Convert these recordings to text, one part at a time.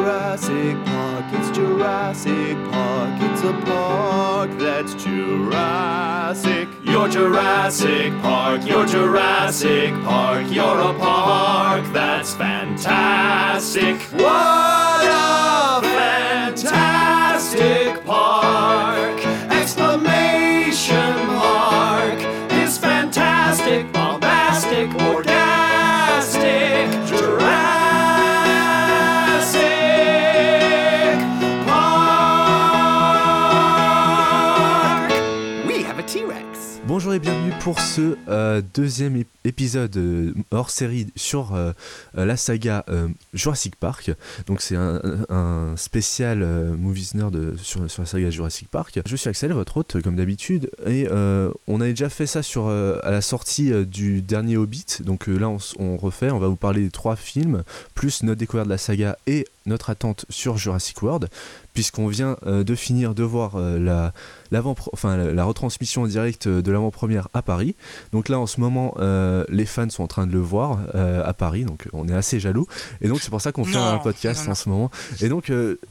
Jurassic Park, it's Jurassic Park, it's a park that's Jurassic. You're Jurassic Park, you're Jurassic Park, you're a park that's fantastic. What a fantastic park! Exclamation mark! It's fantastic, bombastic, orgastic, Jurassic Park! We have a T-Rex! Bonjour et bienvenue pour ce deuxième épisode hors série sur la saga Jurassic Park. Donc c'est un spécial Movies Nerd sur la saga Jurassic Park. Je suis Axel, votre hôte comme d'habitude, et on avait déjà fait ça à la sortie du dernier Hobbit. Donc là on refait, on va vous parler des 3 films, plus notre découverte de la saga et notre attente sur Jurassic World, puisqu'on vient de finir de voir la retransmission en direct de l'avant-première à Paris. Donc là en ce moment les fans sont en train de le voir à Paris, donc on est assez jaloux, et donc c'est pour ça qu'on fait un podcast en ce moment. Et donc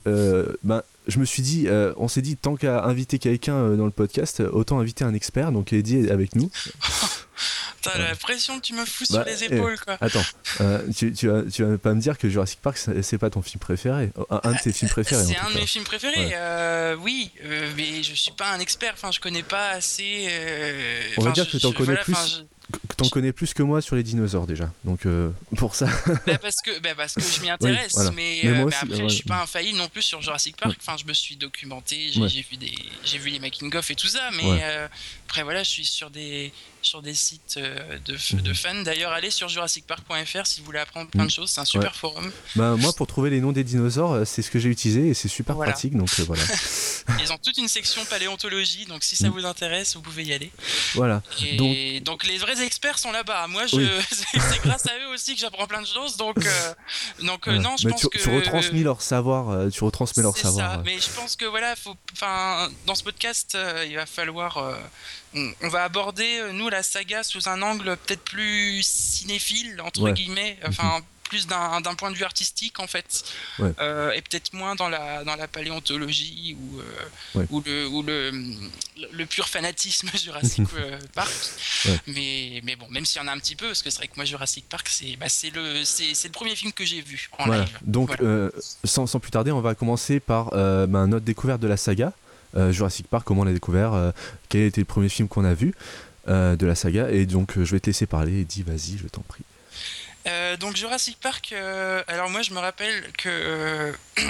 je me suis dit, on s'est dit, tant qu'à inviter quelqu'un dans le podcast, autant inviter un expert. Donc Eddie est avec nous. T'as la pression que tu me fous sur les épaules, quoi. Attends, tu vas pas me dire que Jurassic Park c'est pas ton film préféré, un de tes films préférés. C'est un de mes films préférés, ouais. Oui, mais je suis pas un expert, enfin je connais pas assez. On va dire que t'en connais plus. T'en connais plus que moi sur les dinosaures déjà, donc pour ça. parce que je m'y intéresse, oui, voilà. mais moi aussi, après je suis pas infaillible non plus sur Jurassic Park. Enfin, je me suis documenté, j'ai vu les making of et tout ça, mais après voilà, je suis sur des sites de fans. D'ailleurs, allez sur jurassicpark.fr si vous voulez apprendre plein de choses, c'est un super forum. Moi, pour trouver les noms des dinosaures, c'est ce que j'ai utilisé et c'est super pratique, donc voilà. Ils ont toute une section paléontologie, donc si ça vous intéresse, vous pouvez y aller. Voilà. Et donc les vrais experts sont là-bas. Moi, c'est grâce à eux aussi que j'apprends plein de choses, donc non, je pense que tu retransmets leur savoir, c'est ça. Mais je pense que voilà, dans ce podcast, il va falloir. On va aborder, nous, la saga sous un angle peut-être plus cinéphile, entre guillemets, plus d'un point de vue artistique, en fait, et peut-être moins dans la paléontologie ou le pur fanatisme Jurassic Park. Mais bon, même s'il y en a un petit peu, parce que c'est vrai que moi, Jurassic Park, c'est le premier film que j'ai vu en live. Donc, sans plus tarder, on va commencer par notre découverte de la saga. Jurassic Park, comment on l'a découvert, quel a été le premier film qu'on a vu de la saga, et donc je vais te laisser parler, et dis vas-y, je t'en prie. Donc Jurassic Park, alors moi je me rappelle que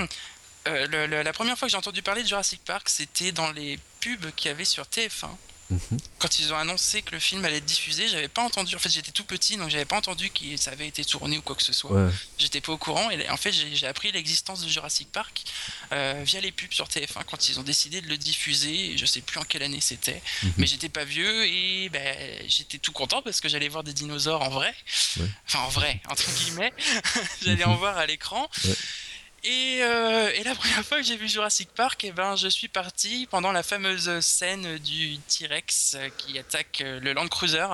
la première fois que j'ai entendu parler de Jurassic Park, c'était dans les pubs qu'il y avait sur TF1. Quand ils ont annoncé que le film allait être diffusé, j'avais pas entendu, en fait j'étais tout petit, donc j'avais pas entendu que ça avait été tourné ou quoi que ce soit. J'étais pas au courant, et en fait j'ai appris l'existence de Jurassic Park via les pubs sur TF1 quand ils ont décidé de le diffuser. Je sais plus en quelle année c'était, mais j'étais pas vieux, et j'étais tout content parce que j'allais voir des dinosaures en vrai, enfin en vrai entre guillemets. J'allais en voir à l'écran. Et la première fois que j'ai vu Jurassic Park, je suis parti pendant la fameuse scène du T-Rex qui attaque le Land Cruiser.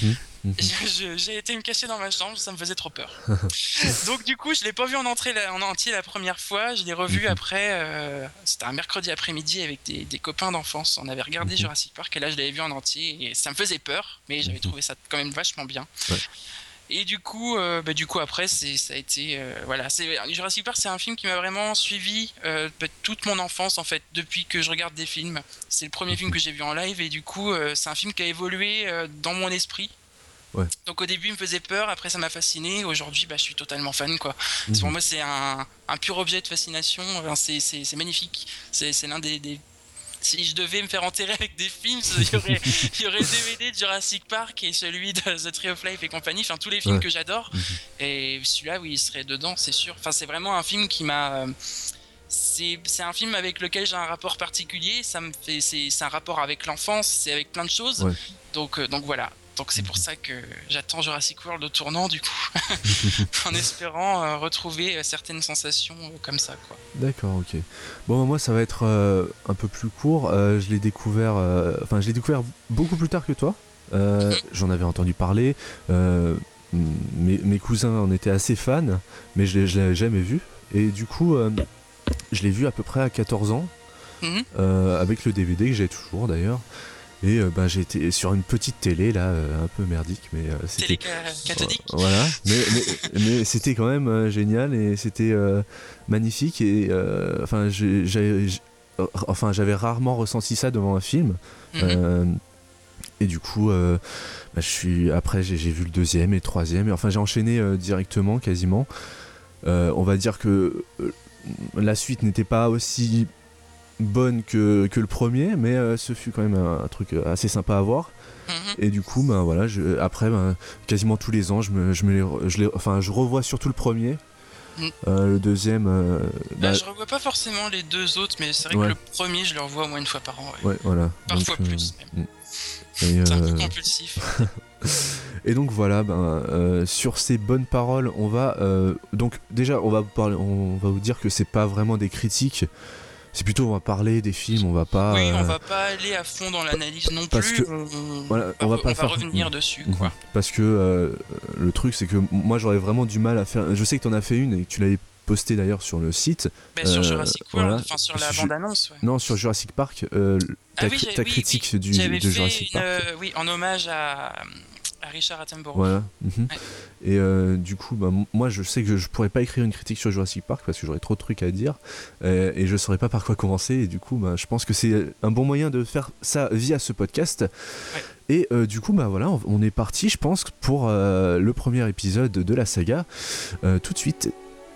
J'ai été me cacher dans ma chambre, ça me faisait trop peur. Donc du coup, je l'ai pas vu en entier la première fois. Je l'ai revu après. C'était un mercredi après-midi avec des copains d'enfance. On avait regardé Jurassic Park, et là je l'avais vu en entier, et ça me faisait peur, mais j'avais trouvé ça quand même vachement bien. Et du coup après ça a été Jurassic Park, c'est un film qui m'a vraiment suivi toute mon enfance, en fait, depuis que je regarde des films. C'est le premier film que j'ai vu en live, et du coup c'est un film qui a évolué dans mon esprit. Donc au début il me faisait peur, après ça m'a fasciné, aujourd'hui je suis totalement fan, quoi. Pour moi c'est un pur objet de fascination, c'est magnifique, c'est l'un des si je devais me faire enterrer avec des films, il y aurait le DVD de Jurassic Park et celui de The Tree of Life et compagnie, enfin tous les films que j'adore, et celui-là il serait dedans, c'est sûr. Enfin c'est vraiment un film qui m'a c'est un film avec lequel j'ai un rapport particulier, c'est un rapport avec l'enfance, c'est avec plein de choses. Donc voilà. Donc c'est pour ça que j'attends Jurassic World au tournant, du coup, en espérant retrouver certaines sensations comme ça, quoi. D'accord, ok. Bon, moi ça va être un peu plus court. Je l'ai découvert beaucoup plus tard que toi. J'en avais entendu parler. Mes cousins en étaient assez fans, mais je l'avais jamais vu. Et du coup, je l'ai vu à peu près à 14 ans, avec le DVD que j'ai toujours d'ailleurs. Et j'ai été sur une petite télé là, un peu merdique, mais c'était Télé cathodique. voilà, mais c'était quand même génial et c'était magnifique et j'avais rarement ressenti ça devant un film. Et du coup, après j'ai vu le deuxième et le troisième, et enfin j'ai enchaîné directement quasiment. On va dire que la suite n'était pas aussi bonne que le premier, mais ce fut quand même un truc assez sympa à voir. Et du coup après quasiment tous les ans je revois surtout le premier. Le deuxième je revois pas forcément les deux autres, mais c'est vrai que le premier je le revois au moins une fois par an. Ouais, voilà. Parfois donc, plus même. C'est un peu compulsif. Et donc voilà, sur ces bonnes paroles, on va donc déjà on va vous dire que c'est pas vraiment des critiques. C'est plutôt on va parler des films, on va pas. Oui, on va pas aller à fond dans l'analyse non parce plus. On va revenir dessus, quoi. Parce que le truc, c'est que moi j'aurais vraiment du mal à faire. Je sais que t'en as fait une et que tu l'avais posté d'ailleurs sur le site. Sur Jurassic World, enfin sur la bande-annonce. Ouais. Non, sur Jurassic Park. Ta critique de Jurassic Park. Oui, en hommage à Richard Attenborough. Voilà. Et du coup, moi je sais que je pourrais pas écrire une critique sur Jurassic Park parce que j'aurais trop de trucs à dire et je saurais pas par quoi commencer. Et du coup, je pense que c'est un bon moyen de faire ça via ce podcast. Ouais. Et du coup, on est parti, je pense, pour le premier épisode de la saga. Tout de suite.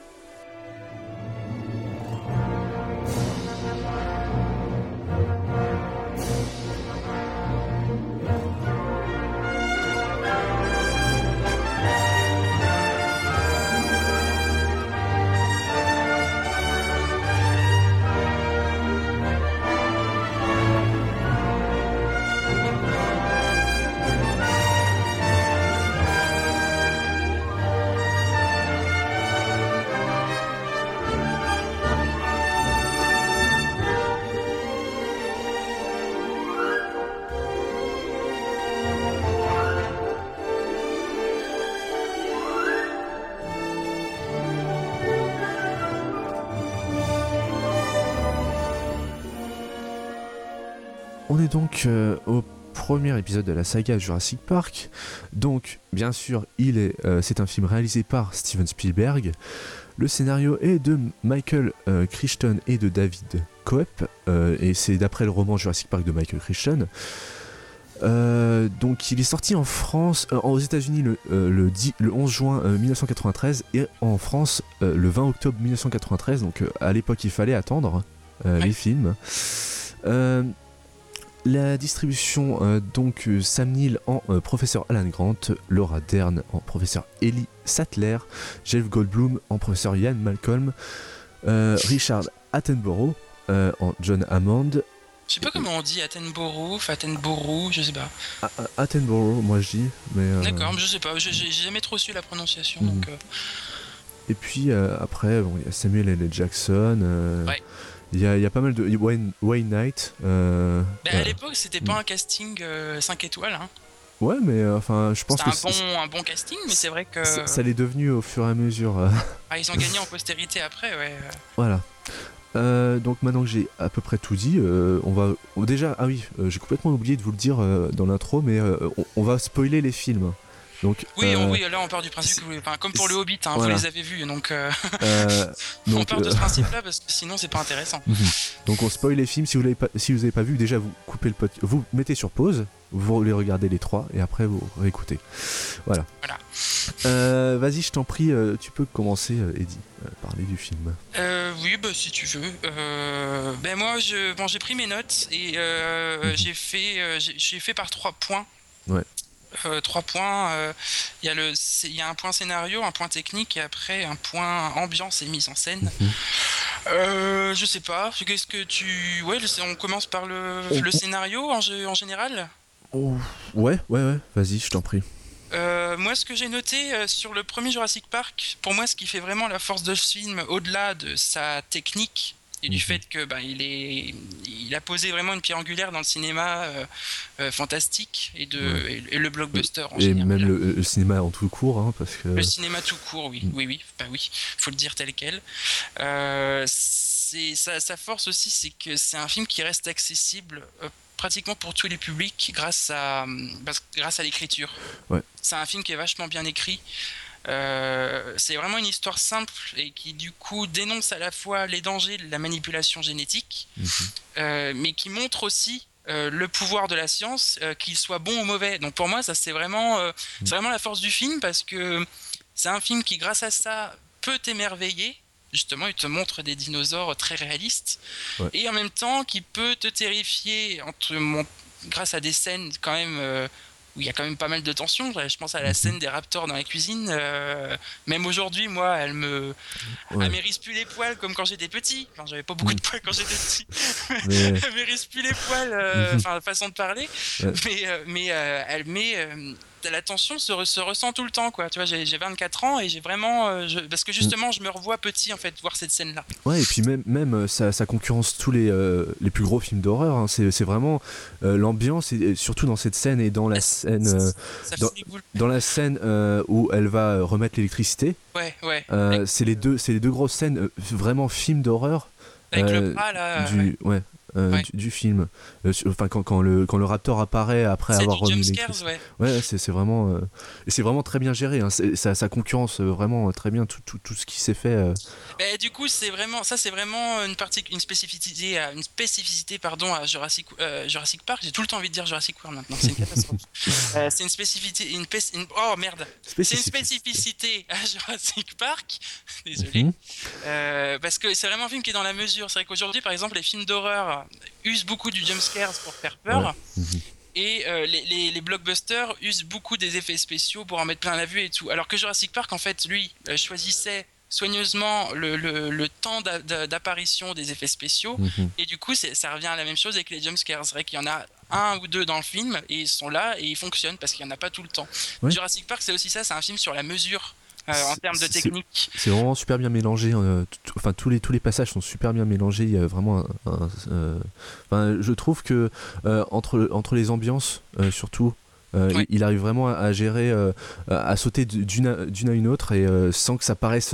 On est donc au premier épisode de la saga Jurassic Park. Donc, bien sûr, c'est un film réalisé par Steven Spielberg. Le scénario est de Michael Crichton et de David Koepp, et c'est d'après le roman Jurassic Park de Michael Crichton. Donc, il est sorti en France, aux États-Unis le 11 juin 1993 et en France le 20 octobre 1993. Donc, à l'époque, il fallait attendre les films. La distribution, Sam Neill en professeur Alan Grant, Laura Dern en professeur Ellie Sattler, Jeff Goldblum en professeur Ian Malcolm, Richard Attenborough en John Hammond. Je sais pas comment on dit Attenborough, je sais pas. Attenborough, moi je dis. Mais, D'accord, je sais pas, j'ai jamais trop su la prononciation. Donc, Et puis après, il y a Samuel L. Jackson. Ouais. Il y a pas mal de Wayne Knight. À l'époque, c'était pas un casting 5 étoiles. Hein. Ouais, mais je pense que c'est un bon casting, mais c'est vrai que ça l'est devenu au fur et à mesure. Ils ont gagné en postérité après, ouais. Voilà. Donc maintenant que j'ai à peu près tout dit, on va déjà. Ah oui, j'ai complètement oublié de vous le dire dans l'intro, mais on va spoiler les films. Donc, oui, là on part du principe que comme pour le Hobbit, voilà. Vous les avez vus, donc on part de ce principe-là parce que sinon c'est pas intéressant. Donc on spoil les films. Si vous avez pas vu, déjà vous coupez le podcast, vous mettez sur pause, vous les regardez les trois et après vous réécoutez. Voilà. Vas-y, je t'en prie, tu peux commencer, Eddie, parler du film. Oui, si tu veux. Moi, j'ai pris mes notes et j'ai fait par 3 points. Ouais. 3 points. Il y a un point scénario, un point technique et après un point ambiance et mise en scène. Je sais pas. Qu'est-ce que tu. Ouais, on commence par le scénario en général. Ouais. Vas-y, je t'en prie. Moi, ce que j'ai noté sur le premier Jurassic Park, pour moi, ce qui fait vraiment la force de ce film, au-delà de sa technique, et du fait que il a posé vraiment une pierre angulaire dans le cinéma fantastique et le blockbuster en et général. même le cinéma en tout court, hein, parce que Le cinéma tout court, oui, faut le dire tel quel. Sa force aussi, c'est que c'est un film qui reste accessible pratiquement pour tous les publics grâce à l'écriture. Ouais. C'est un film qui est vachement bien écrit. C'est vraiment une histoire simple et qui du coup dénonce à la fois les dangers de la manipulation génétique, mais qui montre aussi le pouvoir de la science, qu'il soit bon ou mauvais. Donc pour moi, ça c'est vraiment la force du film, parce que c'est un film qui, grâce à ça, peut t'émerveiller. Justement, il te montre des dinosaures très réalistes, et en même temps qui peut te terrifier grâce à des scènes quand même où il y a quand même pas mal de tension. Je pense à la scène des raptors dans la cuisine. Même aujourd'hui, moi, elle m'érisse plus les poils comme quand j'étais petit. Enfin, j'avais pas beaucoup de poils quand j'étais petit. Elle m'érisse plus les poils, façon de parler. Mais elle met... la tension se ressent tout le temps, quoi. Tu vois, j'ai 24 ans et j'ai vraiment... parce que justement, je me revois petit, en fait, voir cette scène-là. Ouais, et puis même ça concurrence tous les plus gros films d'horreur, hein. C'est vraiment l'ambiance, et surtout dans cette scène et dans la scène... dans la scène où elle va remettre l'électricité. C'est les deux grosses scènes, vraiment film d'horreur. Avec le bras, là... du film, enfin quand le raptor apparaît après avoir remis l'électricité. C'est vraiment c'est vraiment très bien géré, hein. Ça concurrence vraiment très bien tout ce qui s'est fait. Du coup, c'est vraiment une spécificité à Jurassic Park. J'ai tout le temps envie de dire Jurassic World maintenant, c'est une catastrophe. C'est une spécificité, c'est une spécificité à Jurassic Park. Désolé. Parce que c'est vraiment un film qui est dans la mesure. C'est vrai qu'aujourd'hui, par exemple, les films d'horreur usent beaucoup du jumpscares pour faire peur. Et les blockbusters usent beaucoup des effets spéciaux pour en mettre plein la vue et tout. Alors que Jurassic Park, en fait, lui, choisissait soigneusement le temps d'apparition des effets spéciaux. Et du coup, ça revient à la même chose avec les jumpscares. C'est vrai qu'il y en a un ou deux dans le film et ils sont là et ils fonctionnent parce qu'il n'y en a pas tout le temps. Jurassic Park, c'est aussi ça, c'est un film sur la mesure. En termes de technique, c'est vraiment super bien mélangé. Enfin, tous les passages sont super bien mélangés. Il y a vraiment je trouve que entre les ambiances, surtout, il arrive vraiment à gérer, à sauter d'une à une autre, et sans que ça paraisse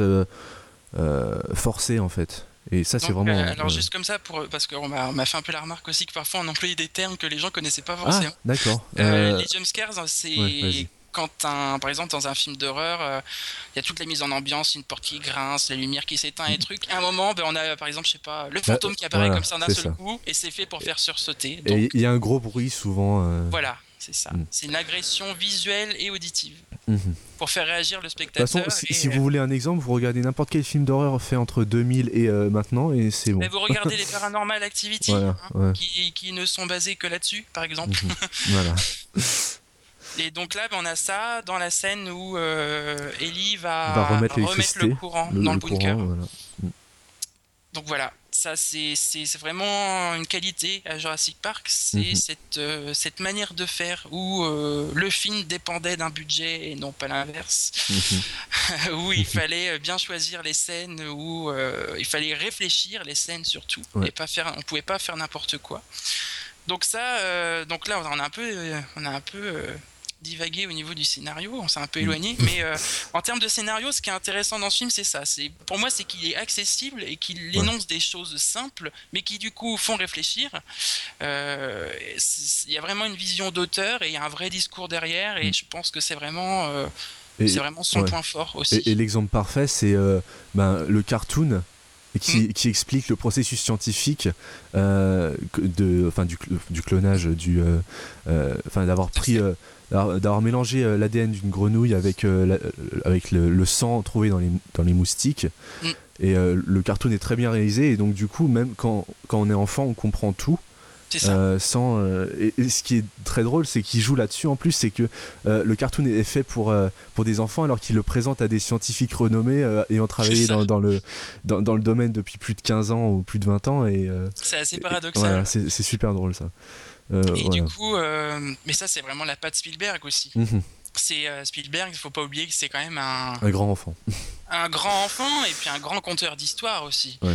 forcé, en fait. Et ça, c'est vraiment. Alors juste comme ça, parce qu'on m'a fait un peu la remarque aussi que parfois on employait des termes que les gens connaissaient pas forcément. Ah, d'accord. Les jumpscares, c'est quand par exemple dans un film d'horreur, il y a toute la mise en ambiance, une porte qui grince, la lumière qui s'éteint et trucs. À un moment, on a par exemple, je sais pas, le fantôme qui apparaît comme ça d'un seul coup, et c'est fait pour faire sursauter. Donc, et il y a un gros bruit souvent. Voilà, c'est ça. C'est une agression visuelle et auditive. Pour faire réagir le spectateur. De toute façon, si vous voulez un exemple, vous regardez n'importe quel film d'horreur fait entre 2000 et maintenant, et c'est bon. Mais vous regardez les Paranormal Activity, qui ne sont basés que là-dessus, par exemple. Voilà. Et donc là, on a ça dans la scène où Ellie va remettre le courant dans le bunker. Voilà. Donc voilà, ça c'est vraiment une qualité à Jurassic Park, c'est cette manière de faire où le film dépendait d'un budget et non pas l'inverse, où il fallait bien choisir les scènes, où il fallait réfléchir les scènes surtout, et on pouvait pas faire n'importe quoi. Donc ça, donc là on a un peu divagué au niveau du scénario, on s'est un peu éloigné, mais en termes de scénario, ce qui est intéressant dans ce film, c'est ça. Pour moi, c'est qu'il est accessible et qu'il énonce des choses simples, mais qui du coup font réfléchir. Il y a vraiment une vision d'auteur et il y a un vrai discours derrière, et je pense que c'est vraiment son point fort aussi. Et l'exemple parfait, c'est le cartoon qui explique le processus scientifique du clonage, d'avoir pris... d'avoir mélangé l'ADN d'une grenouille avec le sang trouvé dans les moustiques. Et le cartoon est très bien réalisé, et donc du coup, même quand on est enfant, on comprend tout. C'est ça. Et ce qui est très drôle, c'est qu'il joue là-dessus en plus, c'est que le cartoon est fait pour des enfants, alors qu'il le présente à des scientifiques renommés ayant travaillé dans le domaine depuis plus de 15 ans ou plus de 20 ans. C'est assez paradoxal. Voilà, c'est super drôle ça. Du coup, mais ça c'est vraiment la patte Spielberg aussi. C'est Spielberg, il faut pas oublier que c'est quand même un grand enfant. Un grand enfant et puis un grand conteur d'histoire aussi.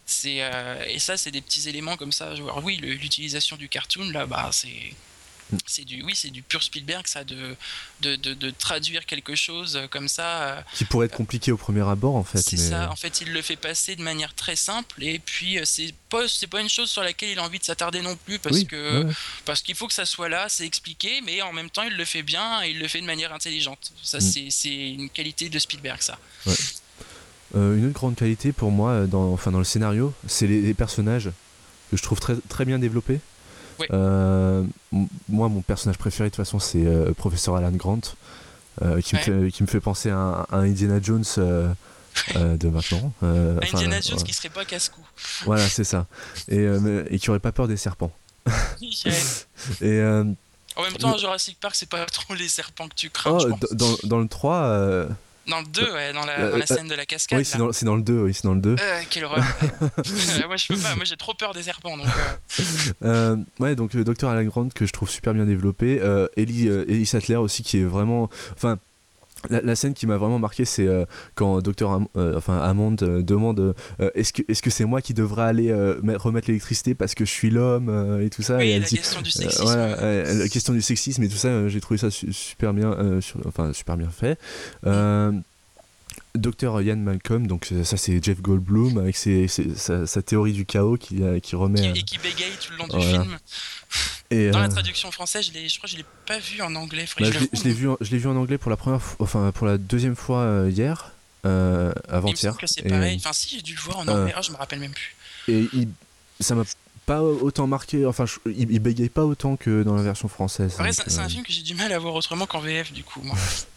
Et ça, c'est des petits éléments comme ça. Alors oui, l'utilisation du cartoon, là, bah, c'est du pur Spielberg, ça, de traduire quelque chose comme ça. Qui pourrait être compliqué au premier abord, en fait. C'est ça, en fait, il le fait passer de manière très simple, et puis c'est pas une chose sur laquelle il a envie de s'attarder non plus, parce qu'il faut que ça soit là, c'est expliqué, mais en même temps, il le fait bien, et il le fait de manière intelligente. Ça, c'est une qualité de Spielberg, ça. Ouais. Une autre grande qualité pour moi, dans le scénario, c'est les personnages que je trouve très, très bien développés. Ouais. Moi, mon personnage préféré de toute façon, c'est Professeur Alan Grant, qui me fait penser à un Indiana Jones de maintenant. Indiana Jones qui serait pas casse-cou. Voilà, c'est ça. Et qui aurait pas peur des serpents. Et en même temps, Jurassic Park, c'est pas trop les serpents que tu crains, je pense. Dans le 3... Dans le 2, ouais, dans la scène de la cascade. Oui, c'est dans le 2, oui, c'est dans le 2. Quelle horreur. Moi, je peux pas, moi j'ai trop peur des serpents. Donc, ouais, donc le Dr. Alan Grant, que je trouve super bien développé. Ellie Sattler aussi, qui est vraiment... Enfin, la scène qui m'a vraiment marqué, c'est quand Dr. Hammond demande est-ce que c'est moi qui devrais aller remettre l'électricité parce que je suis l'homme et tout ça. Oui, et elle la dit, question du sexisme. La question du sexisme et tout ça, j'ai trouvé ça super bien, super bien fait. Dr. Ian Malcolm, donc ça c'est Jeff Goldblum avec sa théorie du chaos qui remet... Et qui bégaye tout le long du film. Et dans la traduction française, je crois que je l'ai pas vu en anglais. Je l'ai vu en anglais pour la deuxième fois hier, avant-hier. Il me semble que c'est pareil. Enfin, si, j'ai dû le voir en anglais. Je me rappelle même plus. Et ça m'a pas autant marqué. Enfin, il bégaye pas autant que dans la version française. Ouais, c'est un film que j'ai du mal à voir autrement qu'en VF, du coup. Moi.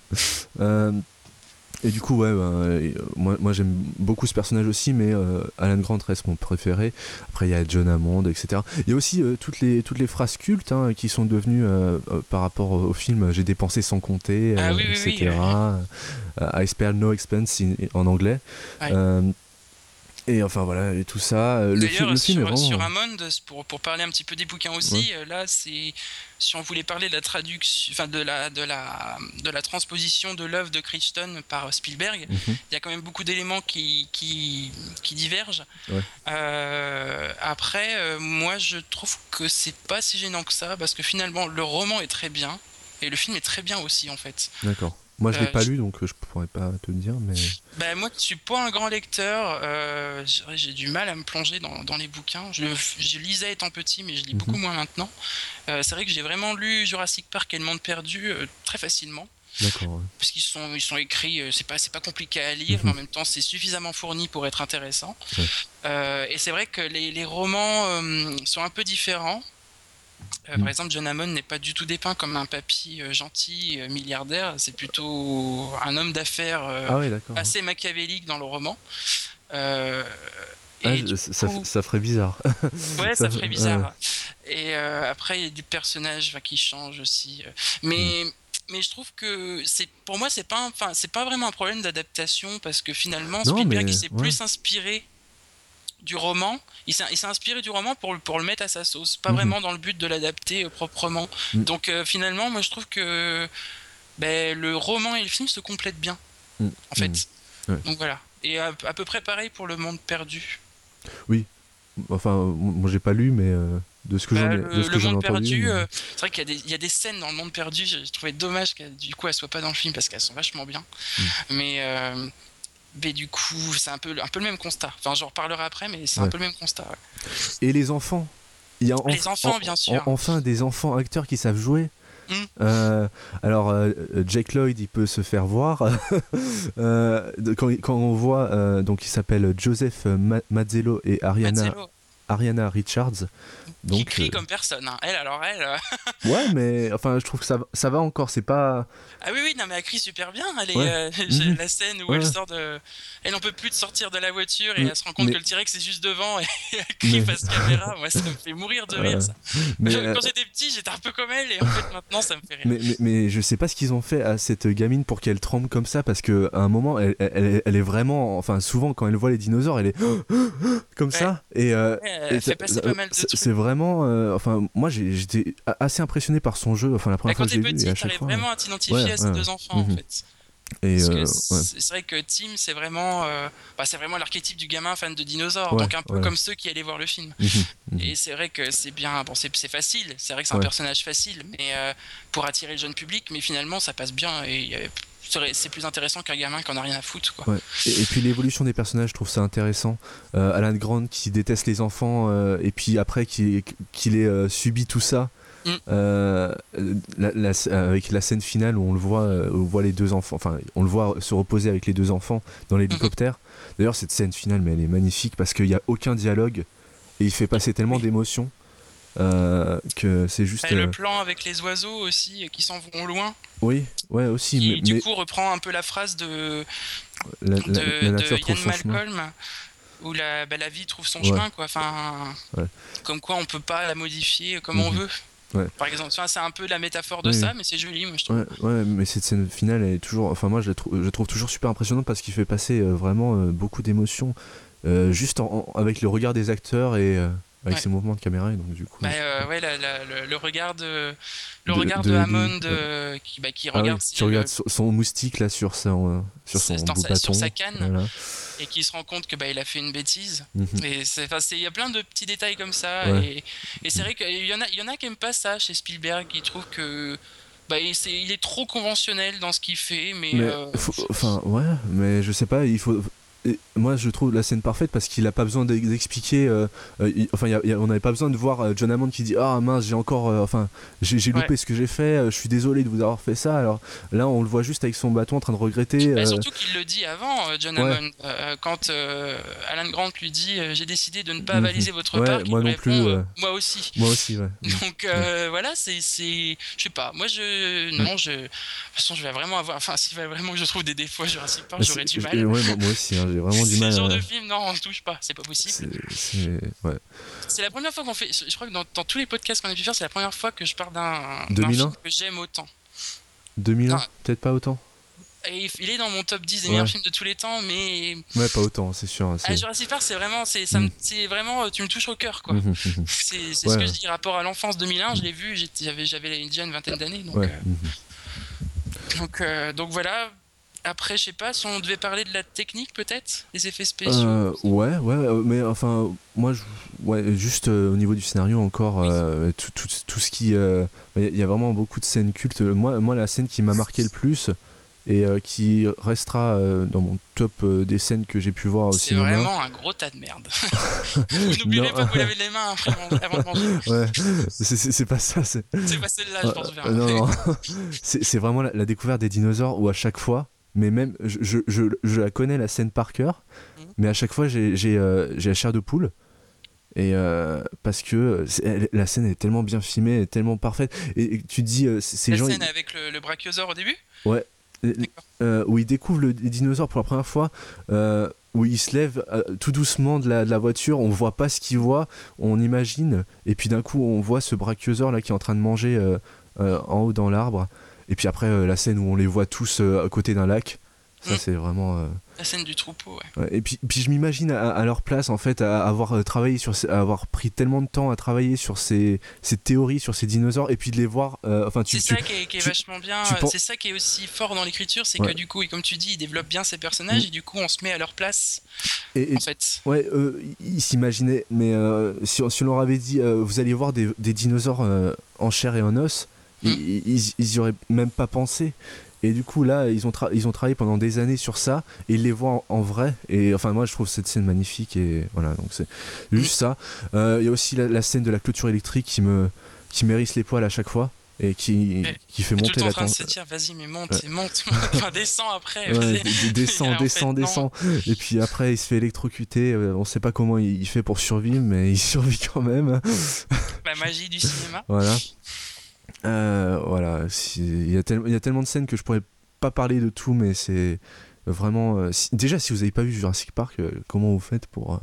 Et du coup, moi j'aime beaucoup ce personnage aussi, mais Alan Grant reste mon préféré. Après, il y a John Hammond, etc. Il y a aussi toutes les phrases cultes qui sont devenues par rapport au film. J'ai dépensé sans compter, etc. I spare no expense en anglais. Ouais. Et enfin voilà, et tout ça. Le film est vraiment... sur Hammond, pour parler un petit peu des bouquins aussi, là c'est si on voulait parler de la traduction, enfin de la transposition de l'œuvre de Crichton par Spielberg, il y a quand même beaucoup d'éléments qui divergent. Ouais. Après, moi je trouve que c'est pas si gênant que ça, parce que finalement le roman est très bien et le film est très bien aussi en fait. D'accord. Moi, je l'ai pas lu, donc je pourrais pas te le dire, mais... moi, je suis pas un grand lecteur. J'ai du mal à me plonger dans les bouquins. Je lisais étant petit, mais je lis beaucoup moins maintenant. C'est vrai que j'ai vraiment lu Jurassic Park et Le Monde Perdu très facilement. D'accord. Ouais. Parce qu'ils sont écrits, c'est pas compliqué à lire, mais en même temps, c'est suffisamment fourni pour être intéressant. Ouais. Et c'est vrai que les romans sont un peu différents. Par exemple, John Hammond n'est pas du tout dépeint comme un papy gentil, milliardaire. C'est plutôt un homme d'affaires assez machiavélique dans le roman. Ça ferait bizarre. Ouais, ça ferait bizarre. Et après, il y a des personnages qui changent aussi. Mais je trouve que pour moi, c'est pas vraiment un problème d'adaptation, parce que finalement, Spielberg il s'est plus inspiré du roman. Il s'est inspiré du roman pour le mettre à sa sauce, pas vraiment dans le but de l'adapter proprement. Donc finalement, moi je trouve que le roman et le film se complètent bien, en fait. Ouais. Donc voilà. Et à peu près pareil pour Le Monde Perdu. Oui. Enfin, moi j'ai pas lu, mais de ce que j'en ai entendu. Le Monde Perdu, c'est vrai qu'il y a des scènes dans Le Monde Perdu, j'ai trouvé dommage qu'elles soient pas dans le film, parce qu'elles sont vachement bien. Mais du coup, c'est un peu le même constat. Enfin, j'en reparlerai après, mais c'est un peu le même constat. Ouais. Et les enfants, il y a les enfants, bien sûr. Enfin, des enfants acteurs qui savent jouer. Alors, Jake Lloyd, il peut se faire voir. Quand on voit, donc il s'appelle Joseph Mazzello et Ariana Richards. Donc, qui crie comme personne, hein. Elle. Ouais, mais enfin, je trouve que ça va encore, c'est pas... Ah oui, non, mais elle crie super bien. La scène où elle sort de... Elle n'en peut plus de sortir de la voiture et elle se rend compte que le T-Rex est juste devant et elle crie face caméra. Moi, ça me fait mourir de rire, ça. Quand j'étais petit, j'étais un peu comme elle, et en fait, maintenant, ça me fait rire. Mais je sais pas ce qu'ils ont fait à cette gamine pour qu'elle tremble comme ça, parce qu'à un moment, elle est vraiment... Enfin, souvent, quand elle voit les dinosaures, elle est comme ça. Et elle fait passer pas mal de trucs. C'est vraiment... enfin, moi, j'étais assez impressionné par son jeu, enfin, la première fois que je l'ai vu. Quand t'es petit, t'arrives vraiment à t'identifier à ces deux enfants, en fait. Et Parce que ouais. c'est vrai que Tim, c'est vraiment l'archétype du gamin fan de dinosaures, Ouais, donc un peu ouais. comme ceux qui allaient voir le film. Mhm, mhm. Et c'est vrai que c'est bien, bon, c'est facile, c'est vrai que c'est un Ouais. personnage facile, mais pour attirer le jeune public, mais finalement ça passe bien et c'est plus intéressant qu'un gamin qui en a rien à foutre, quoi. Ouais. Et puis l'évolution des personnages, je trouve ça intéressant. Alan Grant qui déteste les enfants et puis après qu'il ait subi tout ça. Mm. Avec la scène finale où on voit les deux enfants, enfin on le voit se reposer avec les deux enfants dans l'hélicoptère. D'ailleurs cette scène finale, mais elle est magnifique parce qu'il n'y a aucun dialogue et il fait passer tellement d'émotions que c'est juste. Et le plan avec les oiseaux aussi qui s'en vont loin. Oui, ouais aussi. Qui du coup reprend un peu la phrase de nature trouve Ian son chemin. Malcolm, où la vie trouve son chemin, quoi. Enfin, comme quoi on peut pas la modifier comme on veut. Ouais. Par exemple, c'est un peu la métaphore de ça, mais c'est joli, moi je trouve. Ouais, mais cette scène finale elle est toujours, enfin moi je trouve toujours super impressionnante parce qu'il fait passer vraiment beaucoup d'émotions juste avec le regard des acteurs et avec ses mouvements de caméra, et donc du coup. Le regard de Hammond qui regarde, qui regarde son moustique là sur son bâton, sur sa canne, voilà. Et qui se rend compte que il a fait une bêtise. Mm-hmm. Et il y a plein de petits détails comme ça, et c'est vrai qu'il y en a qui aiment pas ça chez Spielberg, qui trouvent que il est trop conventionnel dans ce qu'il fait, mais mais je sais pas, il faut. Et moi je trouve la scène parfaite parce qu'il a pas besoin d'expliquer on n'avait pas besoin de voir John Hammond qui dit ah mince j'ai encore j'ai loupé ce que j'ai fait, je suis désolé de vous avoir fait ça. Alors là on le voit juste avec son bâton en train de regretter, surtout qu'il le dit avant, John Hammond, quand Alan Grant lui dit j'ai décidé de ne pas avaliser votre parc, moi il non répond plus, moi aussi ouais. Donc voilà, c'est je sais pas, moi de toute façon je vais vraiment avoir, s'il va vraiment que je trouve des défauts à Jurassic Park, j'aurais du mal. Moi aussi j'ai vraiment du mal. Ce genre de film, non, on ne touche pas, c'est pas possible. C'est la première fois qu'on fait, je crois que dans tous les podcasts qu'on a pu faire, c'est la première fois que je parle d'un film que j'aime autant. 2001, peut-être pas autant. Et il est dans mon top 10 des meilleurs films de tous les temps, mais. Ouais, pas autant, c'est sûr. Jurassic Park, c'est vraiment, c'est vraiment, tu me touches au cœur, quoi. C'est ce que je dis, rapport à l'enfance 2001, je l'ai vu, j'avais déjà une vingtaine d'années, donc voilà. Après, je sais pas, si on devait parler de la technique, peut-être, les effets spéciaux. Mais enfin, moi, juste au niveau du scénario encore, tout ce qui, il y a vraiment beaucoup de scènes cultes. Moi, la scène qui m'a marqué le plus et qui restera dans mon top des scènes que j'ai pu voir au cinéma. C'est vraiment un gros tas de merde. N'oubliez pas que vous lavez les mains avant de manger. Ouais, c'est pas ça. C'est pas celle-là, je pense. Non. C'est vraiment la découverte des dinosaures où à chaque fois. Mais même, je la connais la scène par cœur, mais à chaque fois j'ai la chair de poule. Et parce que la scène est tellement bien filmée, tellement parfaite. Et tu te dis, ces gens. La scène avec le brachiosaure au début ? Ouais. Où ils découvrent les dinosaures pour la première fois, où ils se lèvent tout doucement de la voiture, on voit pas ce qu'ils voient, on imagine, et puis d'un coup on voit ce brachiosaure là qui est en train de manger en haut dans l'arbre. Et puis après, la scène où on les voit tous à côté d'un lac, ça c'est vraiment... La scène du troupeau, Et puis je m'imagine à leur place, en fait, à avoir travaillé à avoir pris tellement de temps à travailler sur ces théories, sur ces dinosaures, et puis de les voir... c'est ça qui est vachement bien, c'est ça qui est aussi fort dans l'écriture, c'est que du coup, comme tu dis, ils développent bien ces personnages, et du coup, on se met à leur place, en fait. Ouais, ils s'imaginaient, mais si on leur avait dit, vous allez voir des dinosaures en chair et en os, ils y auraient même pas pensé. Et du coup là ils ont travaillé pendant des années sur ça et ils les voient en vrai, et enfin moi je trouve cette scène magnifique, et voilà, donc c'est juste ça. Il y a aussi la scène de la clôture électrique qui m'hérisse les poils à chaque fois et qui fait monter la tension. Tout le temps en train de se dire vas-y mais monte, enfin descends après. Descends. Et puis après il se fait électrocuter, on sait pas comment il fait pour survivre, mais il survit quand même. La magie du cinéma. Voilà. Il y a tellement de scènes que je pourrais pas parler de tout, mais c'est vraiment déjà si vous avez pas vu Jurassic Park, comment vous faites pour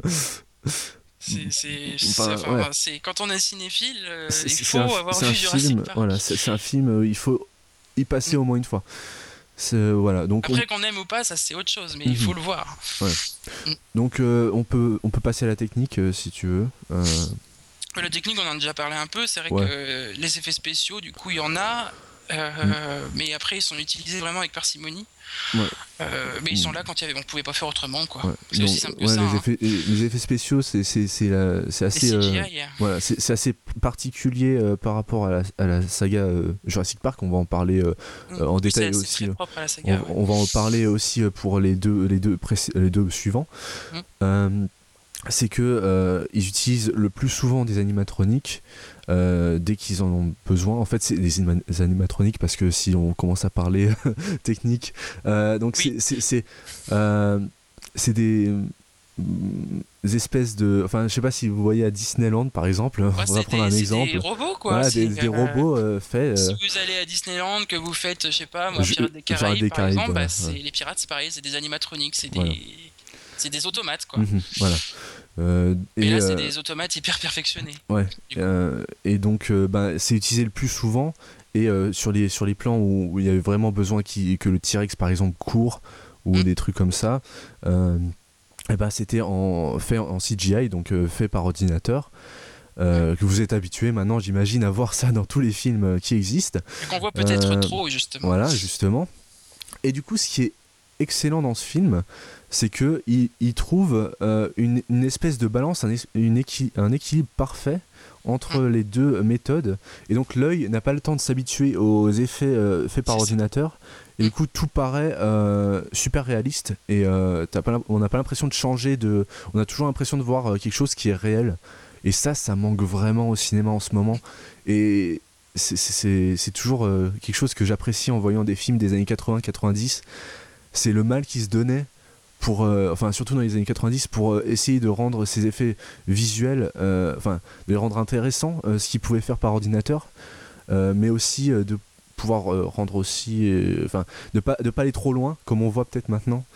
c'est quand on est cinéphile, il faut avoir vu Jurassic Park. Voilà, c'est un film, il faut y passer au moins une fois. Voilà, donc après qu'on aime ou pas, ça c'est autre chose, mais il faut le voir. Donc on peut passer à la technique si tu veux. La technique, on en a déjà parlé un peu. C'est vrai que les effets spéciaux, du coup, il y en a. Mais après ils sont utilisés vraiment avec parcimonie. Ouais. Mais ils sont là quand on pouvait pas faire autrement, quoi. Ouais. C'est Donc, aussi simple que ça. les effets spéciaux, c'est assez, Les CGI. voilà, c'est assez particulier par rapport à la saga Jurassic Park. On va en parler en détail c'est aussi. très propre à la saga. On va en parler aussi pour les deux suivants. C'est que ils utilisent le plus souvent des animatroniques dès qu'ils en ont besoin. En fait, c'est des animatroniques parce que si on commence à parler technique, donc Oui. c'est des espèces de, enfin, je sais pas si vous voyez à Disneyland par exemple. On va prendre un exemple. Des robots, quoi. Voilà, des robots faits. Si vous allez à Disneyland, que vous faites, je sais pas, moi, Pirates des Pirates Caraïbes, des par Caraïbes, exemple, voilà, les pirates, c'est pareil, c'est des animatroniques, Voilà. c'est des automates, quoi. Voilà. Et là, c'est des automates hyper perfectionnés. Ouais. Du coup. Et donc, c'est utilisé le plus souvent. Et sur les plans où il y avait vraiment besoin que le T-Rex, par exemple, court ou des trucs comme ça, c'était fait en CGI, donc fait par ordinateur. Que vous êtes habitué maintenant, j'imagine, à voir ça dans tous les films qui existent. Et qu'on voit peut-être trop, justement. Voilà, justement. Et du coup, ce qui est excellent dans ce film, c'est que il trouve une espèce de balance, un équilibre parfait entre les deux méthodes. Et donc l'œil n'a pas le temps de s'habituer aux effets faits par ordinateur. Et du coup, tout paraît super réaliste. Et on n'a pas l'impression de changer on a toujours l'impression de voir quelque chose qui est réel. Et ça manque vraiment au cinéma en ce moment. Et c'est toujours quelque chose que j'apprécie en voyant des films des années 80-90. C'est le mal qui se donnait surtout dans les années 90, pour essayer de rendre ces effets visuels, de les rendre intéressants, ce qu'ils pouvaient faire par ordinateur, mais aussi de pouvoir rendre aussi, de pas aller trop loin, comme on voit peut-être maintenant.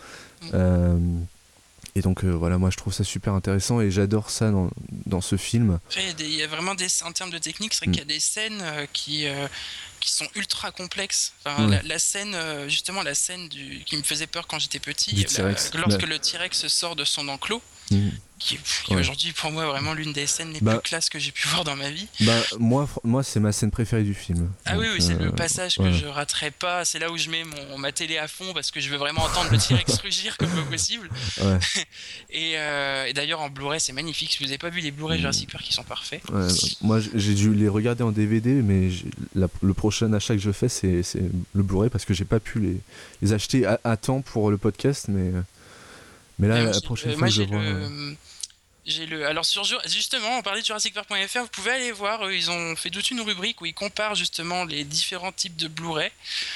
Et donc voilà, moi je trouve ça super intéressant et j'adore ça dans ce film. Après, il y a vraiment en termes de technique, c'est vrai qu'il y a des scènes qui sont ultra complexes. La scène, justement, la scène qui me faisait peur quand j'étais petit, lorsque le T-Rex sort de son enclos, qui est aujourd'hui pour moi vraiment l'une des scènes les plus classes que j'ai pu voir dans ma vie. Moi c'est ma scène préférée du film. Ah donc, oui, c'est le passage que je raterai pas. C'est là où je mets ma télé à fond parce que je veux vraiment entendre le T-Rex rugir comme pas possible. Ouais. Et d'ailleurs en Blu-ray c'est magnifique. Si vous n'avez pas vu les Blu-ray Jurassic Park, ils sont parfaits. Moi j'ai dû les regarder en DVD, mais le prochain achat que je fais c'est le Blu-ray parce que j'ai pas pu les acheter à temps pour le podcast, mais là la prochaine fois que je vois. Alors justement, on parlait de JurassicPark.fr, vous pouvez aller voir, ils ont fait toute une rubrique où ils comparent justement les différents types de Blu-ray.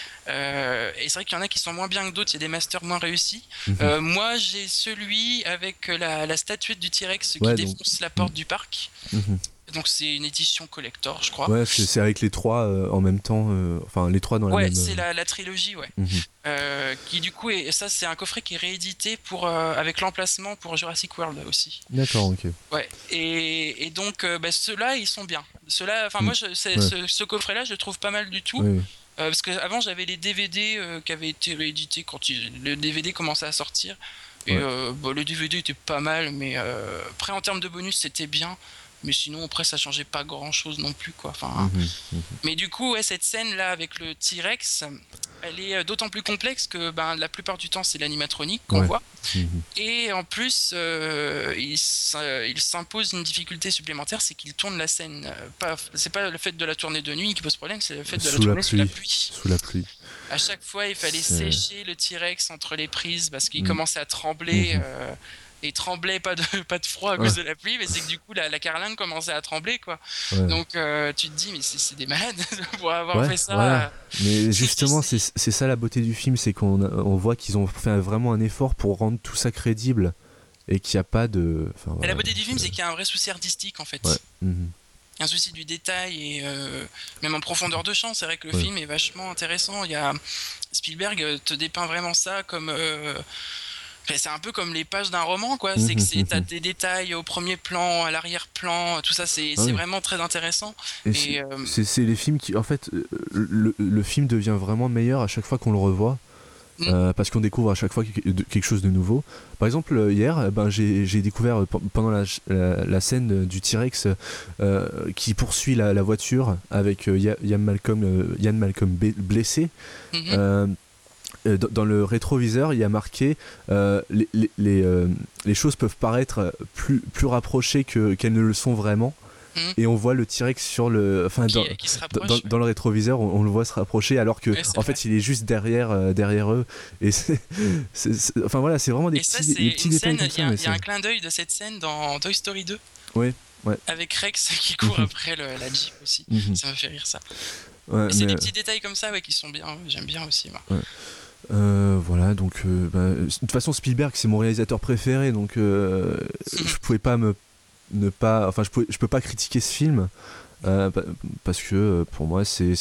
Et c'est vrai qu'il y en a qui sont moins bien que d'autres, il y a des masters moins réussis. Moi j'ai celui avec la statuette du T-Rex qui défonce la porte du parc. Donc c'est une édition collector, je crois. Ouais, c'est avec les trois en même temps, les trois dans la même... Ouais, c'est la trilogie, ouais. Qui du coup, ça c'est un coffret qui est réédité avec l'emplacement pour Jurassic World aussi. D'accord, ok. Ouais, et donc ceux-là ils sont bien. Ceux-là, moi ce coffret-là je le trouve pas mal du tout. Oui. Parce qu'avant j'avais les DVD qui avaient été réédités quand le DVD commençait à sortir. Et le DVD était pas mal, mais après en termes de bonus c'était bien. Mais sinon après ça changeait pas grand chose non plus quoi. Mais du coup cette scène là avec le T-Rex, elle est d'autant plus complexe que la plupart du temps c'est l'animatronique qu'on voit. Et en plus il s'impose une difficulté supplémentaire, c'est qu'il tourne la scène. C'est pas le fait de la tourner de nuit qui pose problème, c'est le fait de la tourner sous la pluie. Sous la pluie. À chaque fois il fallait sécher le T-Rex entre les prises parce qu'il commençait à trembler. Et tremblait pas de froid à cause de la pluie, mais c'est que du coup la carlingue commençait à trembler quoi. Donc tu te dis mais c'est des malades pour avoir fait ça. Voilà. Mais justement c'est ça la beauté du film, c'est qu'on voit qu'ils ont fait vraiment un effort pour rendre tout ça crédible et qu'il n'y a pas de... La beauté du film c'est qu'il y a un vrai souci artistique en fait. Un souci du détail et même en profondeur de champ, c'est vrai que le film est vachement intéressant. Spielberg te dépeint vraiment ça comme... c'est un peu comme les pages d'un roman quoi, c'est que t'as des détails au premier plan, à l'arrière-plan, tout ça c'est vraiment très intéressant. Et c'est les films qui en fait le film devient vraiment meilleur à chaque fois qu'on le revoit. parce qu'on découvre à chaque fois quelque chose de nouveau. Par exemple, hier, j'ai découvert pendant la scène du T-Rex qui poursuit la voiture avec Ian Malcolm blessé. Dans le rétroviseur, il y a marqué les choses peuvent paraître plus rapprochées qu'elles ne le sont vraiment. Et on voit le T-Rex sur le, dans le rétroviseur, on le voit se rapprocher alors que en fait il est juste derrière eux. Et enfin voilà, c'est vraiment des petits détails comme ça. Il y a un clin d'œil de cette scène dans Toy Story 2. Oui. Ouais. Avec Rex qui court après la Jeep aussi. Ça me fait rire ça. Ouais, c'est des petits détails comme ça qui sont bien. J'aime bien aussi. Ouais. Voilà, donc de toute façon Spielberg c'est mon réalisateur préféré, donc je pouvais pas je peux pas critiquer ce film parce que pour moi c'est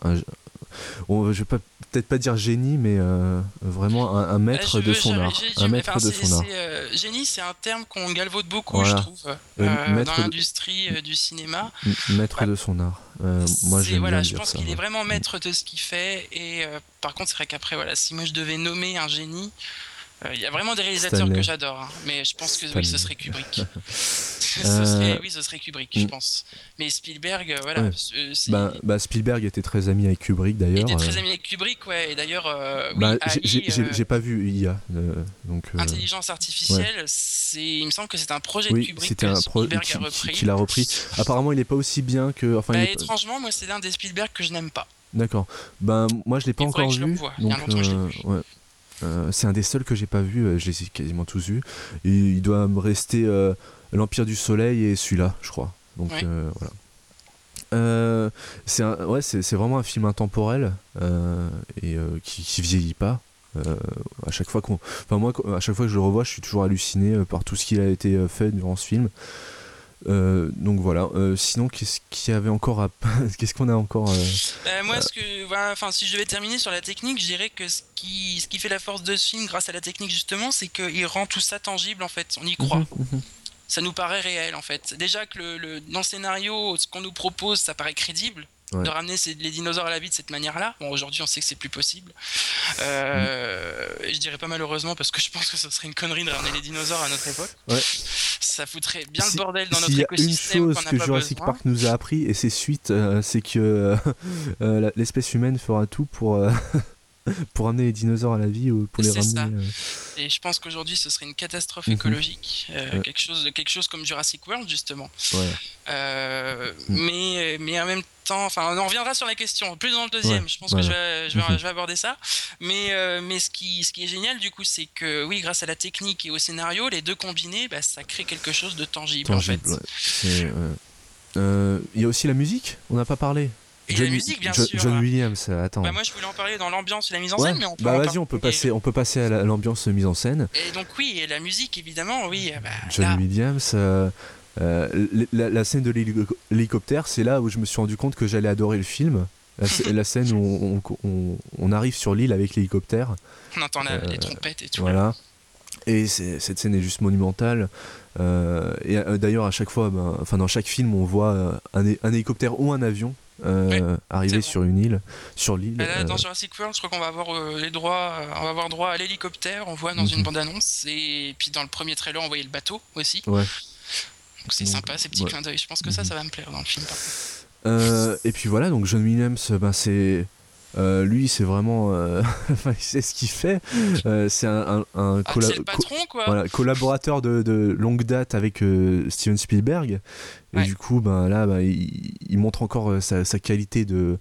je vais peut-être pas dire génie, mais vraiment un maître de son art. Génie, c'est un terme qu'on galvaude beaucoup, voilà. Je trouve, dans l'industrie du cinéma. Maître de son art. Moi, j'aime bien dire ça. Je pense qu'il est vraiment maître de ce qu'il fait. Et par contre, c'est vrai qu'après, si moi je devais nommer un génie, il y a vraiment des réalisateurs que j'adore, mais je pense que oui, ce serait Kubrick. Ce serait Kubrick, je pense. Mais Spielberg, voilà. Spielberg était très ami avec Kubrick d'ailleurs. Il était très ami avec Kubrick, ouais. Et d'ailleurs, j'ai pas vu IA. Donc, Intelligence artificielle, il me semble que c'est un projet de Kubrick que Spielberg a repris. Qu'il a repris. Apparemment, il est pas aussi bien que. Étrangement, moi, c'est l'un des Spielberg que je n'aime pas. D'accord. Moi, je l'ai pas encore vu. Il y a longtemps que je l'ai vu. Ouais. C'est un des seuls que j'ai pas vu, je les ai quasiment tous vus. Et il doit me rester l'Empire du Soleil et celui-là, je crois. Donc voilà. C'est vraiment un film intemporel et qui vieillit pas. À chaque fois à chaque fois que je le revois, je suis toujours halluciné par tout ce qui a été fait durant ce film. Donc voilà. Sinon, qu'est-ce qu'on a encore moi, si je devais terminer sur la technique, je dirais que ce qui fait la force de ce film, grâce à la technique justement, c'est qu'il rend tout ça tangible en fait. On y croit. Ça nous paraît réel en fait. Déjà que dans le scénario, ce qu'on nous propose, ça paraît crédible. De ramener les dinosaures à la vie de cette manière-là. Bon, aujourd'hui, on sait que c'est plus possible. Je dirais pas malheureusement parce que je pense que ce serait une connerie de ramener les dinosaures à notre époque. Ouais. Ça foutrait bien le bordel dans notre écosystème. Une chose que Jurassic Park nous a appris et ses suites, c'est que l'espèce humaine fera tout pour amener les dinosaures à la vie ou pour les ramener. Et je pense qu'aujourd'hui, ce serait une catastrophe écologique. Quelque chose comme Jurassic World, justement. Ouais. Mais en même temps, on en reviendra sur la question, plus dans le deuxième. Je pense que je vais aborder ça. Mais ce qui est génial, du coup, c'est que, oui, grâce à la technique et au scénario, les deux combinés, ça crée quelque chose de tangible en fait. Ouais. Il y a aussi la musique, on n'a pas parlé. Et la musique, bien sûr. John Williams, attends. Moi, je voulais en parler dans l'ambiance et la mise en scène, mais on peut on peut passer à l'ambiance mise en scène. Et donc oui, et la musique, évidemment, oui. John Williams, la scène de l'hélicoptère, c'est là où je me suis rendu compte que j'allais adorer le film. La scène où on arrive sur l'île avec l'hélicoptère. On entend les trompettes et tout. Voilà. Et cette scène est juste monumentale. Et d'ailleurs, à chaque fois, dans chaque film, on voit un hélicoptère ou un avion arriver sur l'île. Dans Jurassic World, je crois qu'on va avoir on va avoir droit à l'hélicoptère. On voit dans une bande-annonce, et puis dans le premier trailer, on voyait le bateau aussi. Ouais. Donc c'est sympa, ces petits clins d'œil. Je pense que ça va me plaire dans le film. Par contre. Et puis voilà, donc John Williams, c'est lui, c'est vraiment il sait ce qu'il fait. C'est un c'est le patron, quoi. Voilà, collaborateur de longue date avec Steven Spielberg. Et du coup, il montre encore sa qualité de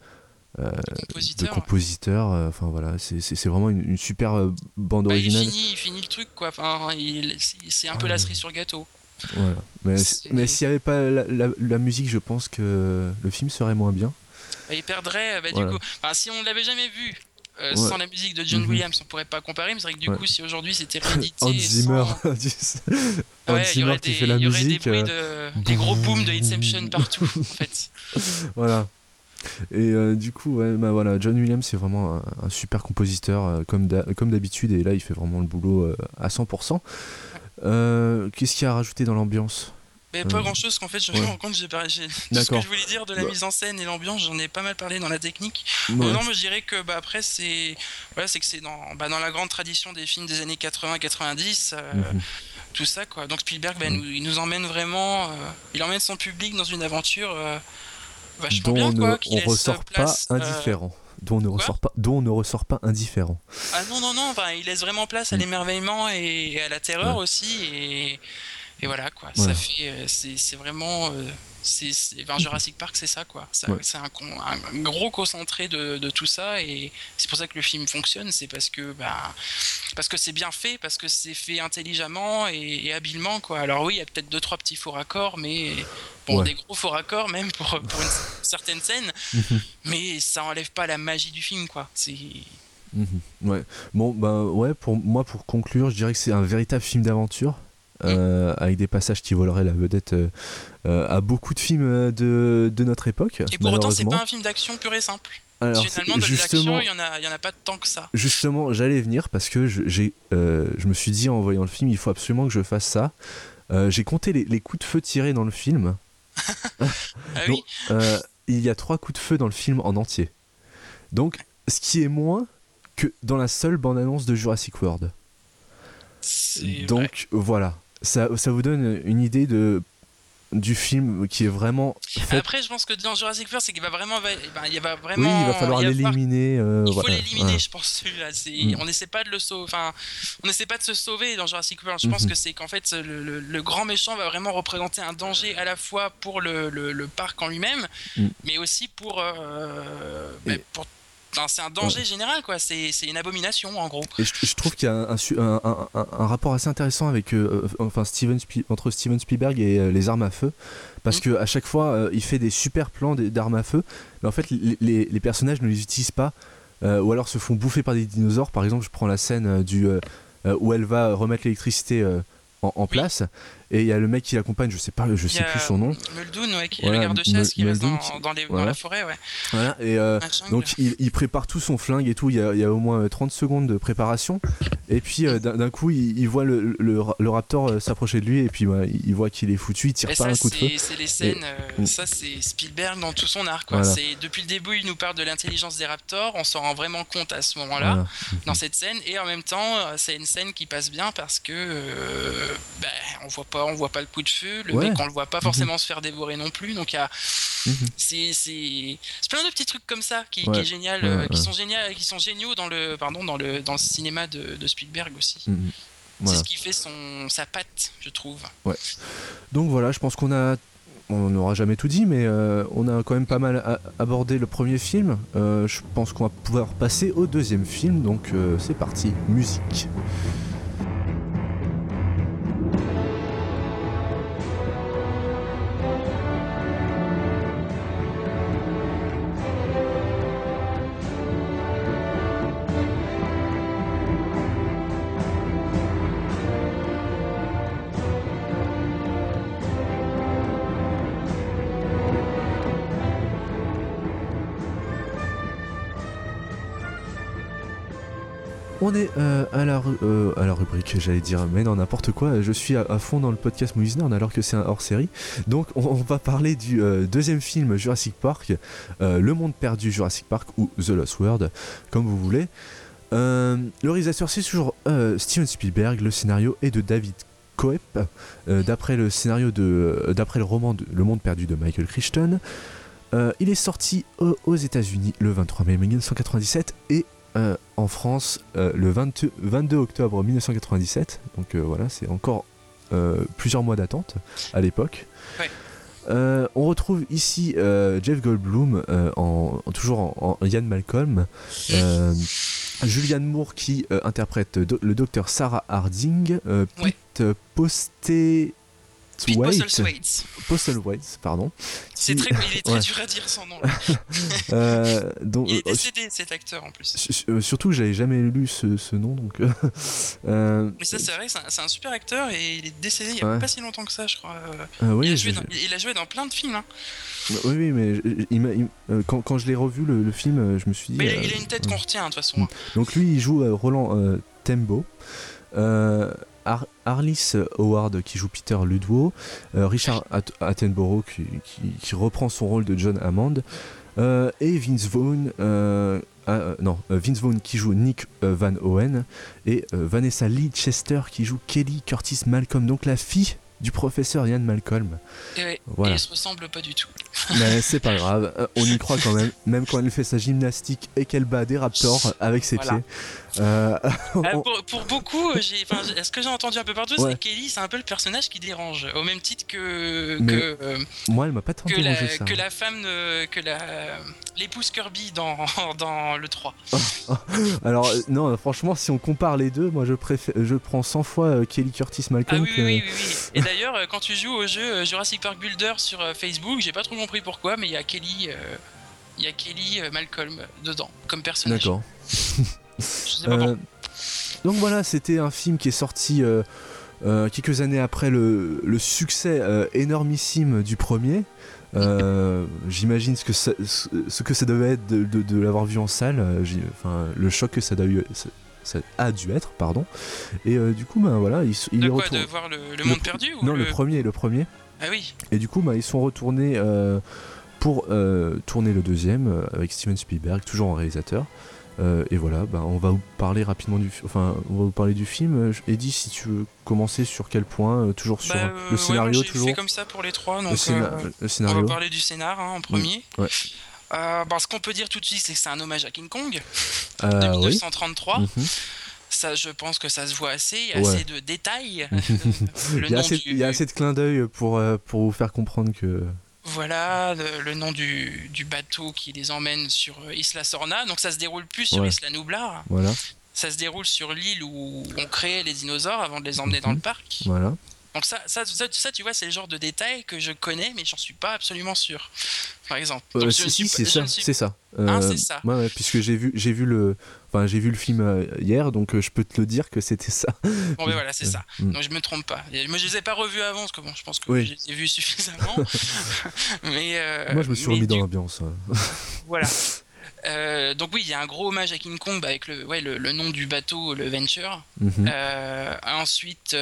compositeur. Enfin voilà, c'est vraiment une super bande originale. Il finit le truc, quoi. C'est un peu la cerise sur le gâteau. Voilà. Mais s'il n'y avait pas la musique, je pense que le film serait moins bien. Il perdrait, du coup. Si on ne l'avait jamais vu sans la musique de John Williams, on pourrait pas comparer. Mais c'est vrai que du coup, si aujourd'hui c'était réédité, Hans Zimmer, il y aurait qui fait la musique, des gros booms de Inception partout, en fait. Voilà. Et du coup, voilà, John Williams, c'est vraiment un super compositeur, comme d'habitude, et là, il fait vraiment le boulot à 100%. Qu'est-ce qu'il y a à rajouter dans l'ambiance ? Mais pas grand chose qu'en fait je me rends compte, tout ce que je voulais dire de la mise en scène et l'ambiance, j'en ai pas mal parlé dans la technique. Non, moi je dirais que après c'est que c'est dans la grande tradition des films des années 80-90, tout ça quoi. Donc Spielberg il nous emmène vraiment, il emmène son public dans une aventure vachement bien quoi, qui laisse ressort place, pas indifférent. Dont on ne ressort pas indifférent. Ah non, il laisse vraiment place à l'émerveillement et à la terreur aussi et voilà quoi, ça fait c'est vraiment Jurassic Park c'est ça quoi, c'est un gros concentré de tout ça et c'est pour ça que le film fonctionne, c'est parce que c'est bien fait, parce que c'est fait intelligemment et habilement quoi. Alors oui, il y a peut-être 2-3 petits faux raccords, mais des gros faux raccords même pour une certaine scène, mais ça enlève pas la magie du film quoi. C'est ouais. Bon pour moi, pour conclure, je dirais que c'est un véritable film d'aventure. Avec des passages qui voleraient la vedette à beaucoup de films de notre époque. Et pour autant, c'est pas un film d'action pur et simple. Alors, finalement, de l'action, il y en a pas tant que ça. Justement, j'allais venir parce que je me suis dit en voyant le film, il faut absolument que je fasse ça. J'ai compté les coups de feu tirés dans le film. Ah oui. Donc, il y a 3 coups de feu dans le film en entier. Donc, ce qui est moins que dans la seule bande-annonce de Jurassic World. Donc voilà, ça vous donne une idée du film qui est vraiment fait. Après je pense que dans Jurassic World c'est qu'il va vraiment oui, il va falloir l'éliminer, il faut l'éliminer, je pense celui-là. On n'essaie pas de le sauver, on n'essaie pas de se sauver dans Jurassic World. Je pense que c'est qu'en fait le grand méchant va vraiment représenter un danger à la fois pour le parc en lui-même, mais aussi pour c'est un danger général quoi, c'est une abomination en gros. Et je trouve qu'il y a un rapport assez intéressant avec entre Steven Spielberg et les armes à feu, parce que à chaque fois il fait des super plans d'armes à feu, mais en fait les personnages ne les utilisent pas, ou alors se font bouffer par des dinosaures. Par exemple, je prends la scène où elle va remettre l'électricité en place, et il y a le mec qui l'accompagne, je sais plus son nom, Muldoon, qui est le garde-chasse qui reste dans la forêt, voilà, et donc il prépare tout son flingue et tout, il y a au moins 30 secondes de préparation, et puis d'un coup il voit le raptor s'approcher de lui, et puis il voit qu'il est foutu, il tire pas un coup de feu. C'est les scènes, ça c'est Spielberg dans tout son art quoi. Voilà. C'est depuis le début il nous parle de l'intelligence des raptors, on s'en rend vraiment compte à ce moment-là, dans cette scène, et en même temps c'est une scène qui passe bien parce que on voit pas le coup de feu, le mec on le voit pas forcément se faire dévorer non plus, donc il y a c'est plein de petits trucs comme ça qui est génial, qui sont géniaux dans le cinéma de Spielberg aussi. C'est ce qui fait sa patte, je trouve. Donc voilà, je pense on n'aura jamais tout dit, mais on a quand même pas mal abordé le premier film. Je pense qu'on va pouvoir passer au deuxième film, donc c'est parti, musique. On est à la rubrique, j'allais dire, mais non, n'importe quoi, je suis à fond dans le podcast Movies Nerd alors que c'est un hors-série. Donc on va parler du deuxième film Jurassic Park, Le Monde Perdu Jurassic Park, ou The Lost World, comme vous voulez. Le réalisateur, c'est toujours Steven Spielberg, le scénario est de David Koepp, d'après le roman Le Monde Perdu de Michael Crichton. Il est sorti aux États-Unis le 23 mai 1997 et en France le 22 octobre 1997, donc voilà, c'est encore plusieurs mois d'attente à l'époque. On retrouve ici Jeff Goldblum toujours en Ian Malcolm, Julianne Moore qui interprète le docteur Sarah Harding, Pete Postlethwaite, pardon. Il est très dur à dire son nom. Donc, il est décédé cet acteur en plus. Surtout que j'avais jamais lu ce nom, donc. Mais ça c'est vrai, c'est un super acteur et il est décédé il y a pas si longtemps que ça, je crois. Il a joué dans plein de films. Hein. Oui, mais quand je l'ai revu le film, je me suis dit. Mais il a une tête qu'on retient de toute façon. Donc lui, il joue Roland Tembo. Arliss Howard qui joue Peter Ludlow, Richard Attenborough qui reprend son rôle de John Hammond, et Vince Vaughn, Vince Vaughn qui joue Nick Van Owen, et Vanessa Lee Chester qui joue Kelly Curtis Malcolm, donc la fille du professeur Ian Malcolm. Et ouais, voilà. et ils se ressemblent pas du tout. Mais c'est pas grave, on y croit quand même quand elle fait sa gymnastique et qu'elle bat des raptors avec ses pieds. Pour beaucoup, ce que j'ai entendu un peu partout, c'est que Kelly, c'est un peu le personnage qui dérange, au même titre que moi, elle m'a pas tant dérangé ça. Que la femme, l'épouse Kirby dans le 3. Alors non, franchement, si on compare les deux, moi je prends 100 fois Kelly Curtis Malcolm. Oui. Et d'ailleurs, quand tu joues au jeu Jurassic Park Builder sur Facebook, j'ai pas trop compris pourquoi, mais il y a Kelly Malcolm dedans comme personnage. D'accord. Je sais pas pourquoi. Donc voilà, c'était un film qui est sorti quelques années après le succès énormissime du premier. J'imagine ce que ça devait être de l'avoir vu en salle, le choc que ça a dû être, pardon. Et du coup, voilà, de voir le monde perdu ou Non, le premier. Ah oui. Et du coup, ils sont retournés pour tourner le deuxième avec Steven Spielberg, toujours en réalisateur. Et voilà, on va vous parler rapidement du film. Eddie, si tu veux commencer sur quel point, toujours sur le scénario, moi, toujours. J'ai fait comme ça pour les trois, donc le scénario. On va parler du scénar en premier. Ouais. Ce qu'on peut dire tout de suite, c'est que c'est un hommage à King Kong de 1933. Oui. Ça, je pense que ça se voit assez. Il y a assez de détails. Il y a assez de clins d'œil pour vous faire comprendre que. Voilà, le nom du bateau qui les emmène sur Isla Sorna. Donc ça se déroule plus sur Isla Nublar. Voilà. Ça se déroule sur l'île où on créait les dinosaures avant de les emmener dans le parc. Voilà. Donc ça, tu vois, c'est le genre de détail que je connais, mais j'en suis pas absolument sûr. Par exemple. C'est ça. C'est ça. Ouais, puisque j'ai vu le film hier, donc je peux te le dire que c'était ça. Bon, mais voilà, c'est ça. Donc je me trompe pas. Moi, je les ai pas revus avant, parce que je pense que je les ai vus suffisamment. Mais moi, je me suis remis dans l'ambiance. Voilà. Donc oui, il y a un gros hommage à King Kong avec le nom du bateau, le Venture. Ensuite,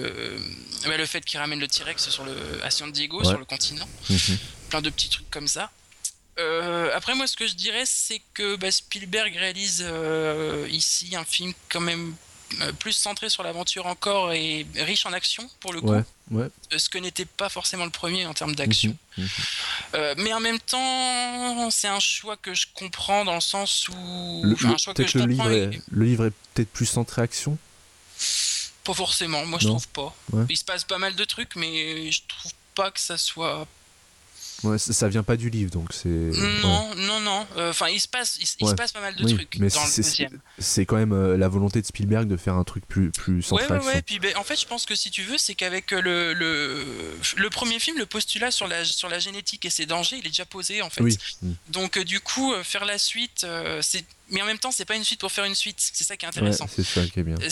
le fait qu'il ramène le T-Rex à San Diego, sur le continent. Plein de petits trucs comme ça. Après, moi, ce que je dirais, c'est que Spielberg réalise ici un film quand même plus centré sur l'aventure encore et riche en action pour le coup. Ce que n'était pas forcément le premier en termes d'action. Mais en même temps, c'est un choix que je comprends dans le sens où... Le livre est peut-être plus centré action. Pas forcément, moi je trouve pas. Il se passe pas mal de trucs, mais je trouve pas que ça soit... ça vient pas du livre, donc c'est... Non. Il se passe pas mal de trucs mais dans le deuxième. C'est quand même la volonté de Spielberg de faire un truc plus centré action. Puis en fait, je pense que si tu veux, c'est qu'avec le premier film, le postulat sur la génétique et ses dangers, il est déjà posé en fait. Oui. Donc du coup, faire la suite, c'est... Mais en même temps, c'est pas une suite pour faire une suite. C'est ça qui est intéressant. C'est ça qui est bien.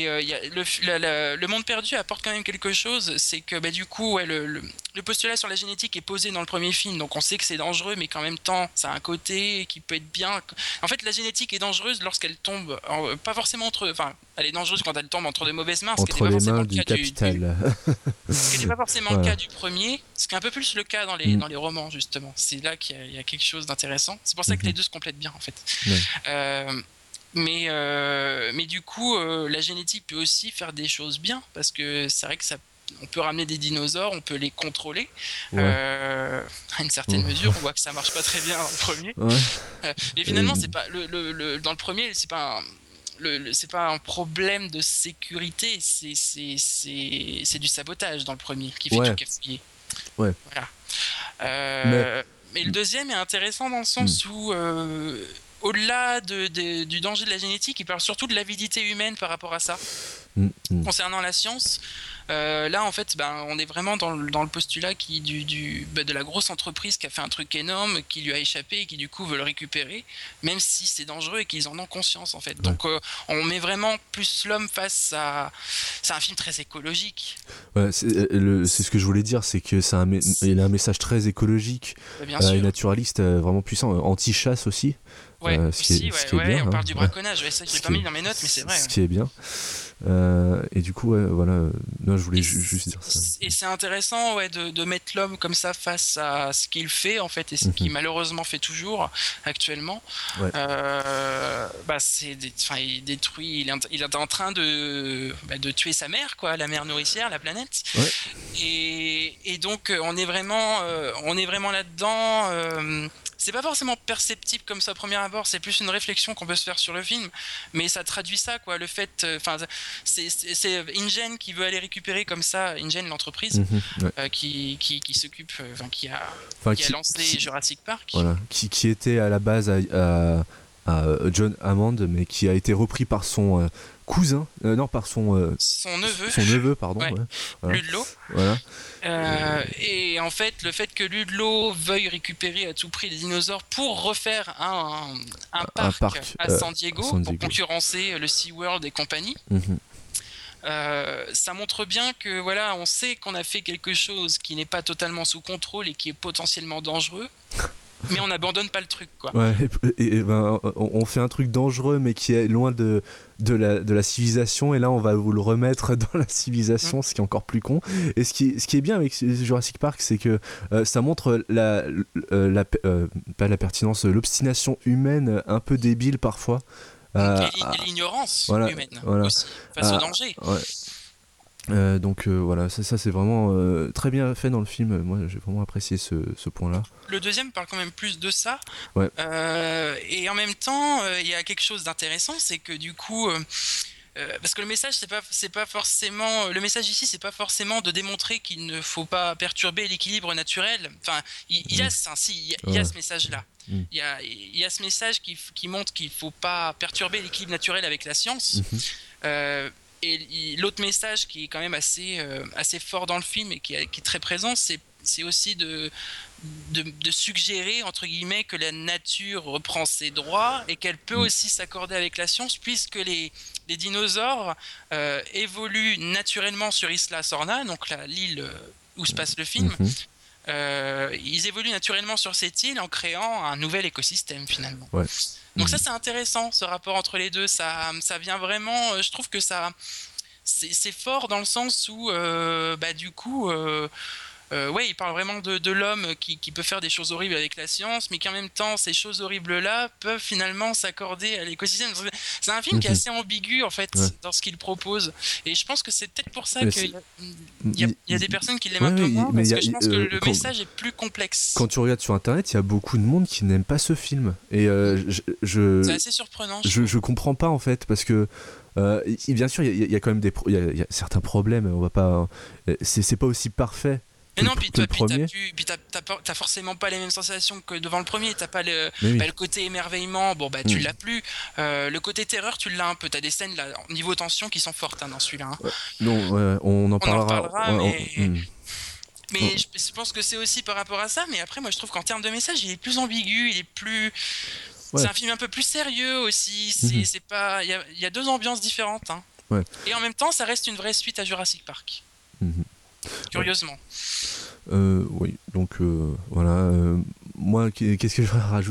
Le monde perdu apporte quand même quelque chose. C'est que du coup, le postulat sur la génétique est posé dans le premier film. Donc on sait que c'est dangereux, mais qu'en même temps, ça a un côté qui peut être bien. En fait, la génétique est dangereuse lorsqu'elle tombe, pas forcément entre... Enfin, elle est dangereuse quand elle tombe entre de mauvaises mains. Entre les mains du capital. Ce qui n'est pas forcément le cas du premier. Ce qui est un peu plus le cas dans les romans, justement. C'est là qu'il y a quelque chose d'intéressant. C'est pour ça que les deux se complètent bien, en fait. Mais du coup, la génétique peut aussi faire des choses bien, parce que c'est vrai que on peut ramener des dinosaures, on peut les contrôler à une certaine mesure. On voit que ça marche pas très bien dans le premier. Et finalement, c'est pas dans le premier, c'est pas un problème de sécurité, c'est du sabotage dans le premier qui fait tout cafouiller. Voilà. Mais le deuxième est intéressant dans le sens où au-delà du danger de la génétique, il parle surtout de l'avidité humaine par rapport à ça. Concernant la science, là en fait on est vraiment dans le postulat de la grosse entreprise qui a fait un truc énorme, qui lui a échappé et qui du coup veut le récupérer, même si c'est dangereux et qu'ils en ont conscience en fait. Donc on met vraiment plus l'homme face à... C'est un film très écologique. C'est ce que je voulais dire, c'est que il a un message très écologique et naturaliste, vraiment puissant, anti-chasse aussi. Ouais, ce qui est, aussi, ce qui est bien, on hein. parle du braconnage, ouais, ça je l'ai Ce pas qui mis est- dans mes notes, mais c'est vrai. Ce Ouais. qui est bien. Et du coup, ouais, voilà. Non, je voulais juste dire ça. Et c'est intéressant ouais, de mettre l'homme comme ça face à ce qu'il fait en fait et ce qu'il malheureusement fait toujours actuellement. Ouais. Il détruit, il est en train de tuer sa mère, quoi, la mère nourricière, la planète. Ouais. Et donc on est vraiment là-dedans. C'est pas forcément perceptible comme ça au premier abord, c'est plus une réflexion qu'on peut se faire sur le film, mais ça traduit ça, quoi. Le fait, c'est InGen qui veut aller récupérer comme ça, InGen l'entreprise Ouais. qui s'occupe, qui a lancé Jurassic Park. Voilà, qui était à la base à John Hammond, mais qui a été repris par son cousin, par son neveu, pardon. Ouais. Ouais. Voilà. Ludlow. Voilà. Et en fait, le fait que Ludlow veuille récupérer à tout prix les dinosaures pour refaire un parc à San Diego pour concurrencer le SeaWorld et compagnie. Ça montre bien que voilà, on sait qu'on a fait quelque chose qui n'est pas totalement sous contrôle et qui est potentiellement dangereux, mais on n'abandonne pas le truc, quoi. Ouais, on fait un truc dangereux mais qui est loin de la civilisation, et là on va vous le remettre dans la civilisation, ce qui est encore plus con. Et ce qui est bien avec Jurassic Park, c'est que ça montre pas la pertinence, l'obstination humaine un peu débile parfois. Et l'ignorance humaine aussi, face au danger. Ouais. Voilà, ça c'est vraiment très bien fait dans le film. Moi j'ai vraiment apprécié ce point-là. Le deuxième parle quand même plus de ça. Ouais. Et en même temps, il y a quelque chose d'intéressant, c'est que du coup, parce que le message c'est pas forcément, le message ici c'est pas forcément de démontrer qu'il ne faut pas perturber l'équilibre naturel. Enfin, il y a ce message-là. Il y a ce message qui montre qu'il faut pas perturber l'équilibre naturel avec la science. Et l'autre message qui est quand même assez fort dans le film et qui est très présent, c'est aussi de suggérer, entre guillemets, que la nature reprend ses droits et qu'elle peut aussi s'accorder avec la science, puisque les dinosaures évoluent naturellement sur Isla Sorna, donc l'île où se passe le film. Ils évoluent naturellement sur cette île en créant un nouvel écosystème, finalement. Ouais. Donc ça c'est intéressant, ce rapport entre les deux, ça vient vraiment, je trouve que ça c'est fort dans le sens où du coup il parle vraiment de l'homme qui peut faire des choses horribles avec la science, mais qui en même temps ces choses horribles là peuvent finalement s'accorder à l'écosystème. C'est un film qui est assez ambigu en fait dans ce qu'il propose, et je pense que c'est peut-être pour ça qu'il y a des personnes qui l'aiment un peu moins, parce que je pense que le message est plus complexe. Quand tu regardes sur internet, il y a beaucoup de monde qui n'aime pas ce film, et c'est assez surprenant. Je comprends pas en fait, parce que bien sûr il y a quand même il y a certains problèmes, on va pas, c'est pas aussi parfait. Mais non, puis t'as forcément pas les mêmes sensations que devant le premier. T'as pas le côté émerveillement, tu l'as plus. Le côté terreur, tu l'as un peu. T'as des scènes là, niveau tension qui sont fortes dans celui-là. Non, on en parlera. Mais je pense que c'est aussi par rapport à ça. Mais après, moi, je trouve qu'en termes de message, il est plus ambigu, il est plus. C'est un film un peu plus sérieux aussi. C'est pas. Il y a deux ambiances différentes. Et en même temps, ça reste une vraie suite à Jurassic Park. Curieusement. Oui, donc voilà. Moi, qu'est-ce que je vais rajouter ?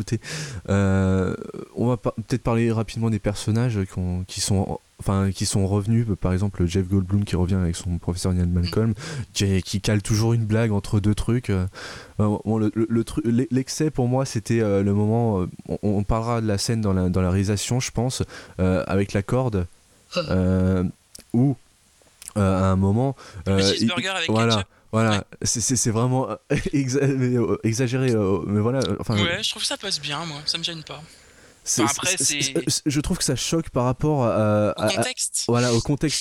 On va peut-être parler rapidement des personnages qui sont revenus. Par exemple, Jeff Goldblum qui revient avec son professeur Ian Malcolm, qui cale toujours une blague entre deux trucs. L'excès pour moi, c'était le moment. On parlera de la scène dans la réalisation, je pense, avec la corde, où à un moment. Le cheeseburger avec ketchup. Voilà, c'est vraiment exagéré, mais voilà. Ouais, je trouve que ça passe bien, moi, ça me gêne pas. Je trouve que ça choque par rapport au contexte. Voilà, au contexte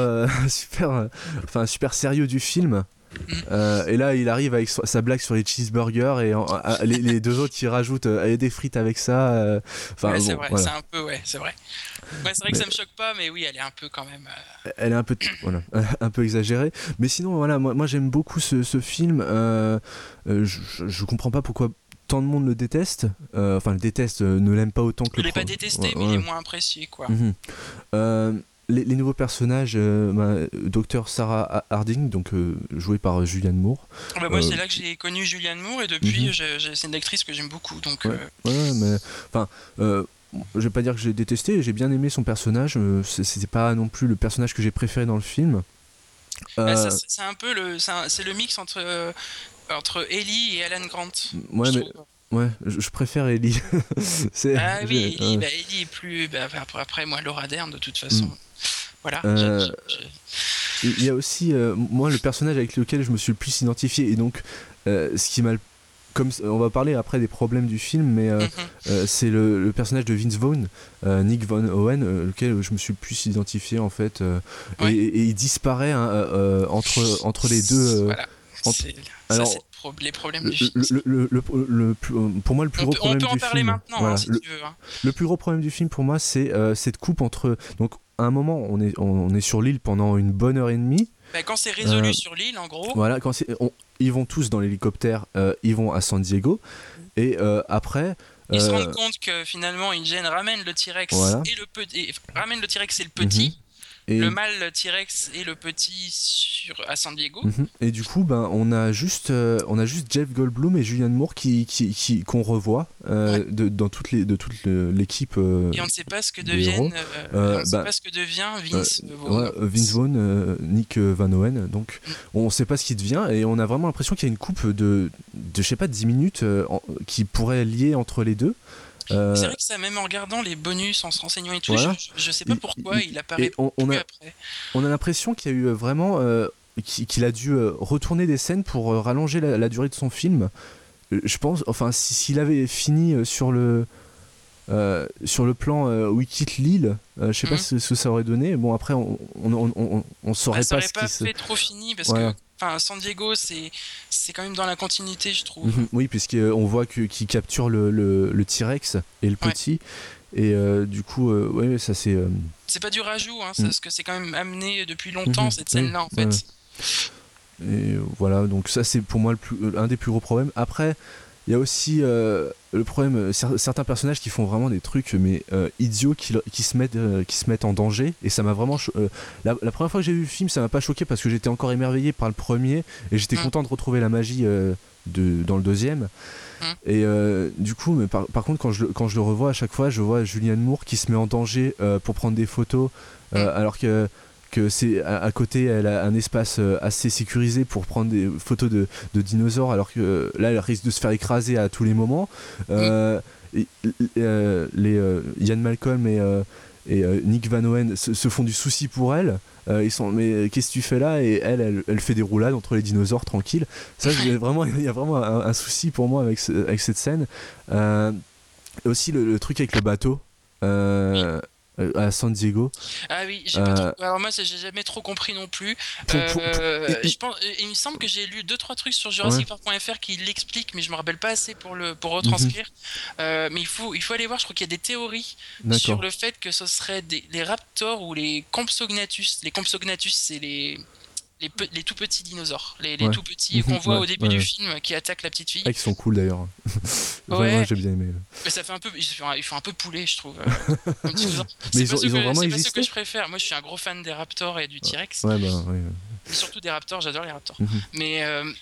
super sérieux du film. Et là, il arrive avec sa blague sur les cheeseburgers, et les deux autres qui rajoutent des frites avec ça. C'est vrai, voilà. C'est un peu, c'est vrai. C'est vrai que ça me choque pas, mais oui, elle est un peu quand même. Elle est un peu, un peu exagérée. Mais sinon, voilà, moi j'aime beaucoup ce film. Je comprends pas pourquoi tant de monde le déteste. Le déteste, ne l'aime pas autant que il est pas détesté, mais il est moins apprécié, quoi. les nouveaux personnages, Dr Sarah Harding, donc jouée par Julianne Moore. Moi, c'est là que j'ai connu Julianne Moore et depuis, c'est une actrice que j'aime beaucoup. Donc, ouais, mais enfin, je vais pas dire que j'ai détesté, j'ai bien aimé son personnage. C'était pas non plus le personnage que j'ai préféré dans le film. C'est un peu c'est le mix entre Ellie et Alan Grant. Ouais, mais ouais, je préfère Ellie. Ellie est plus. Après, moi, Laura Dern, de toute façon. Voilà. Il y a aussi, moi, le personnage avec lequel je me suis le plus identifié, et donc, ce qui m'a. Comme on va parler après des problèmes du film, mais c'est le personnage de Vince Vaughn, Nick Von Owen, lequel je me suis le plus identifié en fait, et il disparaît entre les deux. Voilà. Alors, c'est les problèmes du film. Pour moi, le plus gros problème du film. On peut en parler maintenant, voilà, si tu veux. Le plus gros problème du film pour moi, c'est cette coupe entre. Donc, à un moment, on est sur l'île pendant une bonne heure et demie. Quand c'est résolu sur l'île, en gros. Voilà, ils vont tous dans l'hélicoptère, ils vont à San Diego, et après. Ils se rendent compte que finalement, InGen ramène le T-Rex ramène le T-Rex et le petit. Et le mâle T-Rex et le petit à San Diego. Et du coup, on a juste Jeff Goldblum et Julianne Moore qu'on revoit dans toute l'équipe. Et on ne sait pas ce que deviennent. On ne sait pas ce que devient Vince Vaughn. Vince Vaughn, Nick Van Owen. Donc, on ne sait pas ce qu'il devient et on a vraiment l'impression qu'il y a une coupe de je sais pas, 10 minutes qui pourrait lier entre les deux. C'est vrai que ça, même en regardant les bonus, en se renseignant et tout, voilà. je sais pas pourquoi il apparaît plus après. On a l'impression qu'il y a eu vraiment qu'il a dû retourner des scènes pour rallonger la durée de son film. Je pense, enfin, s'il avait fini sur le plan où il quitte l'île, je sais pas ce que ça aurait donné. Bon, après, on saurait pas ce qui se... Ça aurait pas fait trop fini parce que San Diego, c'est quand même dans la continuité, je trouve. Oui, puisqu'on voit qu'il capture le T-Rex et le petit. Et du coup, ça c'est... C'est pas du rajout, parce que c'est quand même amené depuis longtemps, cette scène-là, en fait. Et voilà, donc ça c'est pour moi un des plus gros problèmes. Après, il y a aussi le problème, certains personnages qui font vraiment des trucs idiots, qui se mettent en danger, et ça m'a vraiment la première fois que j'ai vu le film, ça m'a pas choqué parce que j'étais encore émerveillé par le premier et j'étais content de retrouver la magie dans le deuxième. Et du coup, mais par contre, quand je le revois, à chaque fois je vois Julianne Moore qui se met en danger pour prendre des photos, alors que c'est à côté, elle a un espace assez sécurisé pour prendre des photos de dinosaures, alors que là elle risque de se faire écraser à tous les moments. Ian Malcolm et Nick Van Owen se font du souci pour elle. Ils sont, mais qu'est-ce que tu fais là? Et elle fait des roulades entre les dinosaures tranquille. Ça, il y a vraiment un souci pour moi avec cette scène. Aussi le truc avec le bateau. À San Diego. Ah oui, j'ai pas trop... Alors moi, j'ai jamais trop compris non plus. Je pense, il me semble que j'ai lu 2-3 trucs sur JurassicPark.fr qui l'expliquent, mais je me rappelle pas assez pour retranscrire. Mais il faut aller voir. Je crois qu'il y a des théories sur le fait que ce serait les raptors ou les Compsognathus. Les Compsognathus, c'est les tout petits dinosaures, les tout petits qu'on voit au début du film qui attaquent la petite fille. Qui sont cool d'ailleurs. Vraiment, j'ai bien aimé. Mais ça fait un peu, ils font un peu poulet, je trouve. Mais ils ont vraiment existé. C'est pas ce que je préfère. Moi, je suis un gros fan des raptors et du T-Rex. Mais surtout des raptors, j'adore les raptors. Mais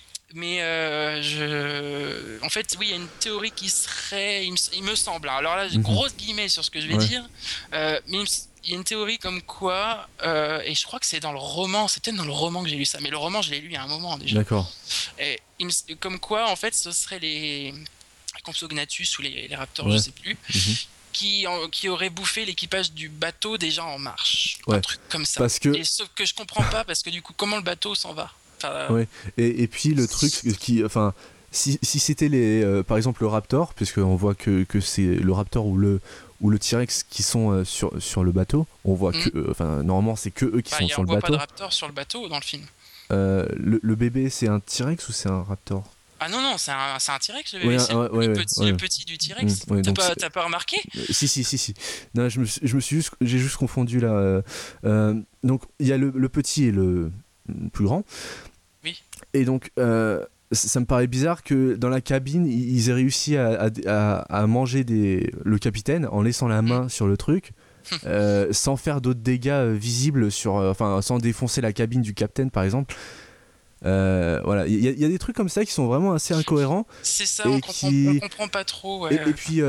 en fait, oui, il y a une théorie qui serait, il me semble. Alors là, j'ai grosse guillemets sur ce que je vais dire. Mais il y a une théorie comme quoi, et je crois que c'est dans le roman, c'est peut-être dans le roman que j'ai lu ça, mais le roman je l'ai lu il y a un moment déjà. D'accord. Et comme quoi, en fait, ce serait les Compsognathus ou les raptors, je sais plus, qui auraient bouffé l'équipage du bateau déjà en marche. Un truc comme ça. Et sauf que je comprends pas, parce que du coup, comment le bateau s'en va? Et puis le truc qui, enfin, si c'était par exemple le raptor, puisqu'on voit que c'est le raptor ou le T-Rex qui sont sur le bateau, on voit que, normalement c'est que eux qui sont sur le bateau. On voit pas de raptor sur le bateau dans le film. Le bébé, c'est un T-Rex ou c'est un raptor? Ah non, c'est un T-Rex le bébé, c'est le petit du T-Rex. T'as pas remarqué? Si. Non, j'ai juste confondu là. Donc il y a le petit et le plus grand. Oui. Et donc ça me paraît bizarre que dans la cabine ils aient réussi à manger le capitaine en laissant la main sur le truc. sans faire d'autres dégâts visibles sans défoncer la cabine du capitaine par exemple. Voilà, il y a des trucs comme ça qui sont vraiment assez incohérents. C'est ça, on comprend pas trop. Ouais. Et puis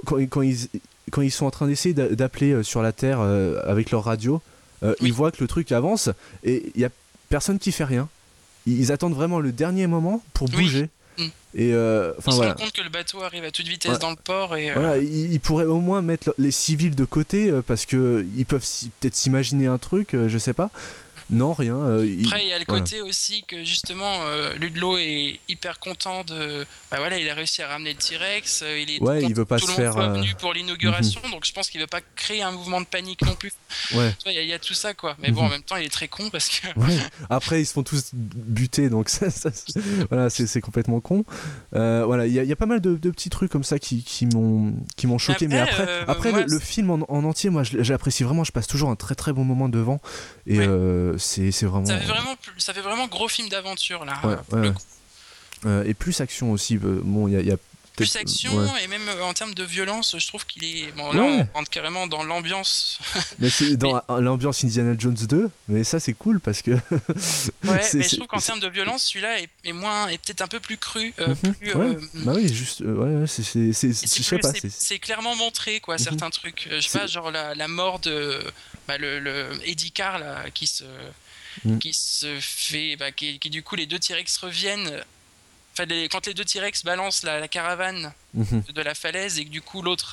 quand ils sont en train d'essayer d'appeler sur la Terre avec leur radio, ils voient que le truc avance et il y a personne qui fait rien. Ils attendent vraiment le dernier moment pour bouger. Et ils se voilà. rendent compte que le bateau arrive à toute vitesse dans le port et voilà, ils pourraient au moins mettre les civils de côté parce que ils peuvent peut-être s'imaginer un truc, je sais pas. Non, rien. Après, il y a le côté aussi que justement, Ludlow est hyper content de. Bah voilà, il a réussi à ramener le T-Rex. Il veut pas tout se le faire. monde soit venu pour l'inauguration, donc je pense qu'il veut pas créer un mouvement de panique non plus. Ouais. Il y a tout ça, quoi. Mais bon, en même temps, il est très con parce que. Ouais. Après, ils se font tous buter, donc voilà, c'est complètement con. Voilà, il y a pas mal de petits trucs comme ça qui m'ont choqué. Mais après moi, le film en entier, moi, j'apprécie vraiment. Je passe toujours un très très bon moment devant. Et c'est vraiment. Ça fait vraiment gros film d'aventure là. Et plus action aussi. Bon, il y a plus action et même en termes de violence, je trouve qu'il est. Bon, là, on rentre carrément dans l'ambiance. Mais c'est dans l'ambiance Indiana Jones 2, mais ça c'est cool parce que. Mais je trouve qu'en termes de violence, celui-là est peut-être un peu plus cru. Bah oui, juste. Je sais pas. C'est clairement montré, quoi, certains trucs. Je sais pas, genre la mort de. Le Eddie Carr là, qui se fait. Qui du coup, les deux T-Rex reviennent. Quand les deux T-Rex balancent la caravane de la falaise et que du coup l'autre,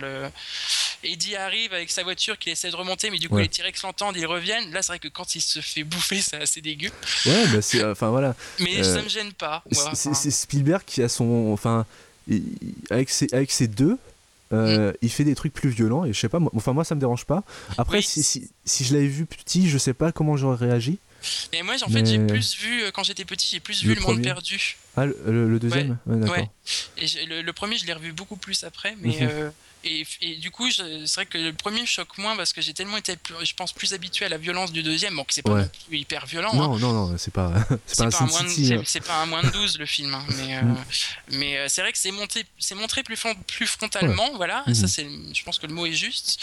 Eddie arrive avec sa voiture qu'il essaie de remonter, mais du coup les T-Rex l'entendent, ils reviennent. Là c'est vrai que quand il se fait bouffer, c'est assez dégueu. Ouais, bah c'est, voilà. Mais ça me gêne pas. C'est Spielberg qui a son, avec ses deux. Il fait des trucs plus violents et je sais pas, moi ça me dérange pas. Après si je l'avais vu petit, je sais pas comment j'aurais réagi. Et moi en fait j'ai plus vu quand j'étais petit, j'ai plus vu Le Monde Perdu. Ah le deuxième. Ouais, d'accord. Ouais. Et le premier je l'ai revu beaucoup plus après, mais et du coup c'est vrai que le premier me choque moins parce que j'ai tellement été je pense plus habitué à la violence du deuxième, bon que c'est pas non plus hyper violent. Non, c'est pas un Sin City. C'est pas un moins de 12 le film, mais c'est vrai que c'est montré plus frontalement, voilà. Ça c'est, je pense que le mot est juste.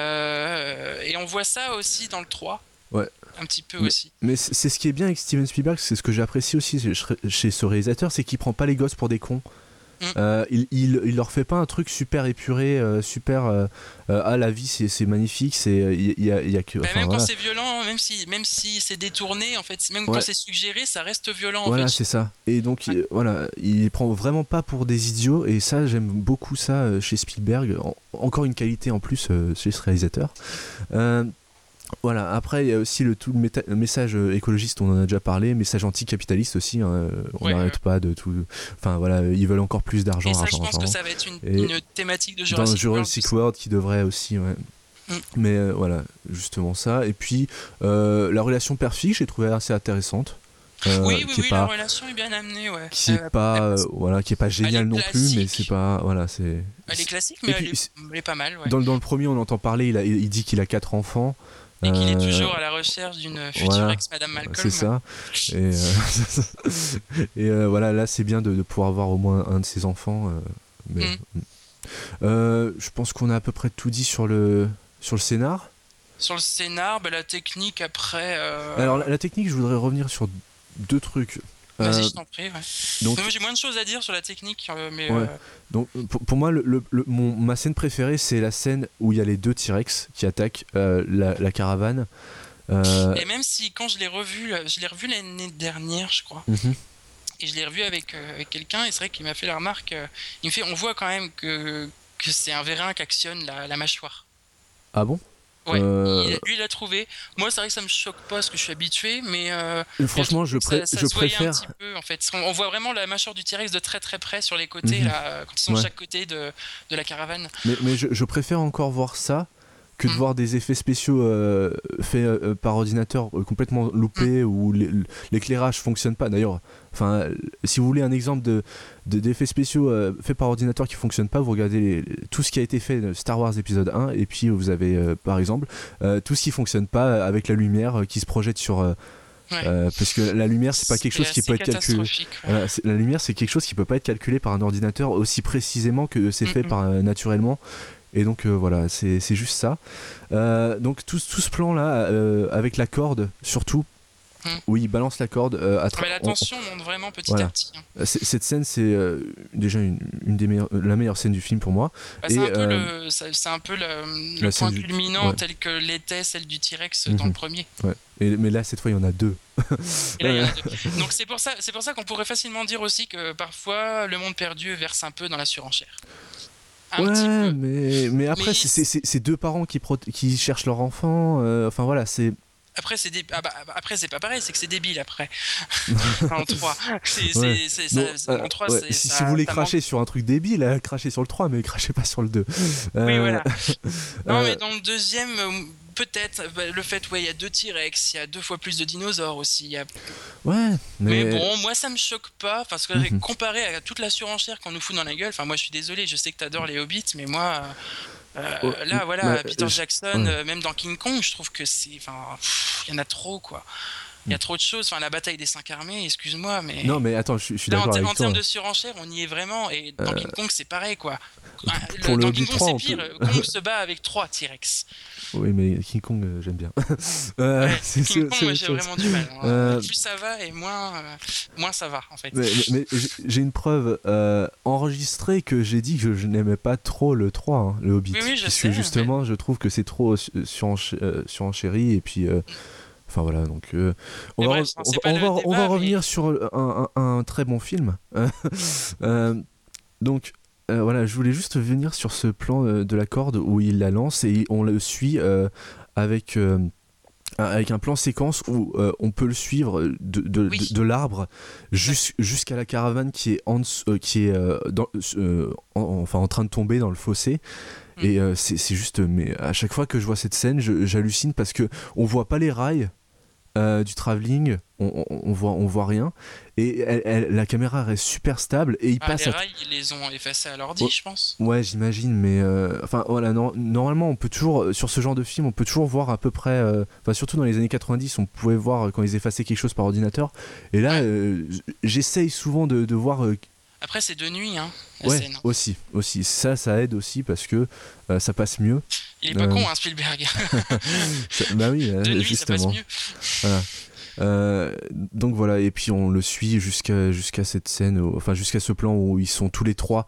Et on voit ça aussi dans le 3. Ouais. Un petit peu aussi. Mais c'est ce qui est bien avec Steven Spielberg, c'est ce que j'apprécie aussi chez ce réalisateur, c'est qu'il prend pas les gosses pour des cons. Il leur fait pas un truc super épuré, super. La vie c'est magnifique, il y a que. Même quand c'est violent, même si c'est détourné, en fait, même quand c'est suggéré, ça reste violent. Voilà, en fait. c'est ça. Et donc il prend vraiment pas pour des idiots, et ça j'aime beaucoup ça chez Spielberg. Encore une qualité en plus chez ce réalisateur. Voilà, après il y a aussi le message écologiste, on en a déjà parlé, message anticapitaliste aussi, on n'arrête pas de tout, enfin voilà, ils veulent encore plus d'argent. Et ça je pense que ça va être une thématique de Jurassic World qui devrait aussi, mais voilà, justement ça, et puis la relation père-fille, j'ai trouvé assez intéressante. La relation est bien amenée, qui est pas qui est pas géniale non plus, mais c'est pas, voilà, c'est. Elle est classique, mais elle est pas mal. Dans le premier, on entend parler, il dit qu'il a 4 enfants. Et qu'il est toujours à la recherche d'une future ex-Madame Malcolm. C'est ça. Et voilà, là c'est bien de pouvoir avoir au moins un de ses enfants. Je pense qu'on a à peu près tout dit sur le scénar. Sur le scénar, la technique après. Alors la technique, je voudrais revenir sur 2 trucs. Vas-y, je t'en prie. Donc, j'ai moins de choses à dire sur la technique, mais. Donc pour moi, ma scène préférée, c'est la scène où il y a les 2 T-Rex qui attaquent la caravane. Et même si quand je l'ai revu l'année dernière, je crois. Et je l'ai revu avec quelqu'un, et c'est vrai qu'il m'a fait la remarque. Il me fait, on voit quand même que c'est un vérin qui actionne la mâchoire. Ah bon? Ouais, lui il l'a trouvé. Moi c'est vrai que ça me choque pas parce que je suis habitué, mais franchement je préfère un petit peu, en fait. On voit vraiment la mâchoire du T-Rex de très très près sur les côtés là, quand ils sont de chaque côté de la caravane. Mais je préfère encore voir ça que de voir des effets spéciaux faits par ordinateur complètement loupés, où l'éclairage fonctionne pas. D'ailleurs, enfin, si vous voulez un exemple d'effets spéciaux faits par ordinateur qui fonctionnent pas, vous regardez tout ce qui a été fait de Star Wars épisode 1, et puis vous avez par exemple tout ce qui fonctionne pas avec la lumière qui se projette sur parce que la lumière c'est pas quelque chose qui peut être calculé. La lumière c'est quelque chose qui peut pas être calculé par un ordinateur aussi précisément que c'est fait par naturellement. Et donc voilà, c'est juste ça. Donc tout ce plan-là, avec la corde, surtout, où il balance la corde Mais la tension monte vraiment petit voilà. à petit. Cette scène, c'est déjà une des meilleures, la meilleure scène du film pour moi. Bah, c'est un peu le point culminant tel que l'était celle du T-Rex dans le premier. Ouais. Mais là, cette fois, il y en a deux. Et là, il y en a deux. Donc c'est pour ça qu'on pourrait facilement dire aussi que parfois Le Monde Perdu verse un peu dans la surenchère. Mais après, c'est deux parents qui cherchent leur enfant. Enfin voilà, c'est. Après, après, c'est pas pareil, c'est que c'est débile après. En 3. En 3, si vous voulez cracher sur un truc débile, crachez sur le 3, mais crachez pas sur le 2. Oui, voilà. Non, mais dans le deuxième, peut-être, le fait, il y a 2 T-Rex, il y a 2 fois plus de dinosaures aussi. Ouais, mais bon, moi ça me choque pas, parce que comparé à toute la surenchère qu'on nous fout dans la gueule, enfin, moi je suis désolé, je sais que t'adores les Hobbits, mais moi. Là, voilà, Peter Jackson, même dans King Kong, je trouve que c'est. Enfin, il y en a trop, quoi. Il y a trop de choses. Enfin, la bataille des 5 armées, excuse-moi, mais. Non, mais attends, je suis d'accord avec toi. En termes de surenchère, on y est vraiment. Et dans King Kong, c'est pareil, quoi. Dans King Kong, c'est pire. Kong se bat avec 3 T-Rex. Oui, mais King Kong, j'aime bien. King Kong, moi, j'ai vraiment du mal. Plus ça va et moins ça va, en fait. Mais j'ai une preuve enregistrée que j'ai dit que je n'aimais pas trop le 3, hein, le Hobbit. Oui, je parce sais. Que justement, je trouve que c'est trop surenchéri, et puis. Enfin voilà, donc on va revenir sur un très bon film. Donc voilà, je voulais juste venir sur ce plan de la corde où il la lance et on le suit avec un plan séquence où on peut le suivre de l'arbre jusqu'à la caravane qui est en train de tomber dans le fossé. Et c'est juste, mais à chaque fois que je vois cette scène, j'hallucine parce que on voit pas les rails du travelling, on voit rien, et la caméra reste super stable et les rails ils les ont effacés à l'ordi, je pense. Ouais, j'imagine, mais enfin voilà, normalement on peut toujours sur ce genre de film on peut toujours voir à peu près, surtout dans les années 90 on pouvait voir quand ils effaçaient quelque chose par ordinateur, et là j'essaye souvent de voir. Après c'est de nuit, hein. Scène. aussi ça aide aussi parce que ça passe mieux. Il est pas con, hein, Spielberg. Bah oui, de nuit, justement. Ça passe mieux. Voilà. Donc voilà, et puis on le suit jusqu'à cette scène, jusqu'à ce plan où ils sont tous les trois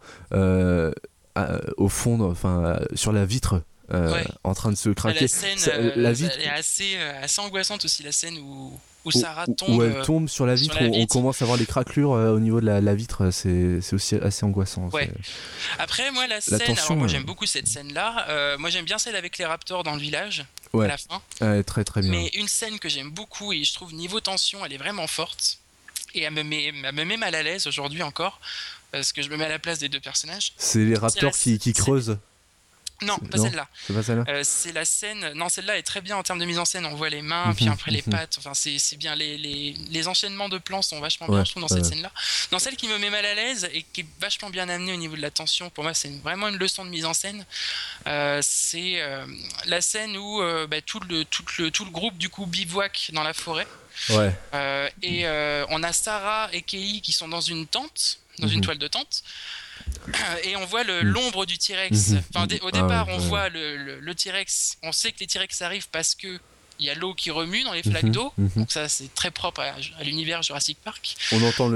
au fond, sur la vitre. En train de se craquer. La scène la vitre est assez angoissante aussi, la scène où Sarah tombe. Où elle tombe sur la vitre, on commence à voir les craquelures au niveau de la vitre, c'est aussi assez angoissant. Ouais. Après, moi, la scène, moi j'aime beaucoup cette scène-là. Moi j'aime bien celle avec les raptors dans le village, à la fin. Très très bien. Mais une scène que j'aime beaucoup et je trouve niveau tension, elle est vraiment forte. Et elle me met mal à l'aise aujourd'hui encore, parce que je me mets à la place des deux personnages. C'est les raptors qui creusent. Non, pas celle-là. C'est pas celle-là. C'est la scène. Non, celle-là est très bien en termes de mise en scène. On voit les mains, puis après les pattes. Enfin, c'est bien. Les enchaînements de plans sont vachement bien, je trouve, dans cette scène-là. Dans celle qui me met mal à l'aise et qui est vachement bien amenée au niveau de la tension, pour moi, c'est vraiment une leçon de mise en scène. C'est la scène où tout le groupe du coup bivouac dans la forêt. Ouais. Et on a Sarah et Kelly qui sont dans une tente, dans une toile de tente. Et on voit l'ombre du T-Rex. Au départ, on voit le T-Rex. On sait que les T-Rex arrivent parce que il y a l'eau qui remue dans les flaques d'eau. Donc ça, c'est très propre à l'univers Jurassic Park. On entend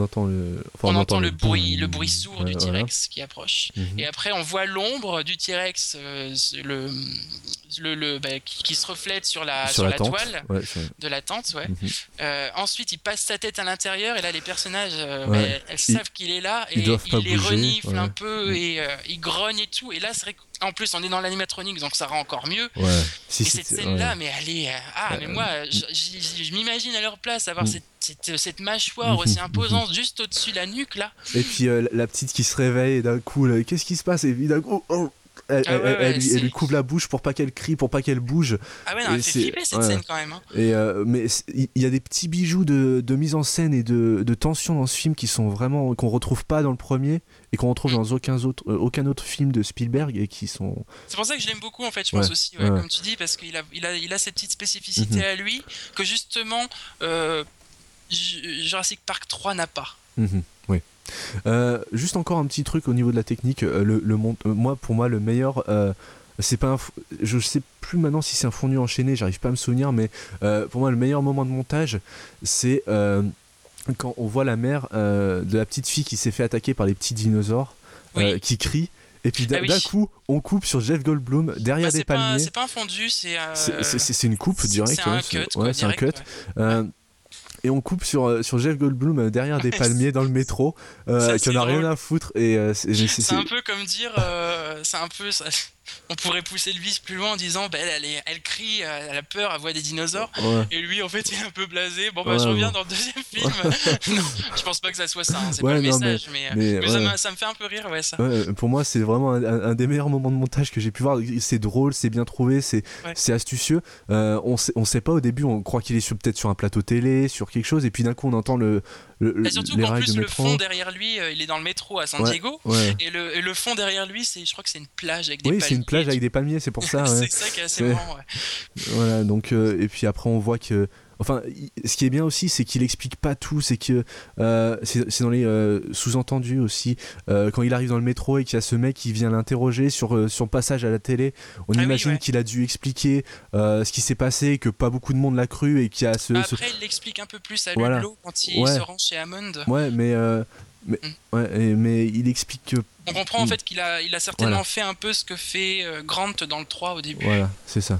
le bruit sourd du T-Rex qui approche. Et après, on voit l'ombre du T-Rex, qui se reflète sur la toile de la tente. Ensuite, il passe sa tête à l'intérieur et là, les personnages, elles savent qu'il est là et il les renifle un peu et il grogne et tout. Et là, c'est vrai qu'en plus, on est dans l'animatronique, donc ça rend encore mieux. Et cette scène-là, mais elle est... mais moi, je m'imagine à leur place avoir cette mâchoire aussi imposante juste au-dessus de la nuque, là. Et puis la petite qui se réveille et d'un coup, qu'est-ce qui se passe? Et d'un coup... Elle lui couvre la bouche pour pas qu'elle crie, pour pas qu'elle bouge. Ah ouais, non, elle fait flipper cette scène quand même. Hein. Et mais il y a des petits bijoux de mise en scène et de tension dans ce film qui sont vraiment qu'on retrouve pas dans le premier et qu'on retrouve dans aucun autre film de Spielberg et qui sont. C'est pour ça que je l'aime beaucoup en fait, je pense aussi, comme tu dis, parce qu'il a cette petite spécificité à lui que justement Jurassic Park 3 n'a pas. Oui. Juste encore un petit truc au niveau de la technique. Pour moi, le meilleur. C'est pas je sais plus maintenant si c'est un fondu enchaîné, j'arrive pas à me souvenir, mais pour moi, le meilleur moment de montage, c'est quand on voit la mère de la petite fille qui s'est fait attaquer par les petits dinosaures, qui crie. Et puis d'un coup, on coupe sur Jeff Goldblum derrière des palmiers. C'est pas un fondu, c'est une coupe directe. C'est un cut. Ouais, c'est un cut. Et on coupe sur Jeff Goldblum derrière des palmiers dans le métro, qui en a rien à foutre. Et c'est un peu comme dire, on pourrait pousser le vice plus loin en disant, elle crie, elle a peur, elle voit des dinosaures. Ouais. Et lui, en fait, il est un peu blasé. Bon, je reviens dans le deuxième film. Non, je pense pas que ça soit ça. Hein, c'est pas le message, mais ça me fait un peu rire, ça. Pour moi, c'est vraiment un des meilleurs moments de montage que j'ai pu voir. C'est drôle, c'est bien trouvé, c'est astucieux. On sait pas au début, on croit qu'il est peut-être sur un plateau télé, sur quelque chose, et puis d'un coup, on entend et surtout qu'en plus le fond derrière lui, il est dans le métro à San Diego, et le fond derrière lui, je crois que c'est une plage avec des palmiers. Oui, c'est une plage avec des palmiers, c'est pour ça. C'est ça qui est assez marrant. Voilà, donc et puis après on voit que, enfin, ce qui est bien aussi, c'est qu'il explique pas tout, c'est que c'est dans les sous-entendus aussi. Quand il arrive dans le métro et qu'il y a ce mec qui vient l'interroger sur son passage à la télé, on imagine qu'il a dû expliquer ce qui s'est passé, que pas beaucoup de monde l'a cru et qu'il y a Après, il l'explique un peu plus à Ludlow quand il se rend chez Hammond. Ouais, mais il explique que. On comprend en fait qu'il a certainement fait un peu ce que fait Grant dans le 3 au début. Voilà, c'est ça.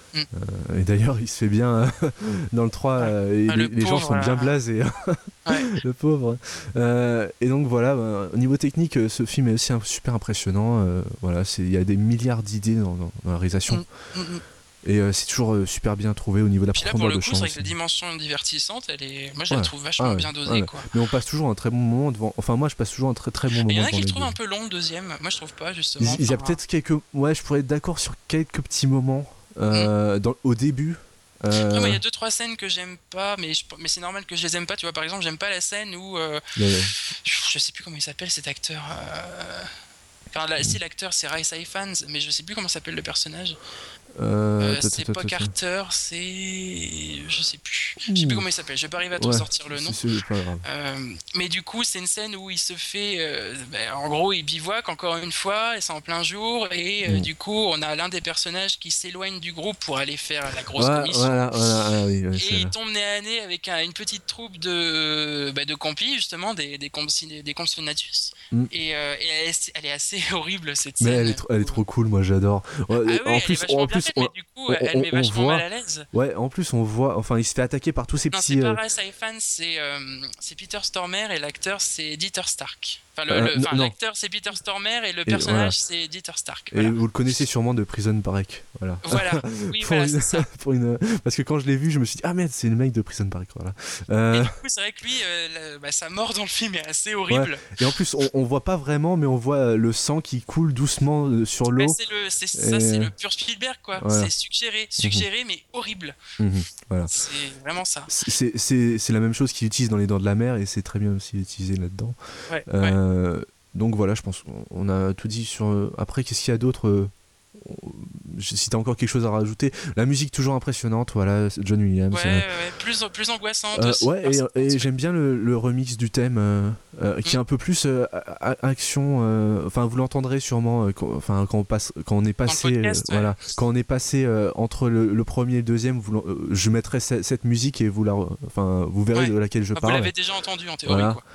Et d'ailleurs, il se fait bien dans le 3, et les gens sont bien blasés. Le pauvre. Et donc voilà, au niveau technique, ce film est aussi super impressionnant. Voilà, il y a des milliards d'idées dans la réalisation. Et c'est toujours super bien trouvé au niveau de la profondeur de champ. C'est vrai que la dimension divertissante, moi je la trouve vachement bien dosée. Quoi. Mais on passe toujours un très bon moment devant. Enfin, moi je passe toujours un très très bon moment. Il y en a qui le trouvent un peu long le deuxième. Moi je trouve pas, justement. Il y a peut-être quelques. Ouais, je pourrais être d'accord sur quelques petits moments au début. Après, moi, il y a 2-3 scènes que j'aime pas, mais c'est normal que je les aime pas. Tu vois, par exemple, j'aime pas la scène où. Je sais plus comment il s'appelle cet acteur. Enfin, si l'acteur c'est Rhys Ifans, mais je sais plus comment s'appelle le personnage. C'est pas Carter, c'est. Je sais plus comment il s'appelle, je vais pas arriver à te sortir le nom. C'est pas grave. Mais du coup, c'est une scène où il se fait. En gros, il bivouac encore une fois, et c'est en plein jour, et du coup, on a l'un des personnages qui s'éloigne du groupe pour aller faire la grosse commission. Et il tombe nez à nez avec une petite troupe de compis, justement, des compsognathus. Et elle est assez horrible cette scène. Mais elle est trop cool, moi j'adore. En plus, mais du coup, elle met vachement mal à l'aise. Ouais, en plus, on voit. Enfin, il se fait attaquer par tous ces petits. Non, c'est pas Rhys Ifans, c'est Peter Stormare et l'acteur c'est Dieter Stark. L'acteur c'est Peter Stormare et le personnage c'est Dieter Stark. Voilà. Et vous le connaissez sûrement de Prison Break. Voilà. Oui, c'est ça. Parce que quand je l'ai vu, je me suis dit, ah merde, c'est le mec de Prison Break. Voilà. Et du coup, c'est vrai que lui, sa mort dans le film est assez horrible. Ouais. Et en plus, on voit pas vraiment, mais on voit le sang qui coule doucement sur l'eau. C'est le pur Spielberg, quoi. Voilà. C'est suggéré, mais horrible. Voilà. C'est vraiment ça. C'est la même chose qu'il utilise dans Les Dents de la Mer, et c'est très bien aussi utilisé là-dedans. Donc voilà, je pense qu'on a tout dit sur. Après, qu'est-ce qu'il y a d'autre si t'as encore quelque chose à rajouter, la musique toujours impressionnante, voilà, John Williams. Plus angoissante aussi. Et j'aime bien le remix du thème qui est un peu plus action. Enfin, vous l'entendrez sûrement quand on est passé, quand on est passé entre le premier et le deuxième. Je mettrai cette musique et vous verrez de laquelle je parle. Vous l'avez déjà entendu en théorie. Quoi.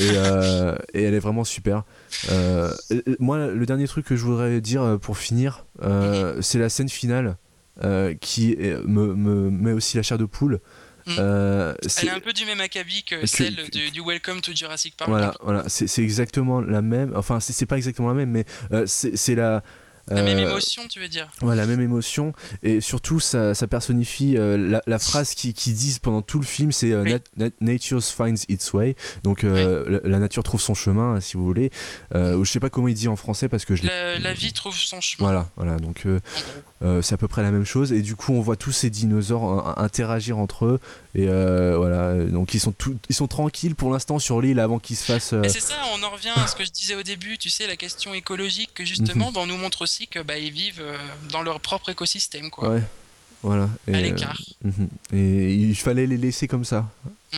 Et elle est vraiment super. Moi, le dernier truc que je voudrais dire pour finir, c'est la scène finale qui me met aussi la chair de poule. Elle est un peu du même acabit que celle du Welcome to Jurassic Park. Voilà, c'est exactement la même. Enfin, c'est pas exactement la même, mais c'est la même émotion, tu veux dire. Ouais, la même émotion, et surtout ça personnifie la phrase qu'ils disent pendant tout le film, c'est Nature finds its way, donc la nature trouve son chemin, si vous voulez. Je sais pas comment il dit en français parce que la vie trouve son chemin. Voilà, donc c'est à peu près la même chose, et du coup on voit tous ces dinosaures interagir entre eux, et voilà, donc ils sont tranquilles pour l'instant sur l'île avant qu'ils se fassent. Et c'est ça, on en revient à ce que je disais au début, tu sais, la question écologique, que justement on nous montre aussi que ils vivent dans leur propre écosystème, quoi. Ouais, voilà. À l'écart. Et il fallait les laisser comme ça, hein.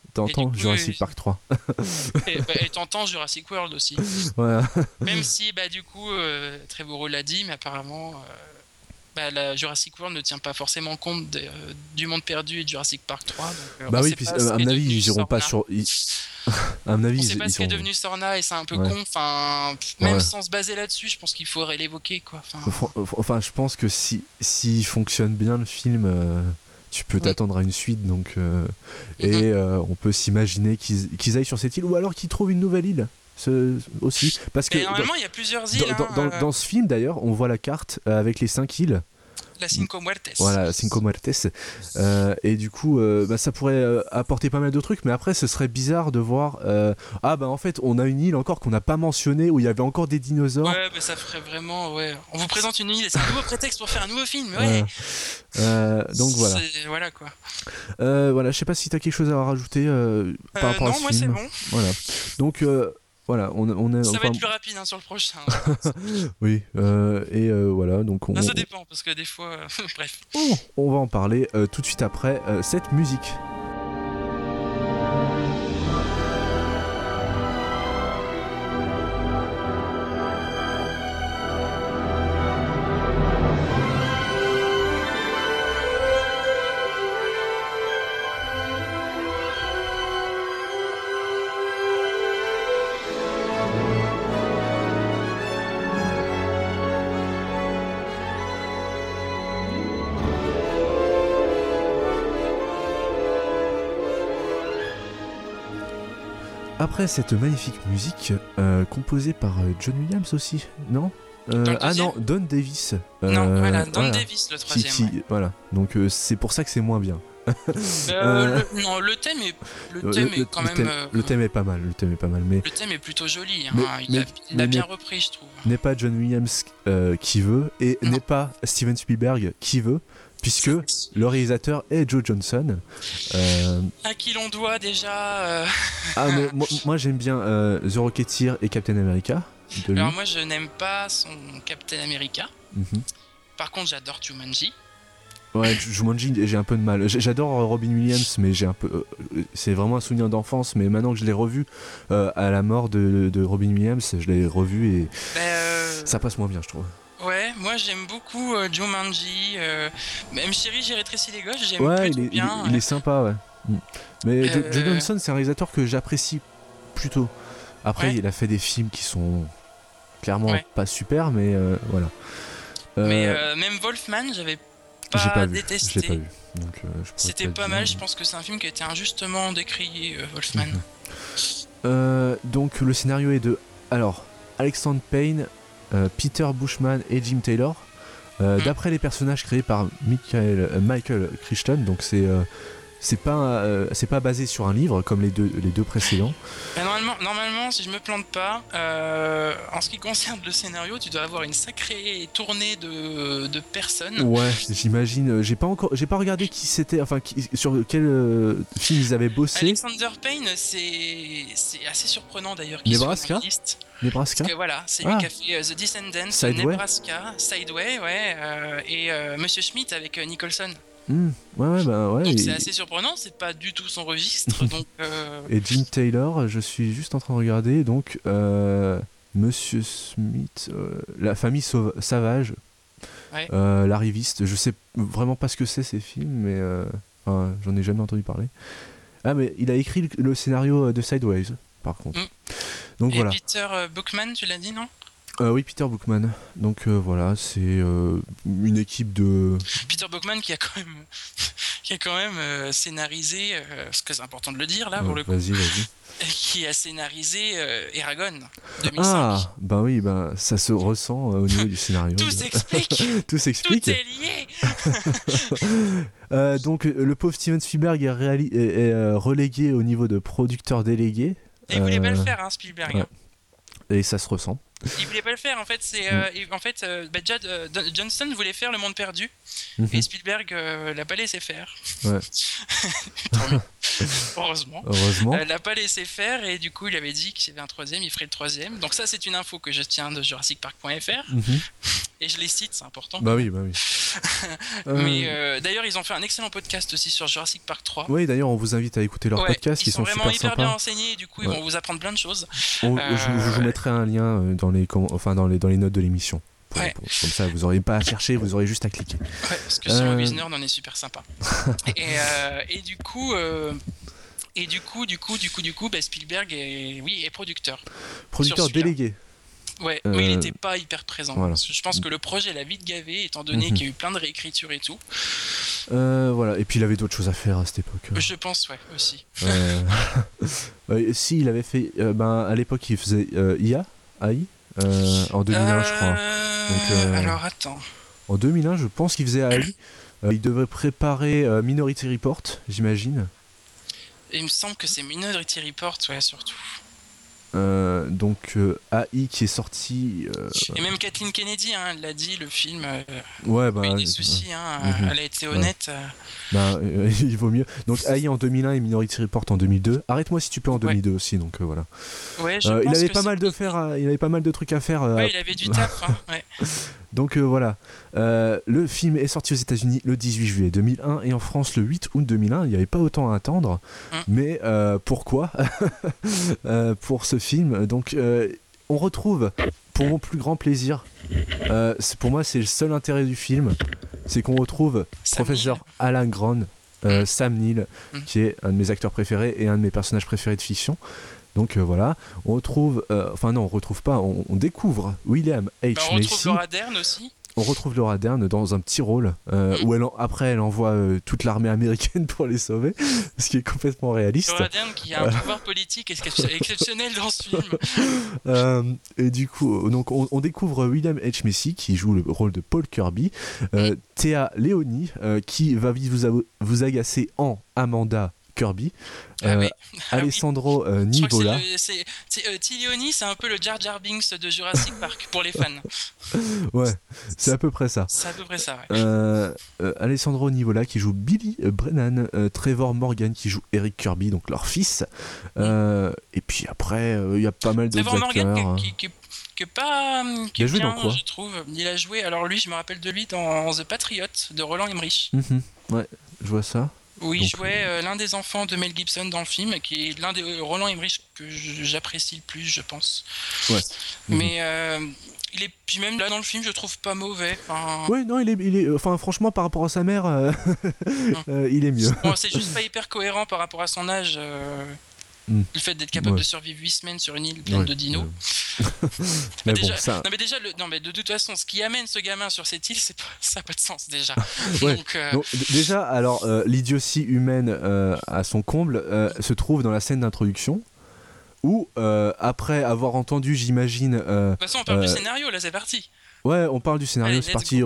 t'entends coup, Jurassic Park 3. Et t'entends Jurassic World aussi. Voilà. Même si, du coup, Trevorrow l'a dit, mais apparemment, la Jurassic World ne tient pas forcément compte du Monde Perdu et de Jurassic Park 3. Donc, Bah oui, puis à mon avis, ils iront pas sur. À mon avis, on sait pas ils ce qui est sont. devenu Sorna et c'est un peu Ouais. con. Enfin, même Ouais. sans se baser là-dessus, je pense qu'il faudrait l'évoquer, quoi. Enfin, je pense que si fonctionne bien le film, tu peux t'attendre à une suite, donc et on peut s'imaginer qu'ils aillent sur cette île ou alors qu'ils trouvent une nouvelle île. Aussi, parce que Mais normalement, il y a plusieurs îles. dans ce film d'ailleurs, on voit la carte avec les 5 îles. La Cinco Muertes. Voilà, Cinco Muertes. Et du coup, ça pourrait apporter pas mal de trucs, mais après, ce serait bizarre de voir. En fait, on a une île encore qu'on n'a pas mentionnée où il y avait encore des dinosaures. Ouais, mais ça ferait vraiment. Ouais. On vous présente une île et c'est un nouveau prétexte pour faire un nouveau film. Ouais. Donc voilà. Voilà quoi. Voilà, je sais pas si t'as quelque chose à rajouter par rapport à ce non, moi film. c'est bon. Voilà. Donc. Voilà, on est. Ça va être plus rapide sur le prochain. Oui, voilà, donc on. Non, ça dépend parce que des fois, bref. On va en parler tout de suite après cette musique. Après cette magnifique musique composée par John Williams aussi, non non, Don Davis. Don Davis, le troisième. Voilà, donc c'est pour ça que c'est moins bien. Le thème est quand même. Le thème est pas mal, mais le thème est plutôt joli. Il a bien repris, je trouve. N'est pas John Williams qui veut, et n'est pas Steven Spielberg qui veut, puisque le réalisateur est Joe Johnston. À qui l'on doit déjà. Mais moi j'aime bien The Rocketeer et Captain America. Alors moi je n'aime pas son Captain America. Mm-hmm. Par contre j'adore Jumanji. Ouais, Jumanji, j'ai un peu de mal. J'adore Robin Williams, mais j'ai un peu. C'est vraiment un souvenir d'enfance, mais maintenant que je l'ai revu à la mort de Robin Williams, je l'ai revu et ça passe moins bien, je trouve. Ouais, moi j'aime beaucoup Jumanji. Même Chérie, j'ai rétréci les gosses, j'aime plutôt bien. Il est sympa, ouais. Mais Joe Johnston, c'est un réalisateur que j'apprécie plutôt. Après, il a fait des films qui sont clairement pas super, mais voilà. Mais même Wolfman, j'avais pas détesté. Je l'ai pas vu. Donc, c'était pas mal, je pense que c'est un film qui a été injustement décrié, Wolfman. Donc le scénario est de Alexandre Payne, Peter Bushman et Jim Taylor, d'après les personnages créés par Michael Crichton, donc c'est pas basé sur un livre comme les deux précédents. Normalement, si je me plante pas, en ce qui concerne le scénario, tu dois avoir une sacrée tournée de personnes. Ouais, j'imagine. J'ai pas regardé qui c'était, sur quel film ils avaient bossé. Alexander Payne, c'est assez surprenant d'ailleurs. Nebraska. Parce que voilà, c'est lui qui a fait The Descendants, Sideway. Nebraska, Sideway, et Monsieur Schmidt avec Nicholson. Ouais. Donc c'est assez surprenant, c'est pas du tout son registre. Donc, Et Jim Taylor, je suis juste en train de regarder, donc Monsieur Smith, la famille Savage, l'arriviste, je sais vraiment pas ce que c'est ces films, mais j'en ai jamais entendu parler. Ah, mais il a écrit le scénario de Sideways, par contre. Donc et voilà. Peter Bookman, tu l'as dit, non? Oui, Peter Bookman. Donc voilà, c'est une équipe de. Peter Bookman qui a quand même scénarisé, parce que c'est important de le dire là pour le coup. Vas-y. Qui a scénarisé Eragon 2005. Ah, oui, ça se ressent au niveau du scénario. Tout s'explique. Tout s'explique. Tout est lié. Donc le pauvre Steven Spielberg est relégué au niveau de producteur délégué. Et il voulait pas le faire, Spielberg. Ouais. Et ça se ressent. Il voulait pas le faire, en fait. Johnston voulait faire Le Monde Perdu, et Spielberg l'a pas laissé faire. Ouais. Heureusement. L'a pas laissé faire, et du coup il avait dit qu'il y avait un troisième, il ferait le troisième. Donc ça c'est une info que je tiens de JurassicPark.fr. Et je les cite, c'est important. Bah oui. Mais d'ailleurs, ils ont fait un excellent podcast aussi sur Jurassic Park 3. Oui, d'ailleurs, on vous invite à écouter leur podcast. Ils sont vraiment super hyper sympas. bien enseignés. Du coup, ils vont vous apprendre plein de choses. Je vous mettrai un lien dans les notes de l'émission. Comme ça, vous n'aurez pas à chercher, vous aurez juste à cliquer. Ouais, parce que sur Wisner, on en est super sympa. et du coup, Spielberg est producteur. Producteur délégué. Ouais, mais il n'était pas hyper présent. Voilà. Parce que je pense que le projet l'a vite gavé, étant donné qu'il y a eu plein de réécritures et tout. Voilà, et puis il avait d'autres choses à faire à cette époque. Je pense, aussi. Si, il avait fait. À l'époque, il faisait AI en 2001, je crois. Donc, alors, attends. En 2001, je pense qu'il faisait AI. Il devait préparer Minority Report, j'imagine. Il me semble que c'est Minority Report, surtout. Donc AI qui est sorti et même Kathleen Kennedy elle l'a dit, le film il y a eu des soucis, elle a été honnête. Il vaut mieux. Donc AI en 2001 et Minority Report en 2002. Arrête-moi si tu peux en 2002 aussi, donc voilà. Il avait pas mal de trucs à faire. Il avait du taf. Donc voilà. Le film est sorti aux États-Unis le 18 juillet 2001 et en France le 8 août 2001. Il n'y avait pas autant à attendre. Mais pourquoi pour ce film? Donc on retrouve, pour mon plus grand plaisir, pour moi c'est le seul intérêt du film, c'est qu'on retrouve professeur Alan Grant, Sam Neill, qui est un de mes acteurs préférés et un de mes personnages préférés de fiction. Donc voilà, on retrouve, on découvre William H. Macy. On retrouve Laura Dern aussi. On retrouve Laura Dern dans un petit rôle où elle envoie toute l'armée américaine pour les sauver, ce qui est complètement réaliste. Laura Dern qui a un pouvoir politique exceptionnel dans ce film. Et du coup, donc on découvre William H. Macy qui joue le rôle de Paul Kirby, Théa Leoni qui va vite vous agacer en Amanda Kirby, Alessandro Nivola. Leoni, c'est un peu le Jar Jar Binks de Jurassic Park pour les fans. Ouais, c'est à peu près ça. C'est à peu près ça, Alessandro Nivola qui joue Billy Brennan, Trevor Morgan qui joue Eric Kirby, donc leur fils. Et puis après, il y a pas mal d'autres acteurs. Trevor Morgan qui est bien, dans quoi je trouve. Il a joué, alors lui, je me rappelle de lui dans The Patriot de Roland Emmerich. Ouais, je vois ça. Où il jouait l'un des enfants de Mel Gibson dans le film, qui est l'un des Roland Emmerich que j'apprécie le plus, je pense. Ouais. Mais il est, puis même là dans le film, je trouve pas mauvais. Ouais, non, il est, franchement, par rapport à sa mère, il est mieux. Bon, c'est juste pas hyper cohérent par rapport à son âge. Le fait d'être capable de survivre 8 semaines sur une île pleine de dinos. mais de toute façon, ce qui amène ce gamin sur cette île, ça n'a pas de sens déjà. Donc, déjà, alors l'idiotie humaine à son comble se trouve dans la scène d'introduction où, après avoir entendu, j'imagine. De toute façon, on parle du scénario, là, c'est parti. Ouais, on parle du scénario, allez, c'est parti.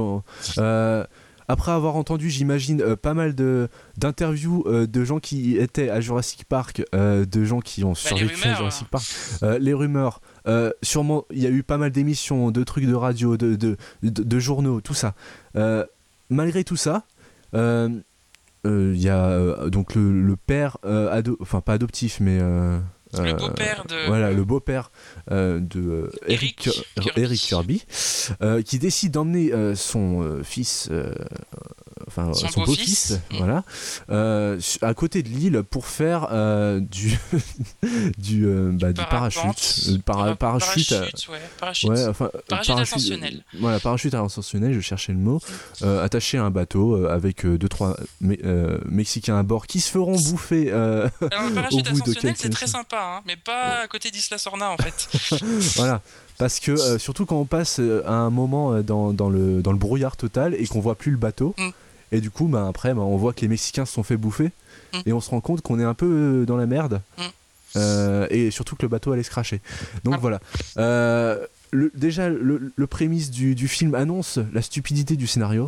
Après avoir entendu, j'imagine, pas mal d'interviews de gens qui étaient à Jurassic Park, de gens qui ont survécu à Jurassic Park, les rumeurs, sûrement il y a eu pas mal d'émissions, de trucs de radio, de journaux, tout ça. Malgré tout ça, il y a donc le père, pas adoptif, mais... le beau-père de... Voilà, le beau-père de Eric Kirby, qui décide d'emmener son fils, son beau-fils, voilà, à côté de l'île pour faire du parachute. Parachute ascensionnel. Voilà, parachute ascensionnel, je cherchais le mot, attaché à un bateau avec 2-3 Mexicains à bord qui se feront bouffer alors, le parachute ascensionnel, c'est très sympa. Mais pas à côté d'Isla Sorna en fait. Voilà, parce que surtout quand on passe à un moment dans le brouillard total et qu'on voit plus le bateau, et du coup après on voit que les Mexicains se sont fait bouffer, et on se rend compte qu'on est un peu dans la merde, et surtout que le bateau allait se cracher. Donc voilà. Le prémisse du film annonce la stupidité du scénario.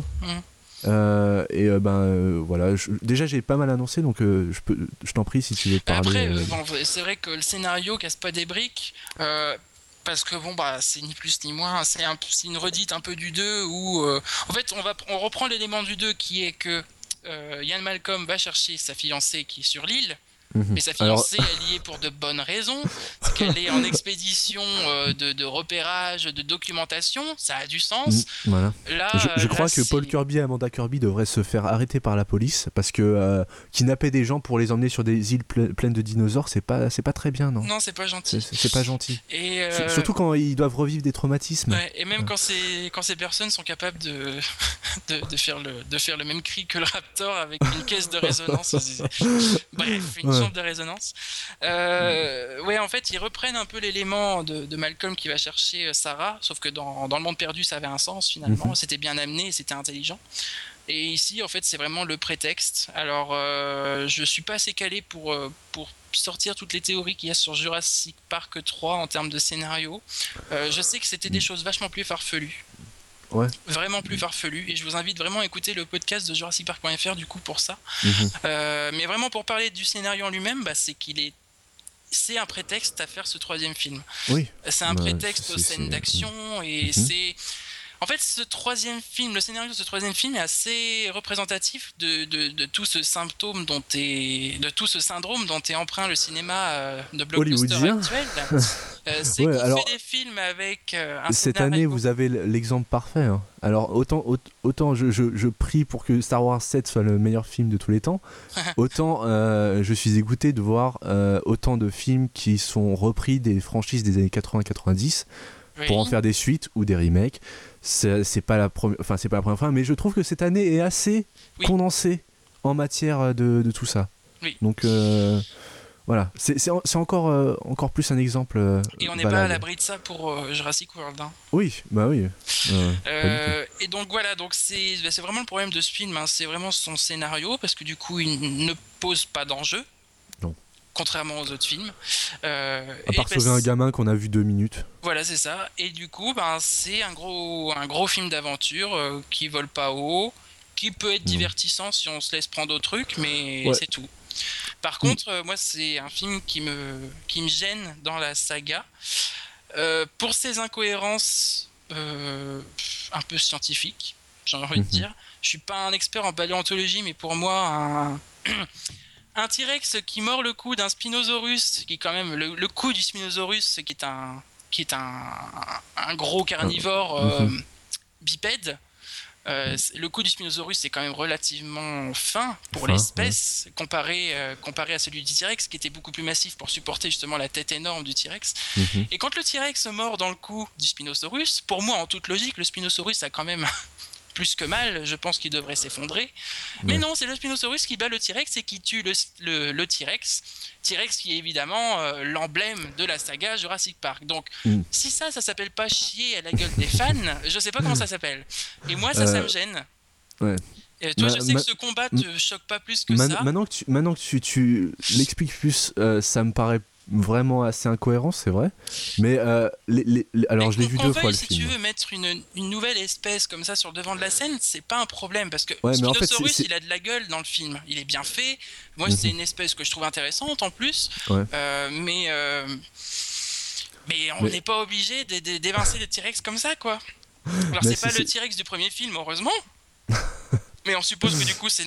Voilà, déjà j'ai pas mal annoncé, donc je t'en prie si tu veux parler. Après, c'est vrai que le scénario casse pas des briques, parce que c'est ni plus ni moins, c'est une redite un peu du 2 où en fait on reprend l'élément du 2 qui est que Ian Malcolm va chercher sa fiancée qui est sur l'île, Mais sa fiancée, elle y est pour de bonnes raisons. C'est qu'elle est en expédition de repérage, de documentation. Ça a du sens. Voilà. Là, je crois que Paul Kirby et Amanda Kirby devraient se faire arrêter par la police parce que kidnapper des gens pour les emmener sur des îles pleines de dinosaures, c'est pas très bien, non? Non, c'est pas gentil. C'est pas gentil. Et surtout quand ils doivent revivre des traumatismes. Ouais, et même quand ces personnes sont capables de faire le même cri que le raptor avec une caisse de résonance. Bref, une chambre de résonance. Ouais, en fait, ils reprennent un peu l'élément de Malcolm qui va chercher Sarah, sauf que dans le monde perdu, ça avait un sens finalement. C'était bien amené, c'était intelligent. Et ici, en fait, c'est vraiment le prétexte. Alors, je suis pas assez calé pour sortir toutes les théories qu'il y a sur Jurassic Park 3 en termes de scénario. Je sais que c'était des choses vachement plus farfelues. Ouais. Vraiment plus farfelues. Et je vous invite vraiment à écouter le podcast de JurassicPark.fr du coup pour ça. Mais vraiment pour parler du scénario en lui-même, c'est un prétexte à faire ce troisième film. Oui. C'est un prétexte aux scènes d'action et c'est... En fait, le scénario de ce troisième film est assez représentatif de tout ce symptôme de tout ce syndrome dont est empreint le cinéma de blockbuster actuel. C'est qu'on fait des films avec un cette scénario... année, vous avez l'exemple parfait. Hein. Alors, autant je prie pour que Star Wars 7 soit le meilleur film de tous les temps, autant je suis dégoûté de voir autant de films qui sont repris des franchises des années 80-90 pour en faire des suites ou des remakes. C'est pas la première fois, mais je trouve que cette année est assez condensée en matière de tout ça. Oui. Donc voilà, c'est encore plus un exemple. Et on n'est pas à l'abri de ça pour Jurassic World. Hein. Oui, bah oui. Et donc voilà, c'est vraiment le problème de ce film. Hein. C'est vraiment son scénario parce que du coup, il ne pose pas d'enjeu. Non. Contrairement aux autres films. À part sauver un gamin qu'on a vu 2 minutes. Voilà, c'est ça. Et du coup, c'est un gros film d'aventure qui vole pas haut, qui peut être divertissant si on se laisse prendre au truc, mais c'est tout. Par contre, moi, c'est un film qui me gêne dans la saga. Pour ses incohérences un peu scientifiques, j'ai envie de dire. Je suis pas un expert en paléontologie, mais pour moi, un T-Rex qui mord le cou d'un Spinosaurus, qui est quand même le cou du Spinosaurus, qui est un gros carnivore bipède. Le cou du Spinosaurus est quand même relativement fin pour l'espèce, comparé à celui du T-Rex, qui était beaucoup plus massif pour supporter justement la tête énorme du T-Rex. Et quand le T-Rex mord dans le cou du Spinosaurus, pour moi, en toute logique, le Spinosaurus a quand même... plus que mal, je pense qu'il devrait s'effondrer. Mais non, c'est le Spinosaurus qui bat le T-Rex et qui tue le T-Rex. T-Rex qui est évidemment l'emblème de la saga Jurassic Park. Donc, si ça s'appelle pas chier à la gueule des fans, je sais pas comment ça s'appelle. Et moi, ça me gêne. Ouais. Et toi, je sais que ce combat te choque pas plus que ça. Maintenant que tu l'expliques plus, ça me paraît vraiment assez incohérent, c'est vrai. Mais alors je l'ai vu 2 fois le film. Si tu veux mettre une nouvelle espèce comme ça sur le devant de la scène, c'est pas un problème parce que Spinosaurus, il a de la gueule dans le film. Il est bien fait. Moi, c'est une espèce que je trouve intéressante en plus. Mais on n'est pas obligé d'évincer le T-Rex comme ça, quoi. Alors c'est pas le T-Rex du premier film, heureusement. Mais on suppose que du coup,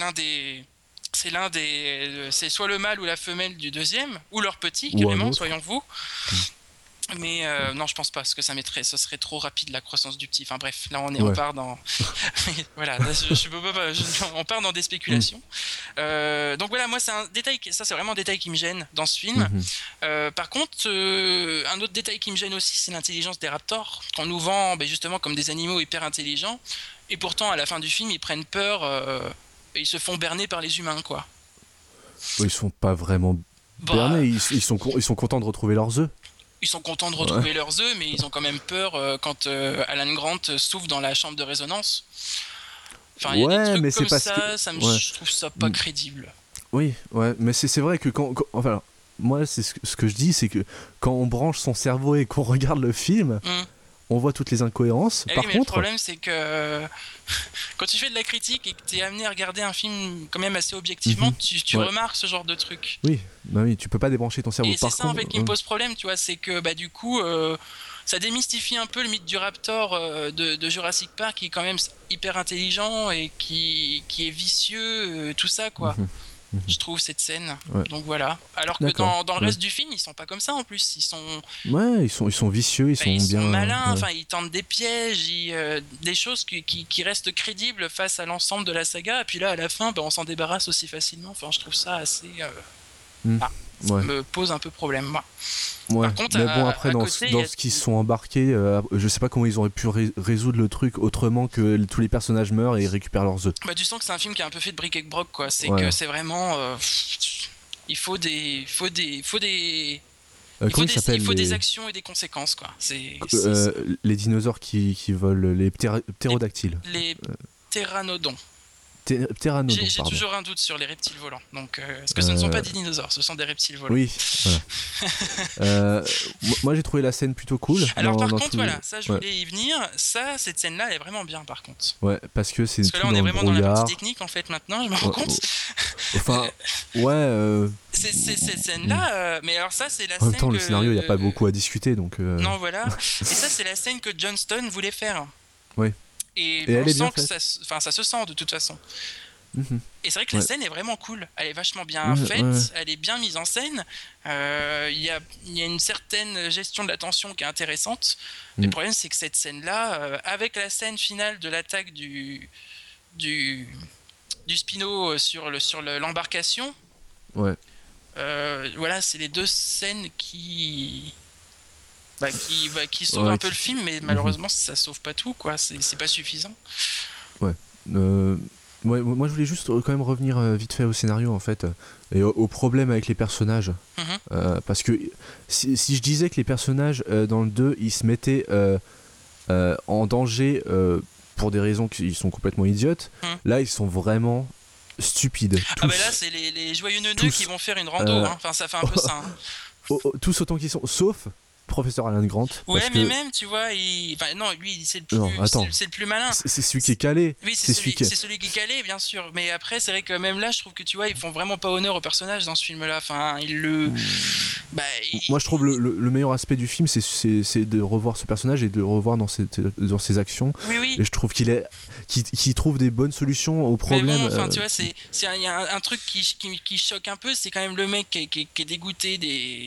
c'est soit le mâle ou la femelle du deuxième, ou leur petit, carrément, soyons fous. Mais non, je pense pas, parce que ce serait trop rapide la croissance du petit. Enfin bref, là on part dans... voilà, on part dans des spéculations. Donc voilà, moi c'est un détail, ça c'est vraiment un détail qui me gêne dans ce film. Par contre, un autre détail qui me gêne aussi, c'est l'intelligence des raptors, qu'on nous vend justement comme des animaux hyper intelligents, et pourtant à la fin du film ils prennent peur... et ils se font berner par les humains, quoi. Ils sont pas vraiment bernés, ils sont contents de retrouver leurs œufs. Ils sont contents de retrouver leurs œufs, mais ils ont quand même peur quand Alan Grant souffle dans la chambre de résonance. Enfin, il y a des trucs mais comme c'est ça, je trouve ça pas crédible. Oui, mais c'est vrai que enfin, moi, c'est ce que je dis, c'est que quand on branche son cerveau et qu'on regarde le film... on voit toutes les incohérences. Par contre, le problème, c'est que quand tu fais de la critique et que tu es amené à regarder un film quand même assez objectivement, tu remarques ce genre de truc. Oui, tu peux pas débrancher ton cerveau. Et c'est ça en fait qui me pose problème, tu vois, c'est que du coup, ça démystifie un peu le mythe du raptor de Jurassic Park, qui est quand même hyper intelligent et qui est vicieux, tout ça, quoi. je trouve, cette scène. Ouais. Donc voilà. Alors que D'accord. dans le reste du film, ils sont pas comme ça en plus. Ils sont, Ouais, ils sont vicieux, ils sont ils bien. sont malins, Ouais. enfin, ils tentent des pièges, des choses qui restent crédibles face à l'ensemble de la saga. Et puis là, à la fin, on s'en débarrasse aussi facilement. Enfin, je trouve ça assez. Ça Ouais. me pose un peu problème, moi. Ouais. Par contre, Mais bon, après, à dans, côté, il y dans a- ce qu'ils se sont embarqués, je sais pas comment ils auraient pu résoudre le truc autrement que tous les personnages meurent et récupèrent leurs œufs. tu sens que c'est un film qui est un peu fait de bric et broc, quoi. C'est Ouais. que c'est vraiment. Il faut des. Comment ils s'appellent Il faut des les... actions et des conséquences, quoi. les dinosaures qui volent, les ptérodactyles. Les pteranodons. Pteranodons, J'ai pardon. toujours un doute sur les reptiles volants. Donc, parce que ce ne sont pas des dinosaures, ce sont des reptiles volants. Oui, voilà. Moi j'ai trouvé la scène plutôt cool. Alors par dans contre, tout- voilà, ça je ouais. voulais y venir. Cette scène-là, elle est vraiment bien, par contre. Ouais, parce que c'est Parce que tout là, on dans est le vraiment dans la brouillard. partie technique, en fait, maintenant, je me rends Ouais, compte. Enfin, ouais. Cette scène-là, mais alors ça, c'est la En scène même temps, le que- scénario, il n'y a pas beaucoup à discuter, donc. Non, voilà. Et ça, c'est la scène que Johnston voulait faire. Ouais. Et Et on elle est bien sent que faite. ça se sent de toute façon. Mhm. Et c'est vrai que la Ouais. scène est vraiment cool. Elle est vachement bien Ouais, faite, ouais. elle est bien mise en scène. Il y a une certaine gestion de la tension qui est intéressante. Mm. Le problème, c'est que cette scène-là, avec la scène finale de l'attaque du Spino sur l'embarcation, Ouais. voilà, c'est les deux scènes qui sauvent Ouais, un peu le film, mais malheureusement, ça sauve pas tout, quoi. C'est pas suffisant. Ouais, moi je voulais juste quand même revenir vite fait au scénario en fait et au problème avec les personnages. Mhm. Parce que si je disais que les personnages dans le 2 ils se mettaient en danger pour des raisons qui sont complètement idiotes, là ils sont vraiment stupides. Ah bah là, c'est les joyeux neuneux Tous. qui vont faire une rando, hein. Enfin, ça fait un peu ça, hein. Tous autant qu'ils sont, sauf professeur Alan Grant. Ouais, parce mais que même, tu vois, enfin, non, lui, c'est le plus, Non, attends. c'est le plus malin. c'est celui qui est calé. Oui, c'est c'est celui qui est... celui qui est calé, bien sûr. Mais après, c'est vrai que même là, je trouve que tu vois, ils font vraiment pas honneur au personnage dans ce film-là. Enfin, Moi je trouve le meilleur aspect du film c'est de revoir ce personnage et de le revoir dans ses actions. Oui. Et je trouve qu'il trouve des bonnes solutions aux Mais problèmes. bon, enfin, tu vois, il y a un truc qui choque un peu, c'est quand même le mec qui est dégoûté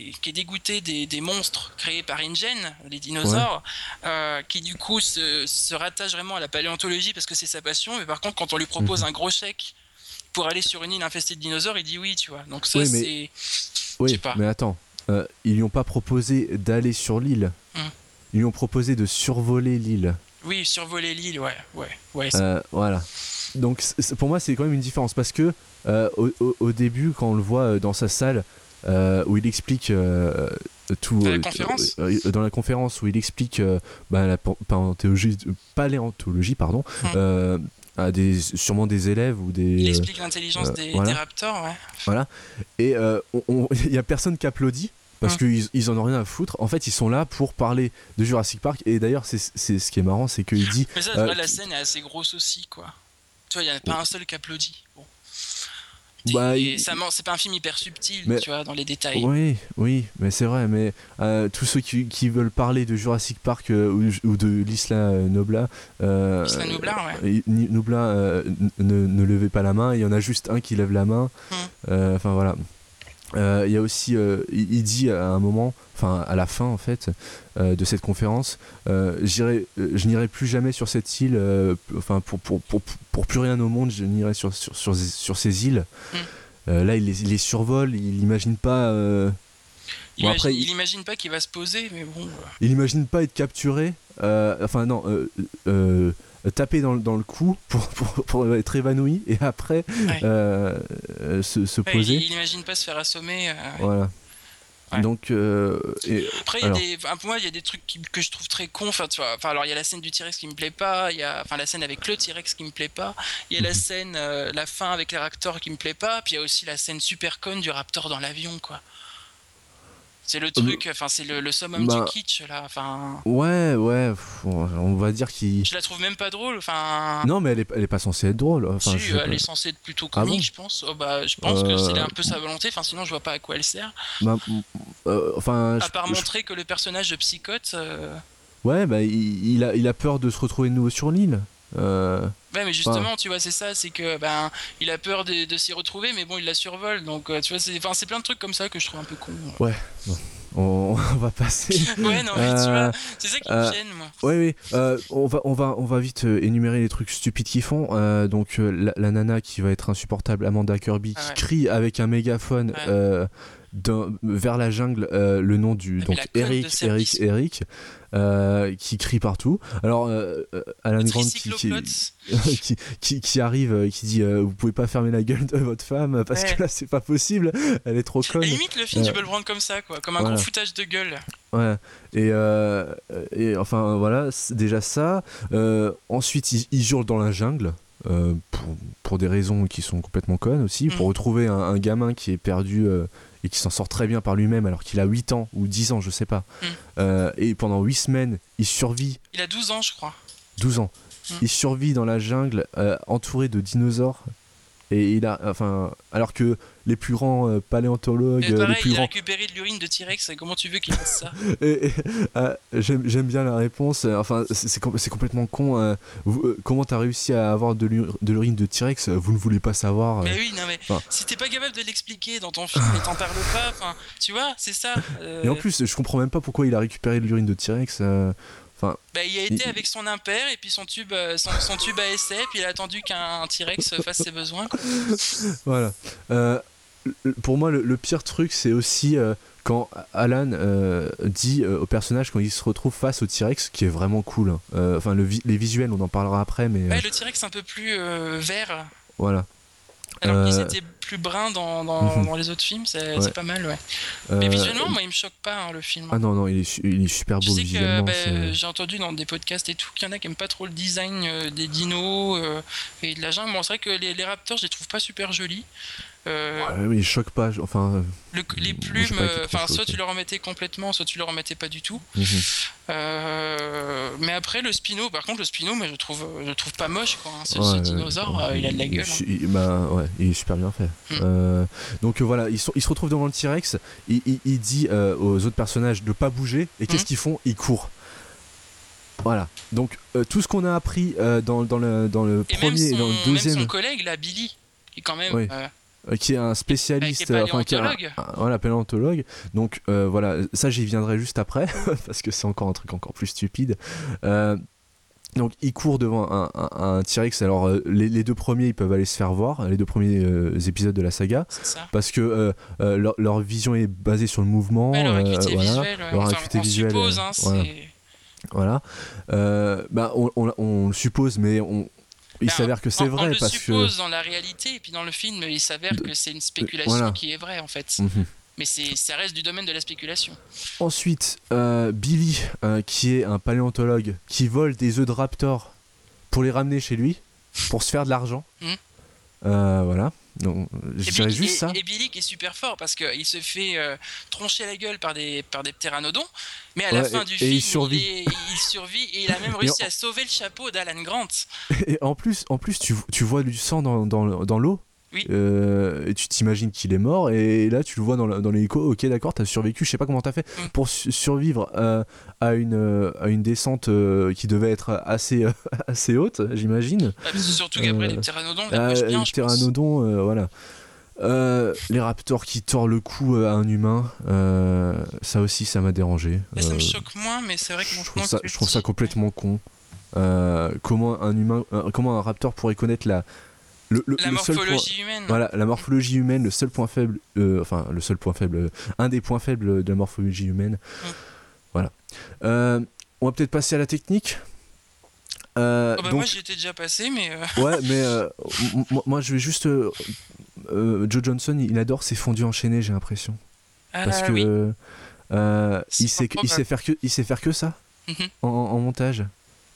des monstres créés par InGen, les dinosaures, qui du coup se rattache vraiment à la paléontologie parce que c'est sa passion. Mais par contre, quand on lui propose un gros chèque pour aller sur une île infestée de dinosaures, il dit oui, tu vois. Donc ça, Oui, c'est... Oui, je sais pas. mais attends, ils lui ont pas proposé d'aller sur l'île. Ils lui ont proposé de survoler l'île. Oui, survoler l'île, ouais. Voilà. Donc pour moi c'est quand même une différence parce que au début quand on le voit dans sa salle où il explique tout Dans la conférence dans la conférence où il explique la paléontologie pardon à sûrement des élèves ou des il explique l'intelligence des raptors, ouais. voilà et il y a personne qui applaudit parce qu'ils en ont rien à foutre. En fait, ils sont là pour parler de Jurassic Park. Et d'ailleurs, c'est ce qui est marrant, c'est qu'il dit. Mais ça, la scène est assez grosse aussi, quoi. Tu vois, il n'y en a pas un seul qui applaudit. Bon. C'est pas un film hyper subtil, tu vois, dans les détails. Oui, mais c'est vrai. Mais tous ceux qui veulent parler de Jurassic Park ou de l'Isla Nublar, l'Isla Nublar, ouais. Nublar, ne levez pas la main. Il y en a juste un qui lève la main. Enfin voilà. Il y a aussi, il dit à un moment, enfin à la fin en fait, de cette conférence, je n'irai plus jamais sur cette île, enfin pour plus rien au monde, je n'irai sur ces îles. Là, il les survole, il n'imagine pas. Il imagine pas qu'il va se poser, mais bon. Il n'imagine pas être capturé. Enfin non. Taper dans le cou pour être évanoui et après se poser. Il imagine pas se faire assommer. Voilà. Ouais. Donc après pour moi il y a des trucs que je trouve très cons. Enfin tu vois. Enfin alors il y a la scène du T-Rex qui me plaît pas. Il y a la scène avec le T-Rex qui me plaît pas. Il y a la scène la fin avec les raptors qui me plaît pas. Puis il y a aussi la scène super conne du raptor dans l'avion quoi. C'est le truc, enfin c'est le summum du kitsch là, enfin. Ouais, on va dire qu'il. Je la trouve même pas drôle, enfin. Non, mais elle est pas censée être drôle. Enfin, si, elle est censée être plutôt comique, je pense. Je pense que c'est un peu sa volonté. Enfin, sinon je vois pas à quoi elle sert. Enfin. À part montrer que le personnage de psychote. Ouais, il a peur de se retrouver de nouveau sur l'île. Ouais, mais justement, tu vois, c'est ça, c'est que il a peur de s'y retrouver, mais bon, il la survole, donc tu vois, c'est plein de trucs comme ça que je trouve un peu con. Ouais, bon. On va passer. Ouais, non, mais tu vois, c'est ça qui me gêne, moi. Oui, on va vite énumérer les trucs stupides qu'ils font. Donc la nana qui va être insupportable, Amanda Kirby, qui crie avec un mégaphone vers la jungle le nom du donc Eric, qui crie partout. Alors Alan Grant qui arrive, qui dit vous pouvez pas fermer la gueule de votre femme parce que là c'est pas possible, elle est trop conne. À la limite le film tu peux le prendre comme ça, quoi, comme un gros foutage de gueule. Ouais, et enfin voilà, c'est déjà ça. Ensuite ils hurlent dans la jungle. Pour des raisons qui sont complètement connes aussi, pour retrouver un gamin qui est perdu et qui s'en sort très bien par lui-même alors qu'il a 8 ans ou 10 ans, je sais pas. Et pendant 8 semaines, il survit. Il a 12 ans, je crois. 12 ans. Il survit dans la jungle entouré de dinosaures. Et il a, enfin, alors que les plus grands paléontologues, pareil, les plus il a grands... récupéré de l'urine de T-Rex. Comment tu veux qu'il fasse ça? J'aime bien la réponse. Enfin, c'est complètement con. Comment t'as réussi à avoir de l'urine de T-Rex? Vous ne voulez pas savoir. Mais oui, non mais si t'es pas capable de l'expliquer dans ton film et t'en parles pas, enfin, tu vois, c'est ça. Et en plus, je comprends même pas pourquoi il a récupéré de l'urine de T-Rex. Il a été avec son impair et puis son tube à essai, puis il a attendu qu'un T-Rex fasse ses besoins, quoi. Voilà. Pour moi, le pire truc, c'est aussi quand Alan dit au personnage quand il se retrouve face au T-Rex, qui est vraiment cool. Enfin, les visuels, on en parlera après, mais. Ouais, le T-Rex un peu plus vert. Voilà. Alors qu'ils étaient plus bruns dans les autres films, c'est pas mal, ouais. Mais visuellement, moi, il me choque pas, le film. Ah non, il est super beau visuellement. J'ai entendu dans des podcasts et tout qu'il y en a qui aiment pas trop le design des dinos et de la jungle. Bon, c'est vrai que les raptors, je les trouve pas super jolis. Mais ils choquent pas. Enfin, les plumes, soit tu le remettais complètement, soit tu le remettais pas du tout. Mais après le Spino, par contre, moi je le trouve pas moche, quoi. Ce dinosaure, il a de la gueule. Il est super bien fait. Donc voilà, ils se retrouvent devant le T-Rex. Il dit aux autres personnages de pas bouger. Et qu'est-ce qu'ils font? Ils courent. Voilà. Donc tout ce qu'on a appris dans le et premier et dans le deuxième. Même son collègue, là, Billy, qui est quand même. Qui est un spécialiste, paléontologue. Donc voilà, ça j'y viendrai juste après parce que c'est encore un truc encore plus stupide. Donc il court devant un T-Rex. Alors les deux premiers ils peuvent aller se faire voir, les deux premiers épisodes de la saga, parce que leur vision est basée sur le mouvement, leur acuité visuelle, leur acuité visuelle. Suppose, voilà. On le suppose, mais il s'avère que c'est vrai, parce que... On le suppose dans la réalité, et puis dans le film, il s'avère que c'est une spéculation qui est vraie, en fait. Mais ça reste du domaine de la spéculation. Ensuite, Billy, qui est un paléontologue, qui vole des œufs de raptor pour les ramener chez lui, pour se faire de l'argent. Voilà. Donc, je dirais juste ça. Et Billy qui est super fort parce qu'il se fait troncher la gueule par des pteranodons, mais à la fin du film il survit et il a même réussi à sauver le chapeau d'Alan Grant. Et en plus tu vois du sang dans l'eau. Oui. Et tu t'imagines qu'il est mort, et là tu le vois dans l'hélico. Ok, d'accord, t'as survécu. Je sais pas comment t'as fait pour survivre à une descente qui devait être assez haute, j'imagine. Surtout qu'après les pteranodons, les pteranodons, voilà. Les raptors qui tordent le cou à un humain, ça aussi ça m'a dérangé. Ça me choque moins, mais c'est vrai que je trouve ça complètement con. Comment un raptor pourrait connaître la morphologie humaine. Voilà, la morphologie humaine, le seul point faible, un des points faibles de la morphologie humaine. Voilà. On va peut-être passer à la technique. Donc... Moi j'y étais déjà passé, mais. Ouais, mais moi je vais juste. Joe Johnson, il adore ses fondus enchaînés, j'ai l'impression. Parce que il sait faire que ça en montage.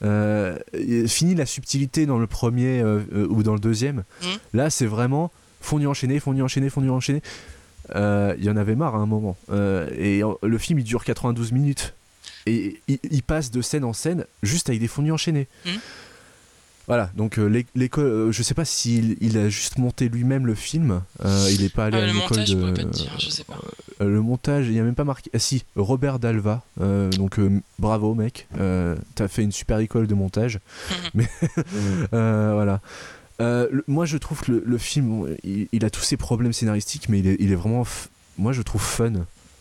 Fini la subtilité dans le premier ou dans le deuxième. Là c'est vraiment fondu enchaîné. Il y en avait marre à un moment, et le film il dure 92 minutes et il passe de scène en scène juste avec des fondus enchaînés. Voilà, donc l'école, je sais pas s'il a juste monté lui-même le film, il est pas allé à l'école montage, je pourrais pas te dire, je sais pas. Le montage, il n'y a même pas marqué. Ah si, Robert Dalva. Donc bravo mec, t'as fait une super école de montage. Mais voilà. Moi je trouve que le film, il a tous ses problèmes scénaristiques, mais il est vraiment, moi je trouve fun.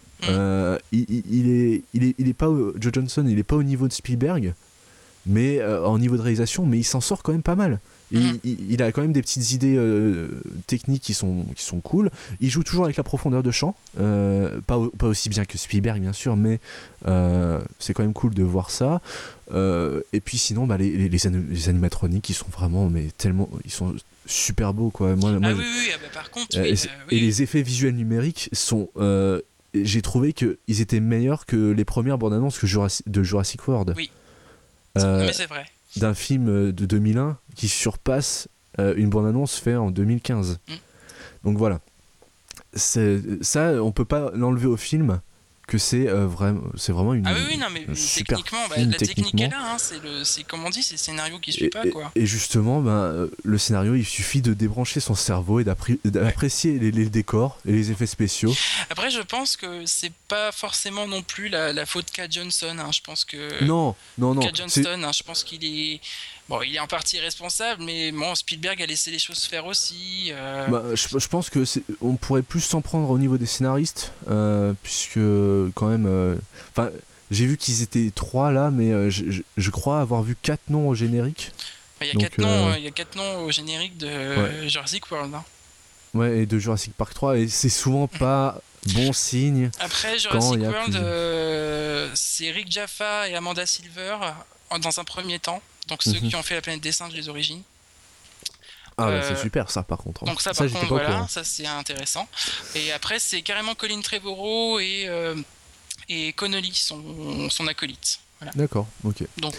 Il est pas Joe Johnston, il est pas au niveau de Spielberg, mais en niveau de réalisation, mais il s'en sort quand même pas mal. Il a quand même des petites idées techniques qui sont cool. Il joue toujours avec la profondeur de champ, pas aussi bien que Spielberg bien sûr, mais c'est quand même cool de voir ça. Et puis sinon les animatroniques, ils sont vraiment ils sont super beaux quoi. Par contre et les effets visuels numériques sont j'ai trouvé qu'ils étaient meilleurs que les premières bandes annonces de Jurassic World. Oui, mais c'est vrai. D'un film de 2001 qui surpasse une bande-annonce faite en 2015. Donc voilà. Ça, on peut pas l'enlever au film, que c'est vraiment une super techniquement, film, la technique est là, hein, c'est comme on dit, c'est le scénario qui suit pas, quoi. Et justement, le scénario, il suffit de débrancher son cerveau et d'apprécier les décors et les effets spéciaux. Après, je pense que c'est pas forcément non plus la faute qu'a Johnson, hein. Je pense que non. Qu'a Johnston, hein, je pense qu'il est il est en partie responsable, mais bon, Spielberg a laissé les choses faire aussi. Je pense que on pourrait plus s'en prendre au niveau des scénaristes, puisque quand même, j'ai vu qu'ils étaient 3 là, mais je crois avoir vu 4 noms au générique. Il y a 4 noms au générique de Jurassic World. Hein. Ouais, et de Jurassic Park 3, et c'est souvent pas bon signe. Après Jurassic World, c'est Rick Jaffa et Amanda Silver dans un premier temps. Donc ceux qui ont fait La Planète des Singes, les origines. C'est super ça par contre. Donc ça par contre voilà, ça c'est intéressant. Et après c'est carrément Colin Trevorrow et Connolly, son acolyte. Voilà. D'accord, ok. Donc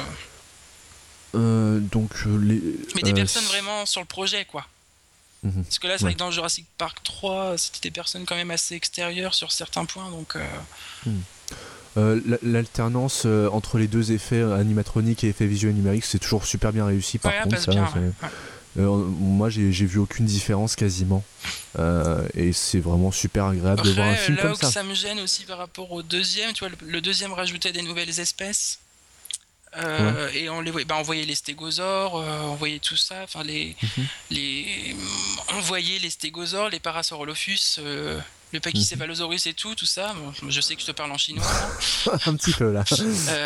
mais des personnes vraiment sur le projet quoi. Parce que là c'est vrai que dans Jurassic Park 3 c'était des personnes quand même assez extérieures sur certains points donc l'alternance entre les deux effets animatroniques et effets visuels numériques, c'est toujours super bien réussi par contre ça, bien, moi j'ai vu aucune différence quasiment et c'est vraiment super agréable de voir un film comme ça. Là où ça me gêne aussi par rapport au deuxième, tu vois, le deuxième rajoutait des nouvelles espèces et on voyait les stégosaures, on voyait tout ça, enfin on voyait les stégosaures, les Parasaurolophus, le Pachycephalosaurus et tout ça. Bon, je sais que je te parle en chinois. Un petit peu là.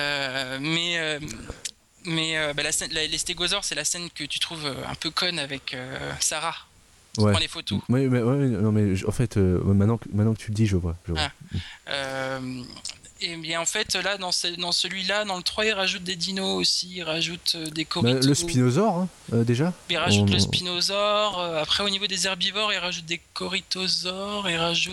Les stégosaures, c'est la scène que tu trouves un peu conne avec Sarah. Qui prend les photos. Mais en fait, maintenant que tu le dis, je vois. Et bien en fait, là, dans celui-là, dans le 3, il rajoute des dinos aussi, il rajoute des corythosaures. Le spinosaure, déjà. Il rajoute le spinosaure. Après, au niveau des herbivores, il rajoute des corythosaures.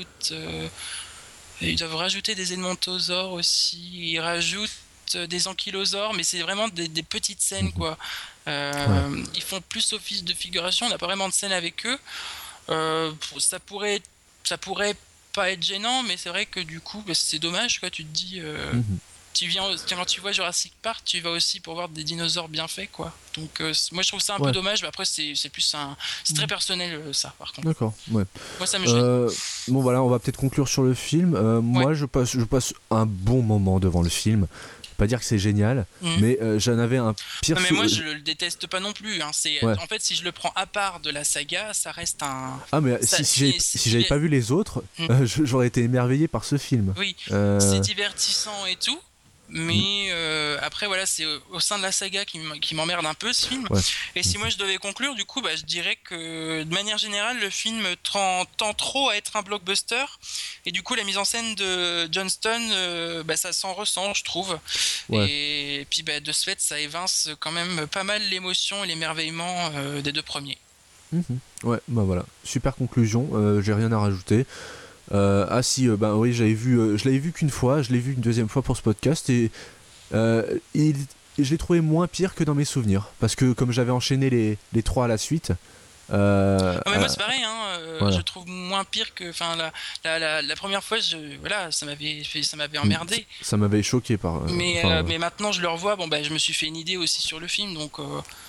Ils doivent rajouter des edmontosaures aussi. Ils rajoutent des ankylosaures, mais c'est vraiment des petites scènes, quoi. Ils font plus office de figuration. On n'a pas vraiment de scène avec eux. Ça pourrait pas être gênant, mais c'est vrai que du coup c'est dommage quoi. Tu te dis quand tu vois Jurassic Park, tu vas aussi pour voir des dinosaures bien faits quoi. Donc moi je trouve ça un peu dommage, mais après c'est plus c'est très personnel ça par contre. D'accord, ouais. Moi ça me gêne. Bon voilà, on va peut-être conclure sur le film. Moi je passe un bon moment devant le film. Pas dire que c'est génial, mais j'en avais un pire. Non, mais moi je le déteste pas non plus. Hein. En fait, si je le prends à part de la saga, ça reste un. Ah mais si j'avais pas vu les autres, j'aurais été émerveillé par ce film. Oui, c'est divertissant et tout. Mais après voilà, c'est au sein de la saga qui m'emmerde un peu ce film. Et si moi je devais conclure, du coup je dirais que de manière générale le film tend trop à être un blockbuster. Et du coup la mise en scène de Johnston, ça s'en ressent je trouve. Et puis de ce fait ça évince quand même pas mal l'émotion et l'émerveillement des deux premiers. Ouais, voilà, super conclusion, j'ai rien à rajouter. Oui, je l'avais vu qu'une fois, je l'ai vu une deuxième fois pour ce podcast et je l'ai trouvé moins pire que dans mes souvenirs parce que comme j'avais enchaîné les 3 à la suite. Mais moi c'est pareil, je trouve moins pire que la première fois, ça m'avait emmerdé. Ça m'avait choqué mais maintenant je le revois, je me suis fait une idée aussi sur le film donc.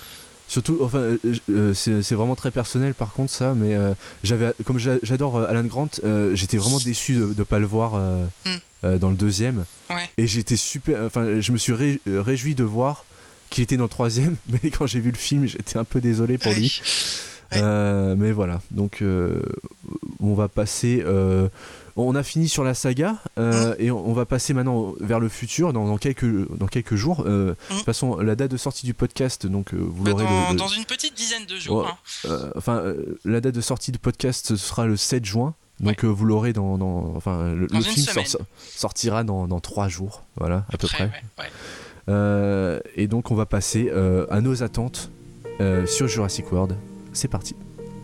Surtout, enfin, c'est vraiment très personnel par contre ça, mais comme j'adore Alan Grant, j'étais vraiment déçu de pas le voir dans le deuxième. Ouais. Et j'étais super, enfin, je me suis réjoui de voir qu'il était dans le troisième, mais quand j'ai vu le film, j'étais un peu désolé pour lui. Mais voilà, donc on va passer. On a fini sur la saga et on va passer maintenant vers le futur dans quelques jours. De toute façon, la date de sortie du podcast, donc vous l'aurez dans une petite dizaine de jours. La date de sortie du podcast ce sera le 7 juin. Donc vous l'aurez le film sortira dans 3 jours, voilà, à peu près. Et donc on va passer à nos attentes sur Jurassic World. C'est parti.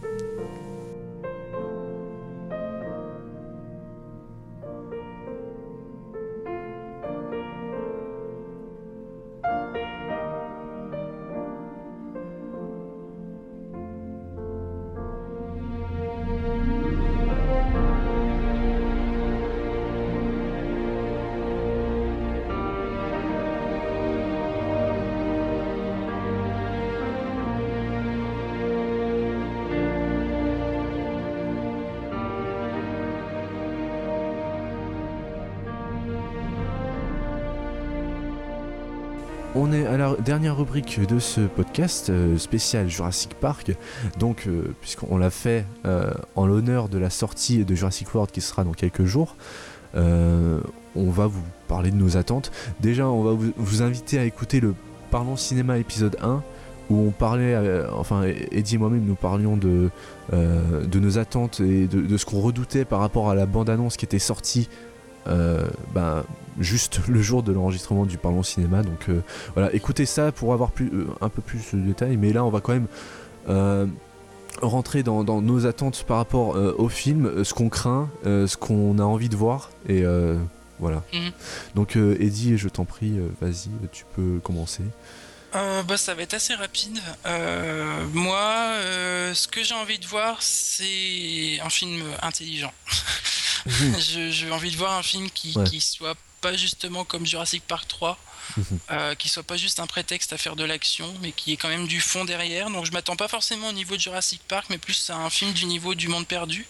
On est à la dernière rubrique de ce podcast spécial Jurassic Park. Donc, puisqu'on l'a fait en l'honneur de la sortie de Jurassic World qui sera dans quelques jours, on va vous parler de nos attentes. Déjà, on va vous inviter à écouter le Parlons Cinéma épisode 1 où on parlait, Eddie et moi-même nous parlions de nos attentes et de ce qu'on redoutait par rapport à la bande-annonce qui était sortie juste le jour de l'enregistrement du Parlons Cinéma. Donc voilà, écoutez ça pour avoir un peu plus de détails, mais là on va quand même rentrer dans nos attentes par rapport au film, ce qu'on craint, ce qu'on a envie de voir, et voilà. Donc Eddie, je t'en prie, vas-y, tu peux commencer. Ça va être assez rapide. Moi, ce que j'ai envie de voir, c'est un film intelligent. J'ai envie de voir un film qui soit pas justement comme Jurassic Park 3, qui soit pas juste un prétexte à faire de l'action, mais qui ait quand même du fond derrière. Donc je m'attends pas forcément au niveau de Jurassic Park, mais plus à un film du niveau du Monde Perdu.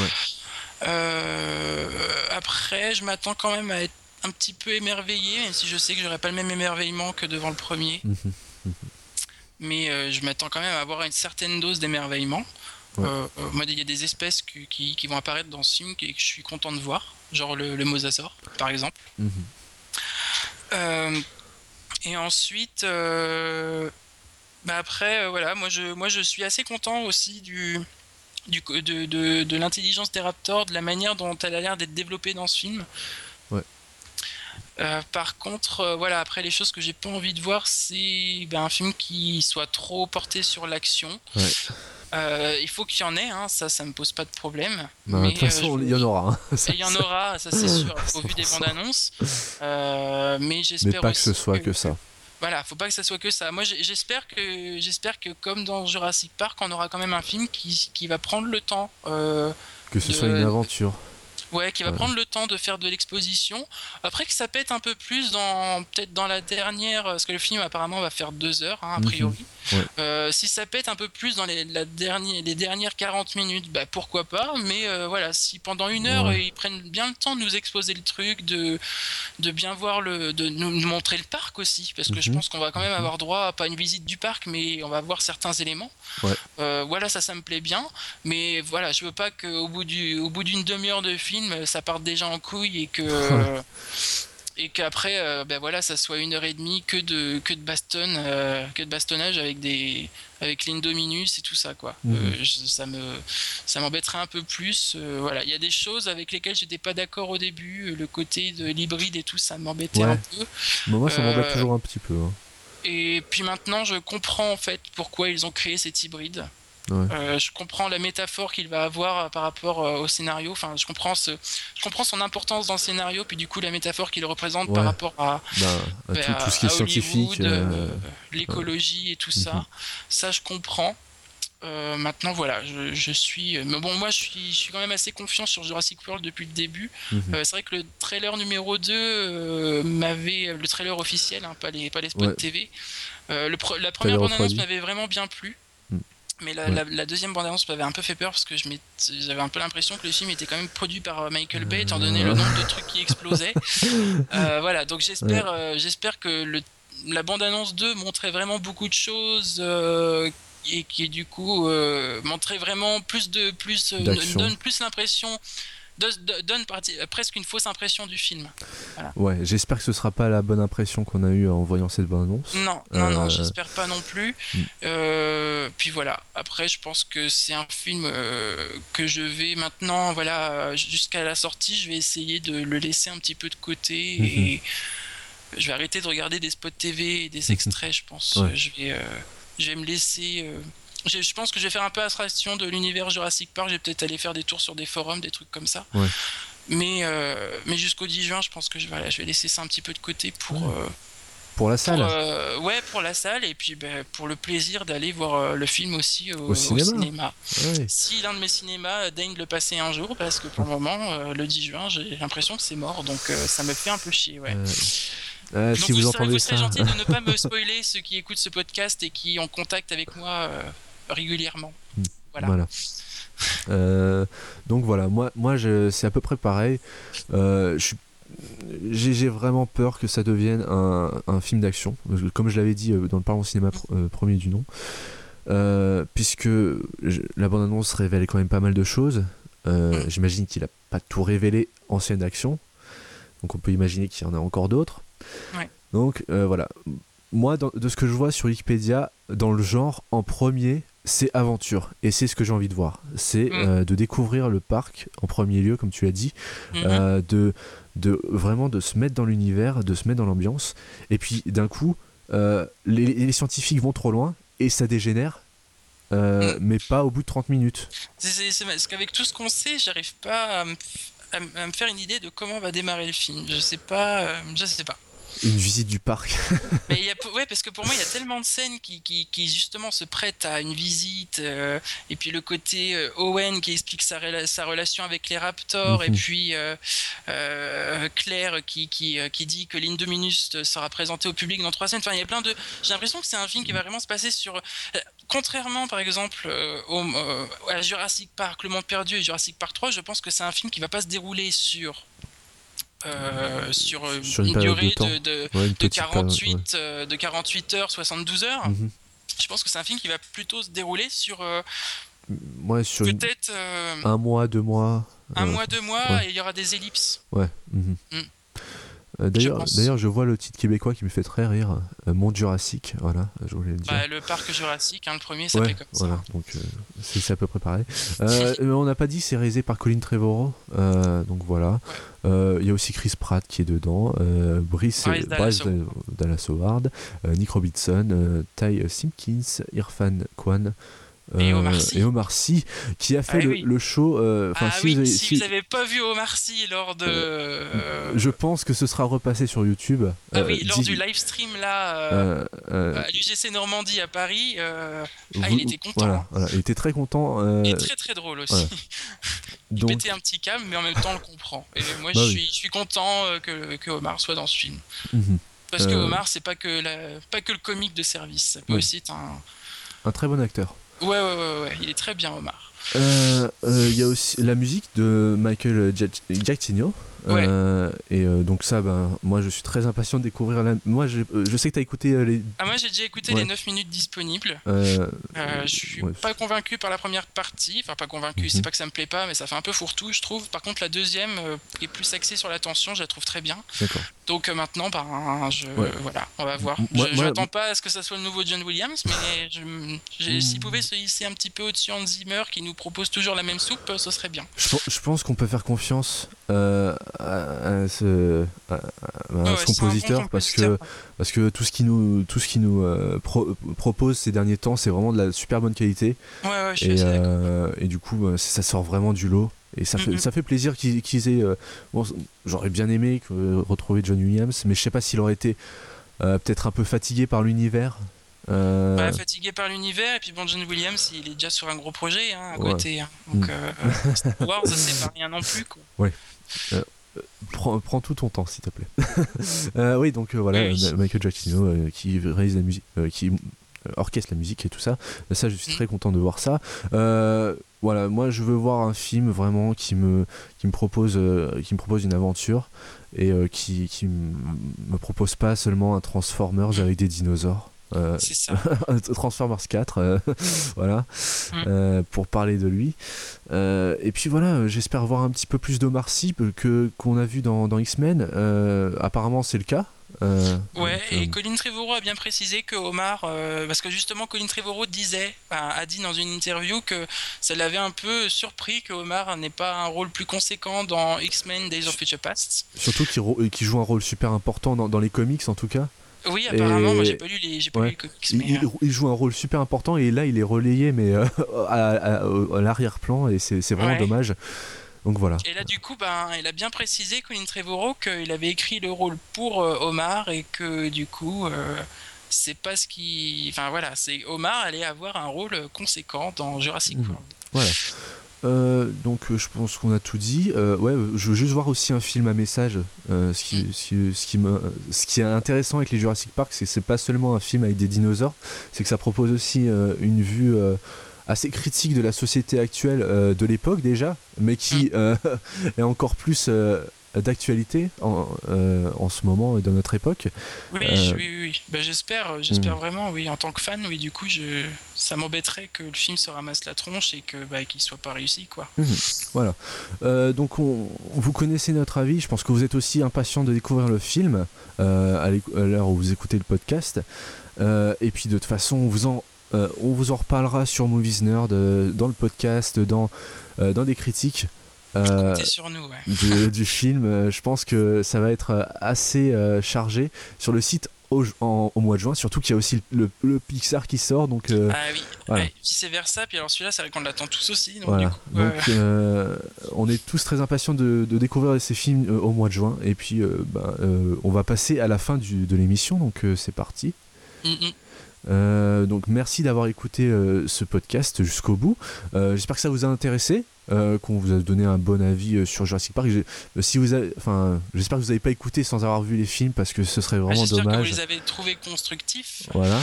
Après, je m'attends quand même à être un petit peu émerveillé, même si je sais que j'aurai pas le même émerveillement que devant le premier. Mais je m'attends quand même à avoir une certaine dose d'émerveillement. Moi, il y a des espèces qui vont apparaître dans ce film et que je suis content de voir, genre le mosasaure par exemple. Et ensuite après voilà, moi je suis assez content aussi de l'intelligence des raptors, de la manière dont elle a l'air d'être développée dans ce film. Par contre, voilà, après les choses que j'ai pas envie de voir, c'est un film qui soit trop porté sur l'action. Il faut qu'il y en ait, ça me pose pas de problème. De toute façon, il y en aura. Il y en aura, ça c'est sûr, au vu des bandes annonces. Mais j'espère mais pas aussi que ce soit que ça. Voilà, faut pas que ça soit que ça. Moi, j'espère que comme dans Jurassic Park, on aura quand même un film qui va prendre le temps. Que ce soit une aventure. Ouais, qui va prendre le temps de faire de l'exposition. Après que ça pète un peu plus peut-être dans la dernière, parce que le film apparemment va faire 2 heures, a priori. Si ça pète un peu plus dans les dernières 40 minutes, pourquoi pas. Mais voilà, si pendant 1 heure ils prennent bien le temps de nous exposer le truc, de bien voir de nous montrer le parc aussi, parce que je pense qu'on va quand même avoir droit à pas une visite du parc, mais on va voir certains éléments. Voilà, ça me plaît bien. Mais voilà, je veux pas qu'au bout d'une demi-heure de film, ça parte déjà en couille et qu'après voilà, ça soit 1h30 que de bastonnage avec l'Indominus et tout ça, quoi. Ça m'embêterait un peu plus. Voilà, il y a des choses avec lesquelles j'étais pas d'accord au début, le côté de l'hybride et tout, ça m'embêtait un peu. Mais moi ça m'embête toujours un petit peu. Et puis maintenant je comprends en fait pourquoi ils ont créé cet hybride. Je comprends la métaphore qu'il va avoir par rapport au scénario. Enfin, je comprends son importance dans le scénario, puis du coup la métaphore qu'il représente par rapport à tout ce qui est scientifique, l'écologie et tout ça. Ça, je comprends. Maintenant, voilà, je suis. Mais bon, moi, je suis quand même assez confiant sur Jurassic World depuis le début. C'est vrai que le trailer numéro 2 m'avait. Le trailer officiel, hein, pas les spots TV. La première Trailer bande-annonce refroidi. m'avait vraiment bien plu. Mm. Mais Ouais. la deuxième bande-annonce m'avait un peu fait peur parce que j'avais un peu l'impression que le film était quand même produit par Michael Bay, étant donné le nombre de trucs qui explosaient. Voilà, donc j'espère que la bande-annonce 2 montrait vraiment beaucoup de choses et qui du coup montrait vraiment D'action. donne plus l'impression, presque une fausse impression du film. Voilà. Ouais, j'espère que ce sera pas la bonne impression qu'on a eue en voyant cette bande-annonce. Non, j'espère pas non plus. Mm. Puis voilà, après je pense que c'est un film que je vais maintenant, voilà, jusqu'à la sortie, je vais essayer de le laisser un petit peu de côté et je vais arrêter de regarder des spots TV et des extraits, je pense. Ouais. Je vais me laisser... je pense que je vais faire un peu abstraction de l'univers Jurassic Park, je vais peut-être aller faire des tours sur des forums, des trucs comme ça. Ouais. Mais jusqu'au 10 juin, je pense que je vais laisser ça un petit peu de côté Pour la salle. pour la salle et puis pour le plaisir d'aller voir le film aussi au cinéma. Ouais. Si l'un de mes cinémas daigne le passer un jour, parce que pour le moment, le 10 juin, j'ai l'impression que c'est mort, donc ça me fait un peu chier. Ouais. Donc si vous entendez ça, vous serez gentil de ne pas me spoiler ceux qui écoutent ce podcast et qui ont contact avec moi régulièrement. Voilà. Donc voilà, moi c'est à peu près pareil. J'ai vraiment peur que ça devienne un film d'action, comme je l'avais dit dans le Parlons Cinéma premier du nom, puisque la bande-annonce révèle quand même pas mal de choses. J'imagine qu'il a pas tout révélé en scène d'action, donc on peut imaginer qu'il y en a encore d'autres. Ouais. Donc voilà, moi de ce que je vois sur Wikipédia, dans le genre en premier, c'est aventure, et c'est ce que j'ai envie de voir, c'est de découvrir le parc en premier lieu, comme tu l'as dit, de vraiment de se mettre dans l'univers, de se mettre dans l'ambiance, et puis d'un coup les scientifiques vont trop loin et ça dégénère, mais pas au bout de 30 minutes. C'est parce qu'avec tout ce qu'on sait, j'arrive pas à me faire une idée de comment va démarrer le film. Je sais pas. Une visite du parc. Mais parce que pour moi, il y a tellement de scènes qui justement se prêtent à une visite. Et puis le côté Owen qui explique sa relation avec les raptors. Et puis Claire qui dit que l'Indominus sera présenté au public dans 3 semaines. Enfin, il y a plein de... J'ai l'impression que c'est un film qui va vraiment se passer sur... Contrairement par exemple à Jurassic Park, Le Monde Perdu et Jurassic Park 3, je pense que c'est un film qui va pas se dérouler sur une durée de 48 heures, 72 heures. Je pense que c'est un film qui va plutôt se dérouler sur sur peut-être un mois, 2 mois. Un mois, 2 mois, et il y aura des ellipses. Ouais. D'ailleurs, je vois le titre québécois qui me fait très rire, Monde Jurassique, voilà, je voulais le dire. Le parc Jurassique, le premier s'appelait comme ça. Voilà, donc c'est à peu près pareil. On n'a pas dit, c'est réalisé par Colin Trevorrow, donc voilà. Il y a aussi Chris Pratt qui est dedans, Bryce Dallas Howard, Nick Robinson, Ty Simpkins, Irfan Khan. Et Omar Sy qui a fait le show. Si vous n'avez pas vu Omar Sy lors de. Je pense que ce sera repassé sur YouTube. Lors du live stream là, à l'UGC Normandie à Paris, il était content. Voilà, il était très content. Il est très très drôle aussi. Voilà. Il pétait un petit câble, mais en même temps on le comprend. Et moi je suis content que Omar soit dans ce film. Parce que Omar, c'est pas que le comique de service, ça peut aussi être un très bon acteur. Ouais, il est très bien, Omar. Il y a aussi la musique de Michael Giacchino. Donc ça, moi je suis très impatient de découvrir moi je sais que tu as écouté les... moi j'ai déjà écouté les 9 minutes disponibles. Je suis pas convaincu par la première partie. Enfin pas convaincu, c'est pas que ça me plaît pas, mais ça fait un peu fourre-tout je trouve. Par contre la deuxième qui est plus axée sur la tension, je la trouve très bien. D'accord. Donc maintenant voilà, on va voir. Je n'attends pas à ce que ça soit le nouveau John Williams, mais s'il pouvait se hisser un petit peu au-dessus Hans Zimmer qui nous propose toujours la même soupe, ce serait bien. Je pense qu'on peut faire confiance à ce compositeur, bon parce que tout ce qu'il nous propose ces derniers temps, c'est vraiment de la super bonne qualité. Je suis assez d'accord. Et du coup ça sort vraiment du lot et ça fait plaisir qu'ils aient j'aurais bien aimé retrouver John Williams, mais je sais pas s'il aurait été peut-être un peu fatigué par l'univers Fatigué par l'univers, et puis bon, John Williams, il est déjà sur un gros projet à côté. Hein. Donc, Star Wars, c'est pas rien non plus, quoi. Ouais. Prends tout ton temps, s'il te plaît. Oui, donc voilà, Oui. Michael Giacchino qui réalise la musique, qui orchestre la musique et tout ça. Ça, je suis très content de voir ça. Voilà, moi, je veux voir un film vraiment qui me propose une aventure et qui me propose pas seulement un Transformers avec des dinosaures. C'est ça. Transformers 4 voilà, pour parler de lui, et puis voilà, j'espère voir un petit peu plus d'Omar Sy qu'on a vu dans X-Men. Apparemment c'est le cas. Et Colin Trevorrow a bien précisé que Omar, parce que justement Colin Trevorrow a dit dans une interview que ça l'avait un peu surpris que Omar n'ait pas un rôle plus conséquent dans X-Men Days of Future Past. Surtout qu'il joue un rôle super important dans les comics en tout cas. Oui, apparemment, moi j'ai pas lu les comics. Mais... Il joue un rôle super important et là il est relayé mais à l'arrière-plan et c'est vraiment dommage. Donc voilà. Et là du coup, il a bien précisé, Colin Trevorrow, qu'il avait écrit le rôle pour Omar et que du coup, c'est pas ce qui... Enfin voilà, c'est Omar allait avoir un rôle conséquent dans Jurassic World. Voilà. Donc je pense qu'on a tout dit. Je veux juste voir aussi un film à message. Ce qui est intéressant avec les Jurassic Park, c'est que c'est pas seulement un film avec des dinosaures, c'est que ça propose aussi une vue assez critique de la société actuelle de l'époque déjà, mais qui est encore plus d'actualité en ce moment et dans notre époque. Oui. J'espère vraiment, oui, en tant que fan, oui, du coup, ça m'embêterait que le film se ramasse la tronche et qu'il soit pas réussi, quoi. Voilà. Donc vous connaissez notre avis, je pense que vous êtes aussi impatient de découvrir le film à l'heure où vous écoutez le podcast. Et puis de toute façon, on vous en reparlera sur Movies Nerd, dans le podcast, dans des critiques. Comptez sur nous, du film. Je pense que ça va être assez chargé sur le site au mois de juin, surtout qu'il y a aussi le Pixar qui sort, donc voilà. Vice versa, puis alors celui-là c'est vrai qu'on l'attend tous aussi, donc voilà. Du coup, on est tous très impatients de découvrir ces films au mois de juin, et puis on va passer à la fin de l'émission, donc c'est parti. Donc merci d'avoir écouté ce podcast jusqu'au bout. J'espère que ça vous a intéressé, qu'on vous a donné un bon avis sur Jurassic Park. J'espère que vous n'avez pas écouté sans avoir vu les films, parce que ce serait vraiment j'espère dommage. Que vous les avez trouvés constructifs. Voilà.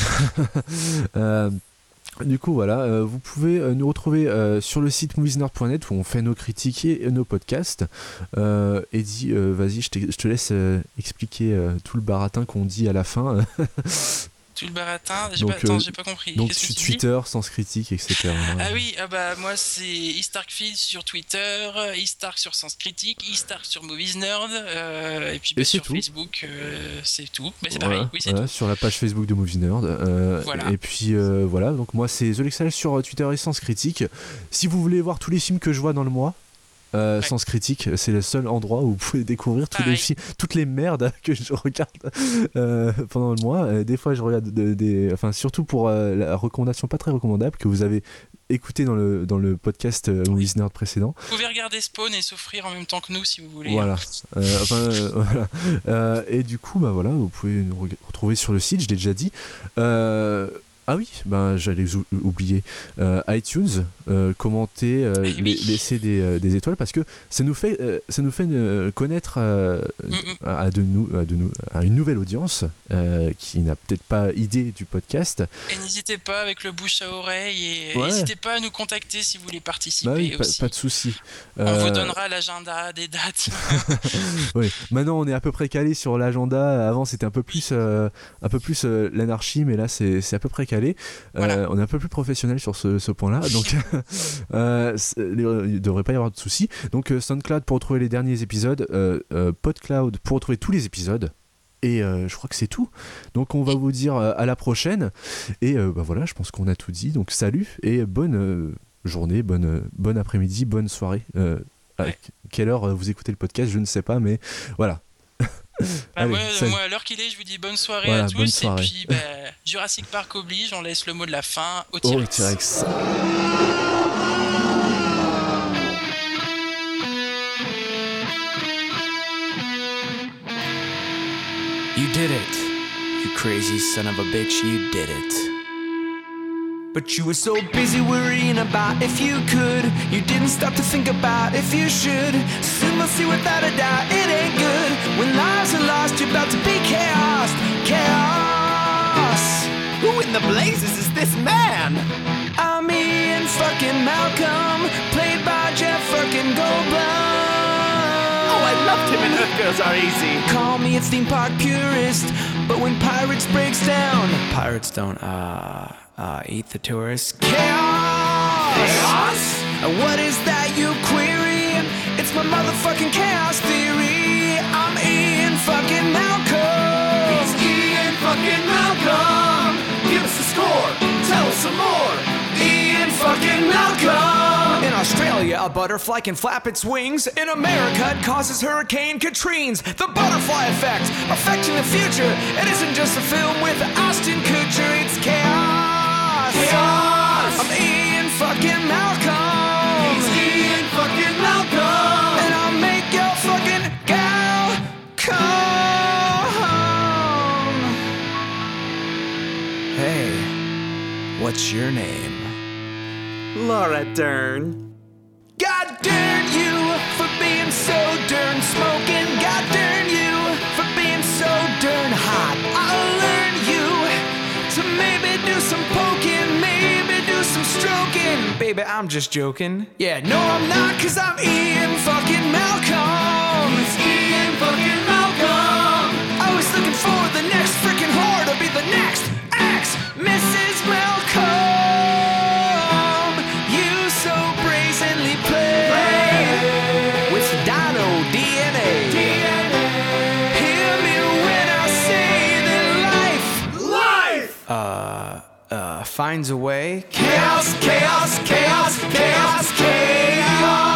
Du coup voilà, vous pouvez nous retrouver sur le site moviesnerd.net où on fait nos critiques et nos podcasts. Eddie, vas-y, je te laisse expliquer tout le baratin qu'on dit à la fin. Tout le baratin, j'ai pas compris. Donc sur Twitter, Sens Critique, etc. Ah oui, moi c'est eStarkfield sur Twitter, eStark sur Sens Critique, eStark sur Movies Nerd, et puis sur tout. Facebook, c'est tout. Mais c'est pareil, oui, c'est tout. Sur la page Facebook de Movies Nerd. Voilà. Et puis voilà, donc moi c'est The Lexal sur Twitter et Sens Critique. Si vous voulez voir tous les films que je vois dans le mois, Sens Critique, c'est le seul endroit où vous pouvez découvrir tous les films, toutes les merdes que je regarde pendant le mois. Des fois je regarde surtout pour la recommandation pas très recommandable que vous avez écouté dans le podcast Movies Nerd précédent. Vous pouvez regarder Spawn et s'offrir en même temps que nous si vous voulez. Voilà. Voilà. Et du coup voilà, vous pouvez nous retrouver sur le site, je l'ai déjà dit. Ah oui, j'allais oublier iTunes, commenter, laisser des étoiles, parce que ça nous fait connaître à une nouvelle audience qui n'a peut-être pas idée du podcast. Et n'hésitez pas avec le bouche à oreille, et n'hésitez pas à nous contacter si vous voulez participer aussi. Pas de souci. On vous donnera l'agenda des dates. Oui. Maintenant on est à peu près calé sur l'agenda. Avant c'était un peu plus l'anarchie, mais là c'est à peu près calé. Voilà. On est un peu plus professionnel sur ce point-là, donc il ne devrait pas y avoir de soucis. Donc SoundCloud pour retrouver les derniers épisodes, PodCloud pour retrouver tous les épisodes. Et je crois que c'est tout. Donc on va vous dire à la prochaine. Et voilà, je pense qu'on a tout dit. Donc salut et bonne journée, bonne après-midi, bonne soirée. À quelle heure vous écoutez le podcast, je ne sais pas, mais voilà. Allez, moi, à l'heure qu'il est, je vous dis bonne soirée à tous. Bonne soirée. Et puis Jurassic Park oblige, on laisse le mot de la fin au T-Rex. T-Rex. You did it. You crazy son of a bitch, you did it. But you were so busy worrying about if you could. You didn't stop to think about if you should. Soon we'll see without a doubt it ain't good. When lives are lost, you're about to be chaos. Chaos. Who in the blazes is this man? I'm Ian fucking Malcolm, played by Jeff fucking Goldblum. Oh, I loved him in Earth Girls Are Easy. Call me a theme park purist, but when Pirates breaks down, pirates don't, eat the tourists. Chaos! Chaos? What is that you query? It's my motherfucking chaos theory. I'm Ian fucking Malcolm. It's Ian fucking Malcolm. Give us a score. Tell us some more. Ian fucking Malcolm. In Australia, a butterfly can flap its wings. In America, it causes Hurricane Katrines. The butterfly effect, affecting the future. It isn't just a film with Ashton Kutcher, it's chaos. Chaos. I'm Ian fucking Malcolm. It's Ian fucking Malcolm. And I'll make your fucking gal come. Hey, what's your name? Laura Dern. God darn you for being so darn smoking. God darn you for being so darn hot. I'll learn you to maybe do some poking, maybe do some stroking. Baby, I'm just joking. Yeah, no, I'm not, cause I'm Ian fucking Malcolm. It's Ian fucking Malcolm. I was looking for the next freaking whore to be the next ex Mrs. Malcolm. You so brazenly play with Dino DNA. Hear me when I say that life finds a way. Chaos, chaos, chaos, chaos, chaos.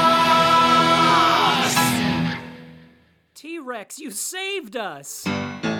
T-Rex, you saved us!